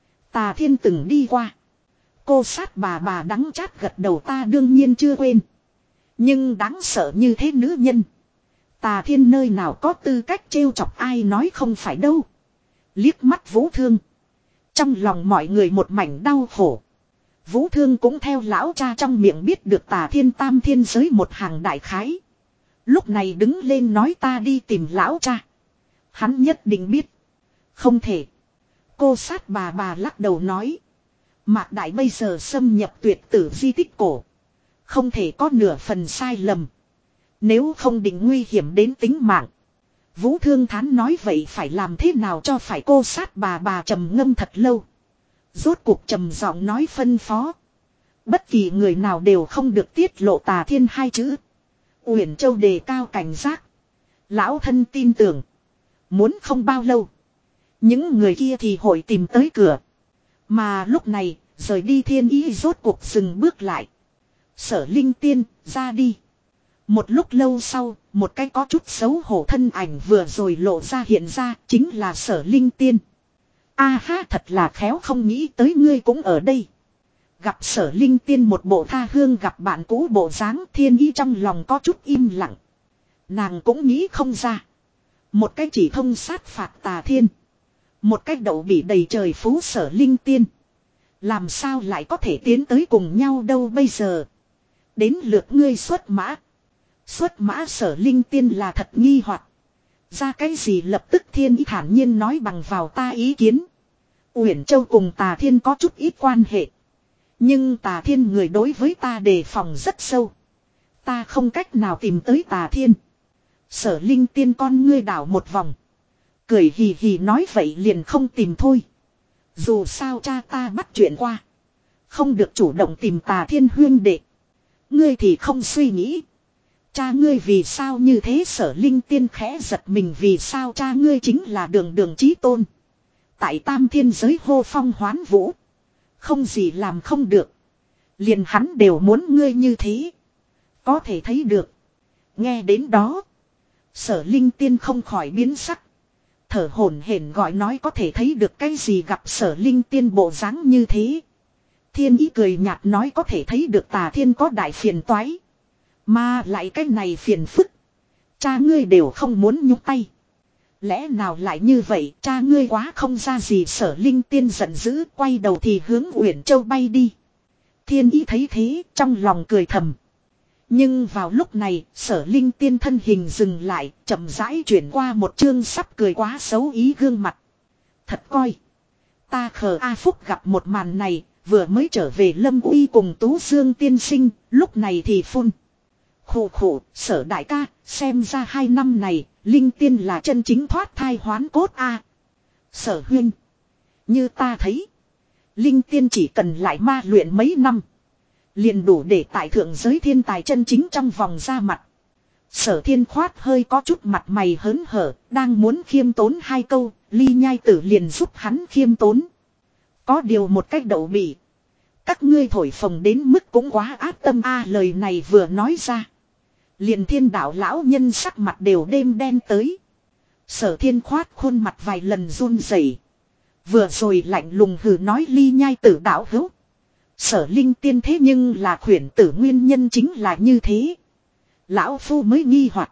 Tà Thiên từng đi qua. Cô sát bà bà đắng chát gật đầu ta đương nhiên chưa quên. Nhưng đáng sợ như thế nữ nhân. Tà Thiên nơi nào có tư cách trêu chọc ai nói không phải đâu. Liếc mắt Vũ Thương. Trong lòng mọi người một mảnh đau khổ. Vũ Thương cũng theo lão cha trong miệng biết được Tà Thiên tam thiên giới một hàng đại khái. Lúc này đứng lên nói ta đi tìm lão cha. Hắn nhất định biết. Không thể. Cô sát bà bà lắc đầu nói. Mạc Đại bây giờ xâm nhập tuyệt tử di tích cổ. Không thể có nửa phần sai lầm. Nếu không định nguy hiểm đến tính mạng. Vũ Thương thán nói vậy phải làm thế nào cho phải cô sát bà bà trầm ngâm thật lâu. Rốt cuộc trầm giọng nói phân phó. Bất kỳ người nào đều không được tiết lộ Tà Thiên hai chữ. Uyển Châu đề cao cảnh giác. Lão thân tin tưởng. Muốn không bao lâu. Những người kia thì hội tìm tới cửa. Mà lúc này, rời đi Thiên Ý rốt cuộc dừng bước lại. Sở Linh Tiên, ra đi. Một lúc lâu sau, một cái có chút xấu hổ thân ảnh vừa rồi lộ ra hiện ra, chính là Sở Linh Tiên. A ha thật là khéo không nghĩ tới ngươi cũng ở đây. Gặp Sở Linh Tiên một bộ tha hương gặp bạn cũ bộ dáng Thiên Ý trong lòng có chút im lặng. Nàng cũng nghĩ không ra. Một cái chỉ thông sát phạt Tà Thiên. Một cái đậu bị đầy trời phú Sở Linh Tiên. Làm sao lại có thể tiến tới cùng nhau đâu bây giờ. Đến lượt ngươi xuất mã. Xuất mã Sở Linh Tiên là thật nghi hoặc. Ra cái gì lập tức Thiên Ý thản nhiên nói bằng vào ta ý kiến. Uyển Châu cùng Tà Thiên có chút ít quan hệ. Nhưng Tà Thiên người đối với ta đề phòng rất sâu. Ta không cách nào tìm tới Tà Thiên. Sở Linh Tiên con ngươi đảo một vòng. Cười hì hì nói vậy liền không tìm thôi. Dù sao cha ta bắt chuyện qua. Không được chủ động tìm Tà Thiên huyên đệ. Ngươi thì không suy nghĩ. Cha ngươi vì sao như thế Sở Linh Tiên khẽ giật mình vì sao cha ngươi chính là đường đường chí tôn. Tại tam thiên giới hô phong hoán vũ. Không gì làm không được. Liền hắn đều muốn ngươi như thế. Có thể thấy được. Nghe đến đó. Sở Linh Tiên không khỏi biến sắc. Thở hổn hển gọi nói có thể thấy được cái gì gặp Sở Linh Tiên bộ dáng như thế. Thiên Ý cười nhạt nói có thể thấy được Tà Thiên có đại phiền toái. Mà lại cái này phiền phức. Cha ngươi đều không muốn nhúc tay. Lẽ nào lại như vậy cha ngươi quá không ra gì Sở Linh Tiên giận dữ quay đầu thì hướng Uyển Châu bay đi. Thiên Ý thấy thế trong lòng cười thầm. Nhưng vào lúc này Sở Linh Tiên thân hình dừng lại chậm rãi chuyển qua một chương sắp cười quá xấu ý gương mặt. Thật coi. Ta khờ A Phúc gặp một màn này vừa mới trở về Lâm Uy cùng Tú Dương tiên sinh lúc này thì phun. Khổ khổ, Sở đại ca, xem ra hai năm này, linh tiên là chân chính thoát thai hoán cốt a. Sở huynh. Như ta thấy. Linh tiên chỉ cần lại ma luyện mấy năm. Liền đủ để tại thượng giới thiên tài chân chính trong vòng ra mặt. Sở thiên khoát hơi có chút mặt mày hớn hở. Đang muốn khiêm tốn hai câu. Ly nhai tử liền giúp hắn khiêm tốn. Có điều một cách đậu bị. Các ngươi thổi phồng đến mức cũng quá ác tâm a. Lời này vừa nói ra. Liền thiên đạo lão nhân sắc mặt đều đêm đen tới. Sở thiên khoát khuôn mặt vài lần run rẩy. Vừa rồi lạnh lùng hừ nói ly nhai tử đạo hữu. Sở linh tiên thế nhưng là khuyển tử nguyên nhân chính là như thế. Lão phu mới nghi hoặc.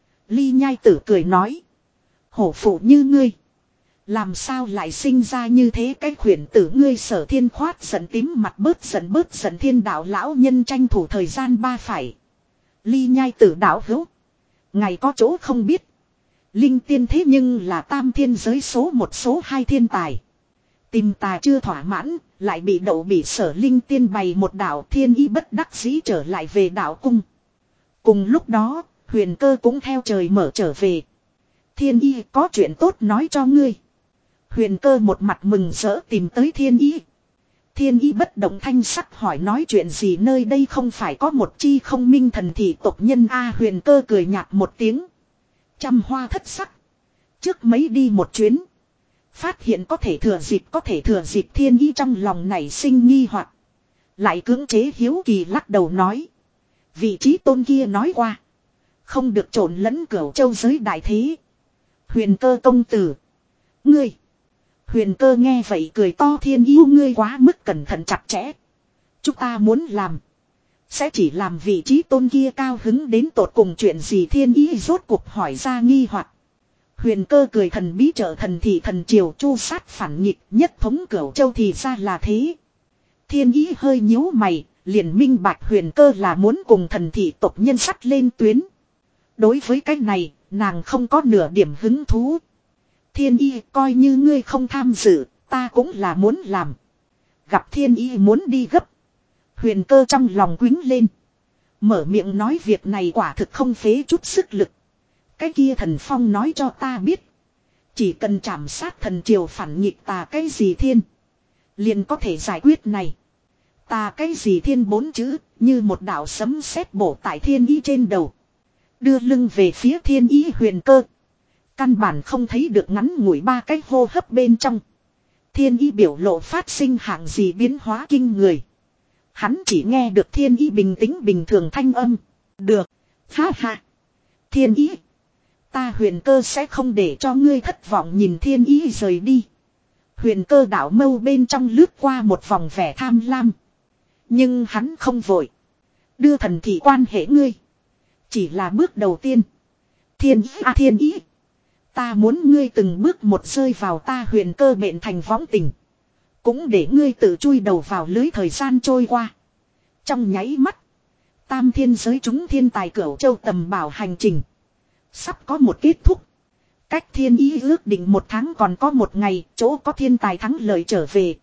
Ly nhai tử cười nói. Hổ phụ như ngươi. Làm sao lại sinh ra như thế cái khuyển tử ngươi Sở thiên khoát giận tím mặt bớt giận bớt giận thiên đạo lão nhân tranh thủ thời gian ba phải. Ly nhai tử đạo hữu. Ngày có chỗ không biết. Linh tiên thế nhưng là tam thiên giới số một số hai thiên tài. Tìm tà chưa thỏa mãn, lại bị đậu bị Sở linh tiên bày một đạo thiên ý bất đắc dĩ trở lại về đạo cung. Cùng lúc đó, huyền cơ cũng theo trời mở trở về. Thiên ý có chuyện tốt nói cho ngươi. Huyền cơ một mặt mừng rỡ tìm tới thiên ý. Thiên ý bất động thanh sắc hỏi nói chuyện gì nơi đây không phải có một chi không minh thần thị tộc nhân a. Huyền cơ cười nhạt một tiếng. Trăm hoa thất sắc. Trước mấy đi một chuyến. Phát hiện có thể thừa dịp có thể thừa dịp thiên ý trong lòng nảy sinh nghi hoặc. Lại cưỡng chế hiếu kỳ lắc đầu nói. Vị trí tôn kia nói qua. Không được trộn lẫn cửu châu giới đại thế. Huyền cơ công tử. Ngươi. Huyền cơ nghe vậy cười to thiên yêu ngươi quá mức cẩn thận chặt chẽ. Chúng ta muốn làm. Sẽ chỉ làm vị trí tôn kia cao hứng đến tột cùng chuyện gì thiên ý rốt cuộc hỏi ra nghi hoặc. Huyền cơ cười thần bí trợ thần thị thần triều chu sát phản nghịch nhất thống cửu châu thì ra là thế. Thiên ý hơi nhíu mày, liền minh bạch huyền cơ là muốn cùng thần thị tộc nhân sắt lên tuyến. Đối với cái này, nàng không có nửa điểm hứng thú. Thiên ý coi như ngươi không tham dự, ta cũng là muốn làm. Gặp thiên ý muốn đi gấp. Huyền cơ trong lòng quính lên. Mở miệng nói việc này quả thực không phế chút sức lực. Cái kia thần phong nói cho ta biết. Chỉ cần chạm sát thần triều phản nghịch tà cái gì thiên. Liền có thể giải quyết này. Tà cái gì thiên bốn chữ như một đạo sấm sét bổ tại thiên ý trên đầu. Đưa lưng về phía thiên ý huyền cơ. Căn bản không thấy được ngắn ngủi ba cái hô hấp bên trong. Thiên ý biểu lộ phát sinh hạng gì biến hóa kinh người. Hắn chỉ nghe được thiên ý bình tĩnh bình thường thanh âm. Được. Ha ha. Thiên ý. Ta huyền cơ sẽ không để cho ngươi thất vọng nhìn thiên ý rời đi. Huyền cơ đảo mâu bên trong lướt qua một vòng vẻ tham lam. Nhưng hắn không vội. Đưa thần thị quan hệ ngươi. Chỉ là bước đầu tiên. Thiên ý à thiên ý. Ta muốn ngươi từng bước một rơi vào ta huyền cơ mệnh thành võng tình. Cũng để ngươi tự chui đầu vào lưới thời gian trôi qua. Trong nháy mắt. Tam thiên giới chúng thiên tài cửu châu tầm bảo hành trình. Sắp có một kết thúc. Cách thiên ý ước định một tháng còn có một ngày. Chỗ có thiên tài thắng lợi trở về.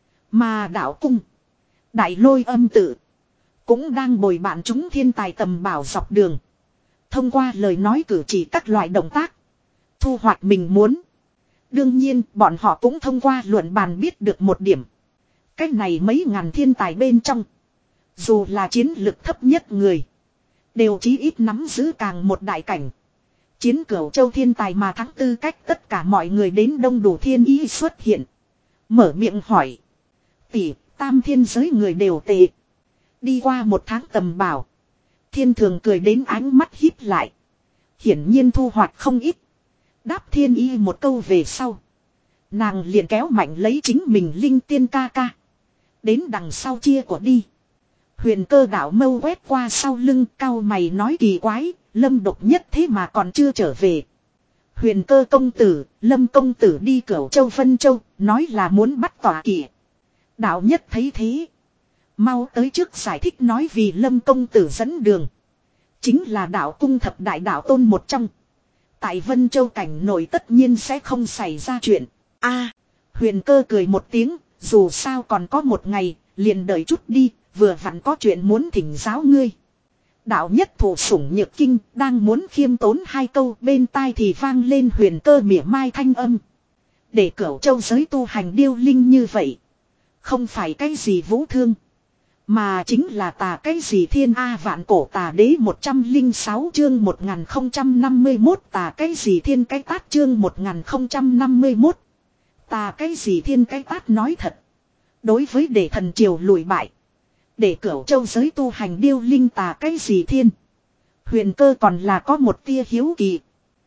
Mà đạo cung. Đại lôi âm tự. Cũng đang bồi bạn chúng thiên tài tầm bảo dọc đường. Thông qua lời nói cử chỉ các loại động tác. Thu hoạch mình muốn. Đương nhiên bọn họ cũng thông qua luận bàn biết được một điểm. Cách này mấy ngàn thiên tài bên trong. Dù là chiến lực thấp nhất người. Đều chí ít nắm giữ càng một đại cảnh. Chiến cửu châu thiên tài mà tháng tư cách tất cả mọi người đến đông đủ thiên ý xuất hiện. Mở miệng hỏi. Tỷ tam thiên giới người đều tệ. Đi qua một tháng tầm bảo. Thiên thường cười đến ánh mắt híp lại. Hiển nhiên thu hoạch không ít. Đáp thiên ý một câu về sau. Nàng liền kéo mạnh lấy chính mình linh tiên ca ca. Đến đằng sau chia của đi. Huyền cơ đảo mâu quét qua sau lưng cao mày nói kỳ quái. Lâm độc nhất thế mà còn chưa trở về. Huyền cơ công tử, Lâm công tử đi cửu châu Vân Châu. Nói là muốn bắt tỏa kỵ. Đạo nhất thấy thế. Mau tới trước giải thích nói vì Lâm công tử dẫn đường. Chính là đạo cung thập đại đạo tôn một trong. Tại Vân Châu cảnh nổi tất nhiên sẽ không xảy ra chuyện. A, huyền cơ cười một tiếng, dù sao còn có một ngày, liền đợi chút đi, vừa vặn có chuyện muốn thỉnh giáo ngươi. Đạo nhất thủ sủng nhược kinh đang muốn khiêm tốn hai câu bên tai thì vang lên huyền cơ mỉa mai thanh âm. Để Cửu Châu giới tu hành điêu linh như vậy. Không phải cái gì vũ thương. Mà chính là tà cái gì thiên A vạn cổ tà đế một trăm lẻ sáu chương một nghìn không trăm năm mươi mốt tà cái gì thiên cái tát chương một nghìn không trăm năm mươi mốt. Tà cái gì thiên cái tát nói thật. Đối với để thần triều lùi bại. Để Cửu Châu giới tu hành điêu linh tà cái gì thiên. Huyền cơ còn là có một tia hiếu kỳ.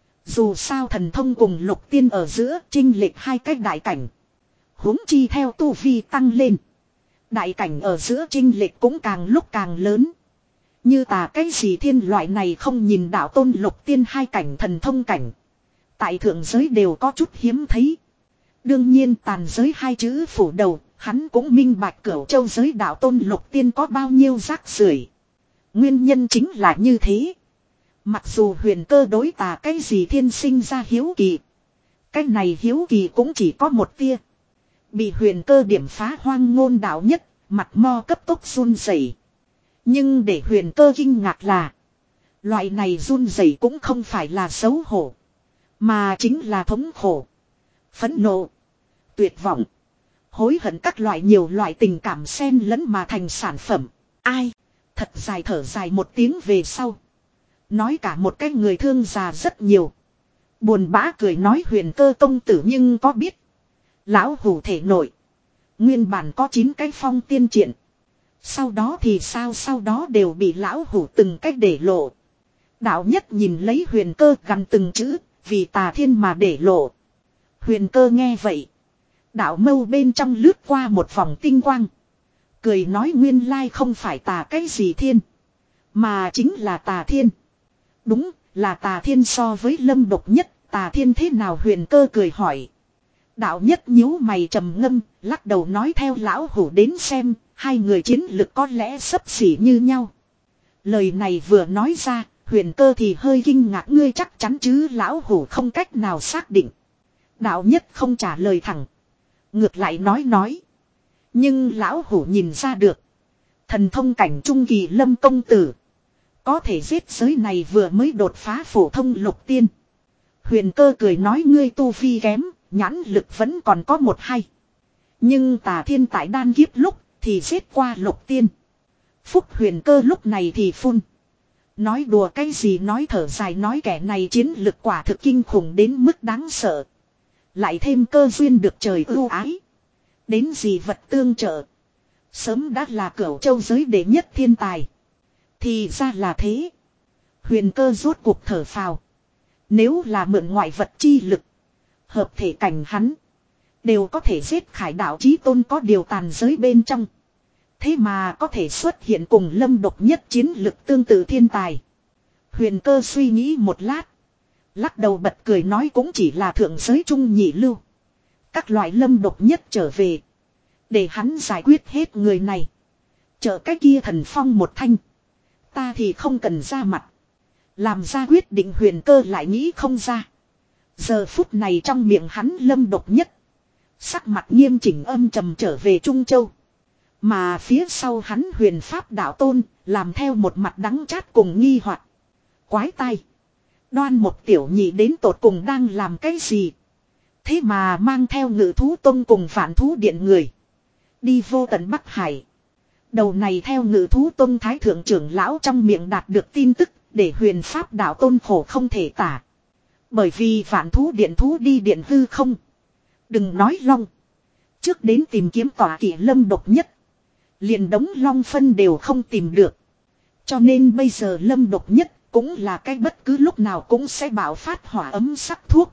Dù sao thần thông cùng lục tiên ở giữa chênh lệch hai cách đại cảnh. Huống chi theo tu vi tăng lên. Đại cảnh ở giữa chênh lệch cũng càng lúc càng lớn. Như tà cái gì thiên loại này không nhìn đạo tôn lục tiên hai cảnh thần thông cảnh. Tại thượng giới đều có chút hiếm thấy. Đương nhiên tàn giới hai chữ phủ đầu, hắn cũng minh bạch Cửu Châu giới đạo tôn lục tiên có bao nhiêu rác rưởi. Nguyên nhân chính là như thế. Mặc dù huyền cơ đối tà cái gì thiên sinh ra hiếu kỳ. Cái này hiếu kỳ cũng chỉ có một tia. Bị huyền cơ điểm phá hoang ngôn đạo nhất, mặt mo cấp tốc run rẩy. Nhưng để huyền cơ kinh ngạc là. Loại này run rẩy cũng không phải là xấu hổ. Mà chính là thống khổ. Phẫn nộ. Tuyệt vọng. Hối hận các loại nhiều loại tình cảm xen lẫn mà thành sản phẩm. Ai? Thật dài thở dài một tiếng về sau. Nói cả một cái người thương già rất nhiều. Buồn bã cười nói huyền cơ công tử nhưng có biết. Lão hủ thể nội. Nguyên bản có chín cái phong tiên triện. Sau đó thì sao sau đó đều bị lão hủ từng cách để lộ. Đạo nhất nhìn lấy huyền cơ gần từng chữ. Vì tà thiên mà để lộ. Huyền cơ nghe vậy. Đạo mâu bên trong lướt qua một vòng tinh quang. Cười nói nguyên lai không phải tà cái gì thiên. Mà chính là tà thiên. Đúng là tà thiên so với lâm độc nhất. Tà thiên thế nào huyền cơ cười hỏi. Đạo nhất nhíu mày trầm ngâm. Lắc đầu nói theo lão hủ đến xem. Hai người chiến lực có lẽ xấp xỉ như nhau. Lời này vừa nói ra. Huyền cơ thì hơi kinh ngạc ngươi chắc chắn chứ lão hủ không cách nào xác định. Đạo nhất không trả lời thẳng. Ngược lại nói nói. Nhưng lão hủ nhìn ra được. Thần thông cảnh trung kỳ lâm công tử. Có thể giết giới này vừa mới đột phá phổ thông lục tiên. Huyền cơ cười nói ngươi tu vi kém. Nhãn lực vẫn còn có một hay. Nhưng tà thiên tại đan kiếp lúc thì giết qua lục tiên. Phúc huyền cơ lúc này thì phun. Nói đùa cái gì nói thở dài nói kẻ này chiến lực quả thực kinh khủng đến mức đáng sợ. Lại thêm cơ duyên được trời ưu ái. Đến gì vật tương trợ. Sớm đã là Cửu Châu giới đệ nhất thiên tài. Thì ra là thế. Huyền cơ rốt cuộc thở phào. Nếu là mượn ngoại vật chi lực. Hợp thể cảnh hắn. Đều có thể giết khải đạo chí tôn có điều tàn giới bên trong. Thế mà có thể xuất hiện cùng lâm độc nhất chiến lực tương tự thiên tài. Huyền cơ suy nghĩ một lát. Lắc đầu bật cười nói cũng chỉ là thượng giới trung nhị lưu. Các loại lâm độc nhất trở về. Để hắn giải quyết hết người này. Chờ cái kia thần phong một thanh. Ta thì không cần ra mặt. Làm ra quyết định huyền cơ lại nghĩ không ra. Giờ phút này trong miệng hắn lâm độc nhất. Sắc mặt nghiêm chỉnh âm trầm trở về Trung Châu. Mà phía sau hắn huyền pháp đạo tôn. Làm theo một mặt đắng chát cùng nghi hoặc. Quái tai. Đoan một tiểu nhị đến tột cùng đang làm cái gì. Thế mà mang theo ngự thú tông cùng phản thú điện người. Đi vô tận Bắc Hải. Đầu này theo ngự thú tông thái thượng trưởng lão trong miệng đạt được tin tức. Để huyền pháp đạo tôn khổ không thể tả. Bởi vì phản thú điện thú đi điện hư không. Đừng nói long. Trước đến tìm kiếm tòa kỷ lâm độc nhất. Liền đống long phân đều không tìm được. Cho nên bây giờ lâm độc nhất. Cũng là cái bất cứ lúc nào cũng sẽ bạo phát hỏa ấm sắc thuốc.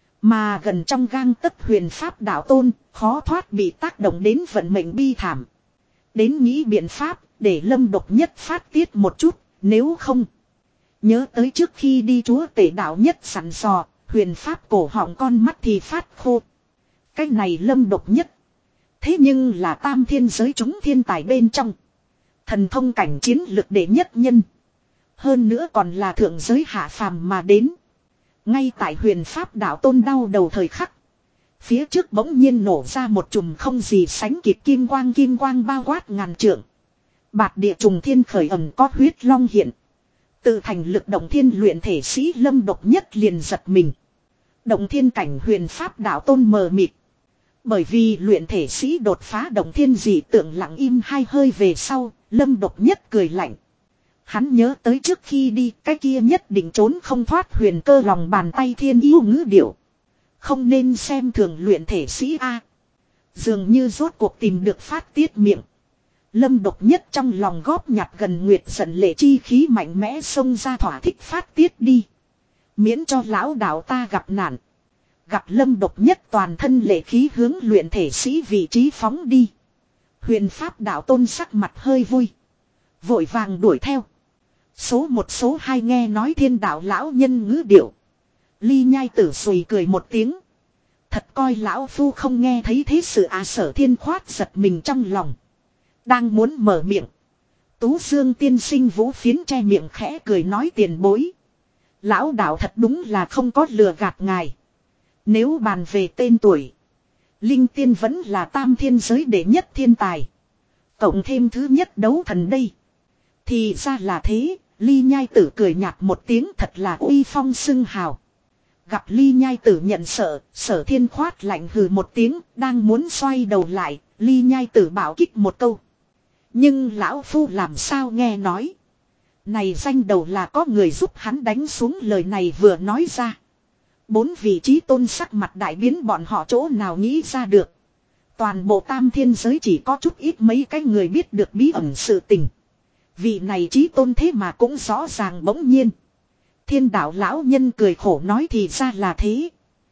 Mà gần trong gang tấc huyền pháp đạo tôn, khó thoát bị tác động đến vận mệnh bi thảm. Đến nghĩ biện pháp, để lâm độc nhất phát tiết một chút, nếu không. Nhớ tới trước khi đi chúa tể đạo nhất sẵn dò, huyền pháp cổ họng con mắt thì phát khô. Cái này lâm độc nhất. Thế nhưng là tam thiên giới chúng thiên tài bên trong. Thần thông cảnh chiến lực đệ nhất nhân. Hơn nữa còn là thượng giới hạ phàm mà đến. Ngay tại huyền pháp đạo tôn đau đầu thời khắc. Phía trước bỗng nhiên nổ ra một chùm không gì sánh kịp kim quang kim quang bao quát ngàn trượng. Bạt địa trùng thiên khởi ẩm có huyết long hiện. Tự thành lực động thiên luyện thể sĩ Lâm Độc Nhất liền giật mình. Động thiên cảnh huyền pháp đạo tôn mờ mịt. Bởi vì luyện thể sĩ đột phá động thiên dị tượng lặng im hai hơi về sau, Lâm Độc Nhất cười lạnh. Hắn nhớ tới trước khi đi, cái kia nhất định trốn không thoát huyền cơ lòng bàn tay thiên yêu ngữ điệu. Không nên xem thường luyện thể sĩ A. Dường như rốt cuộc tìm được phát tiết miệng. Lâm Độc Nhất trong lòng góp nhặt gần nguyệt giận lệ chi khí mạnh mẽ xông ra thỏa thích phát tiết đi. Miễn cho lão đạo ta gặp nạn. Gặp Lâm Độc Nhất toàn thân lệ khí hướng luyện thể sĩ vị trí phóng đi. Huyền pháp đạo tôn sắc mặt hơi vui. Vội vàng đuổi theo. Số một số hai nghe nói thiên đạo lão nhân ngữ điệu. Ly Nhai Tử sùi cười một tiếng. Thật coi lão phu không nghe thấy thế sự à. Sở Thiên khoát giật mình trong lòng. Đang muốn mở miệng. Tú Dương tiên sinh vũ phiến che miệng khẽ cười nói tiền bối. Lão đạo thật đúng là không có lừa gạt ngài. Nếu bàn về tên tuổi. Linh tiên vẫn là tam thiên giới đệ nhất thiên tài. Cộng thêm thứ nhất đấu thần đây. Thì ra là thế. Ly Nhai Tử cười nhạt một tiếng thật là uy phong xưng hào. Gặp Ly Nhai Tử nhận sợ, Sở Thiên khoát lạnh hừ một tiếng, đang muốn xoay đầu lại, Ly Nhai Tử bảo kích một câu. Nhưng lão phu làm sao nghe nói. Này danh đầu là có người giúp hắn đánh xuống lời này vừa nói ra. Bốn vị trí tôn sắc mặt đại biến bọn họ chỗ nào nghĩ ra được. Toàn bộ tam thiên giới chỉ có chút ít mấy cái người biết được bí ẩn sự tình. Vị này trí tôn thế mà cũng rõ ràng bỗng nhiên. Thiên đạo lão nhân cười khổ nói thì ra là thế.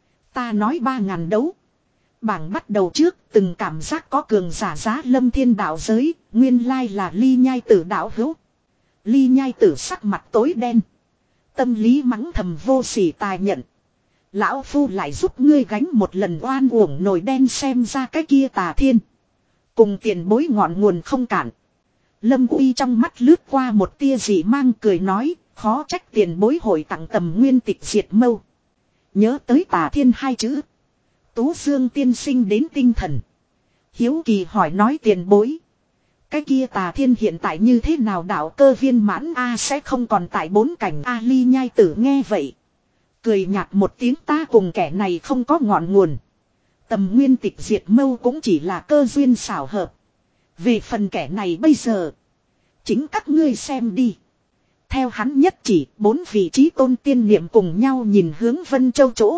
Ta nói ba ngàn đấu. Bảng bắt đầu trước từng cảm giác có cường giả giá lâm thiên đạo giới. Nguyên lai là Ly Nhai Tử đạo hữu. Ly Nhai Tử sắc mặt tối đen. Tâm lý mắng thầm vô sỉ tài nhận. Lão phu lại giúp ngươi gánh một lần oan uổng nổi đen xem ra cái kia tà thiên. Cùng tiền bối ngọn nguồn không cản. Lâm Uy trong mắt lướt qua một tia dị mang cười nói. Khó trách tiền bối hội tặng tầm nguyên tịch diệt mâu. Nhớ tới tà thiên hai chữ. Tú Dương tiên sinh đến tinh thần. Hiếu kỳ hỏi nói tiền bối. Cái kia tà thiên hiện tại như thế nào đạo cơ viên mãn A sẽ không còn tại bốn cảnh A. Ly Nhai Tử nghe vậy. Cười nhạt một tiếng ta cùng kẻ này không có ngọn nguồn. Tầm nguyên tịch diệt mâu cũng chỉ là cơ duyên xảo hợp. Về phần kẻ này bây giờ. Chính các ngươi xem đi. Theo hắn nhất chỉ bốn vị trí tôn tiên niệm cùng nhau nhìn hướng Vân Châu chỗ.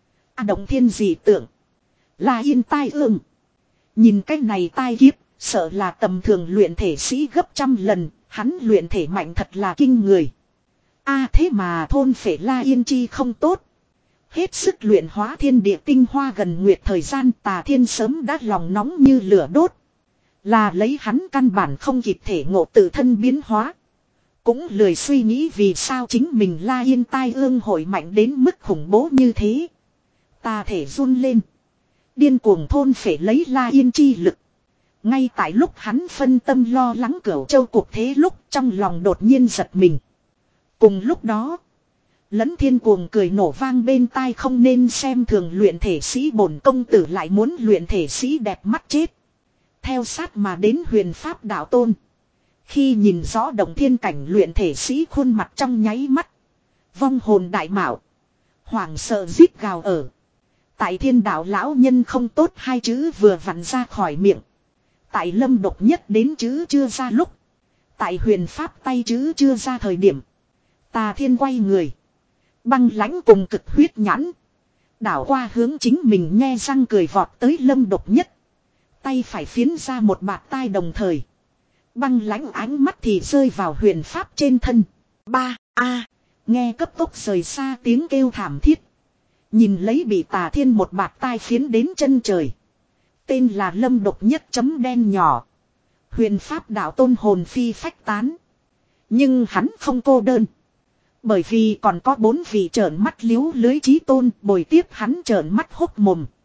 A động thiên dị tượng. Là yên tai ương. Nhìn cái này tai kiếp. Sợ là tầm thường luyện thể sĩ gấp trăm lần. Hắn luyện thể mạnh thật là kinh người. A thế mà thôn phệ La Yên Chi không tốt. Hết sức luyện hóa thiên địa tinh hoa gần nguyệt thời gian tà thiên sớm đã lòng nóng như lửa đốt. Là lấy hắn căn bản không kịp thể ngộ tự thân biến hóa. Cũng lười suy nghĩ vì sao chính mình La Yên tai ương hội mạnh đến mức khủng bố như thế. Tà thể run lên. Điên cuồng thôn phệ lấy La Yên chi lực. Ngay tại lúc hắn phân tâm lo lắng Cửu Châu cuộc thế lúc trong lòng đột nhiên giật mình. Cùng lúc đó, Lẫn Thiên cuồng cười nổ vang bên tai không nên xem thường luyện thể sĩ bổn công tử lại muốn luyện thể sĩ đẹp mắt chết. Theo sát mà đến huyền pháp đạo tôn. Khi nhìn rõ động thiên cảnh luyện thể sĩ khuôn mặt trong nháy mắt. Vong hồn đại mạo. Hoảng sợ rít gào ở. Tại thiên đạo lão nhân không tốt hai chữ vừa vặn ra khỏi miệng. Tại Lâm Độc Nhất đến chữ chưa ra lúc. Tại huyền pháp tay chữ chưa ra thời điểm. Tà thiên quay người. Băng lãnh cùng cực huyết nhãn. Đảo qua hướng chính mình nghe răng cười vọt tới Lâm Độc Nhất. Tay phải phiến ra một bạt tai đồng thời. Băng lãnh ánh mắt thì rơi vào huyền pháp trên thân. Ba, a nghe cấp tốc rời xa tiếng kêu thảm thiết. Nhìn lấy bị tà thiên một bạt tai phiến đến chân trời. Tên là Lâm Độc Nhất chấm đen nhỏ. Huyền pháp đạo tôn hồn phi phách tán. Nhưng hắn không cô đơn. Bởi vì còn có bốn vị trợn mắt liếu lưới chí tôn bồi tiếp hắn trợn mắt hốc mồm.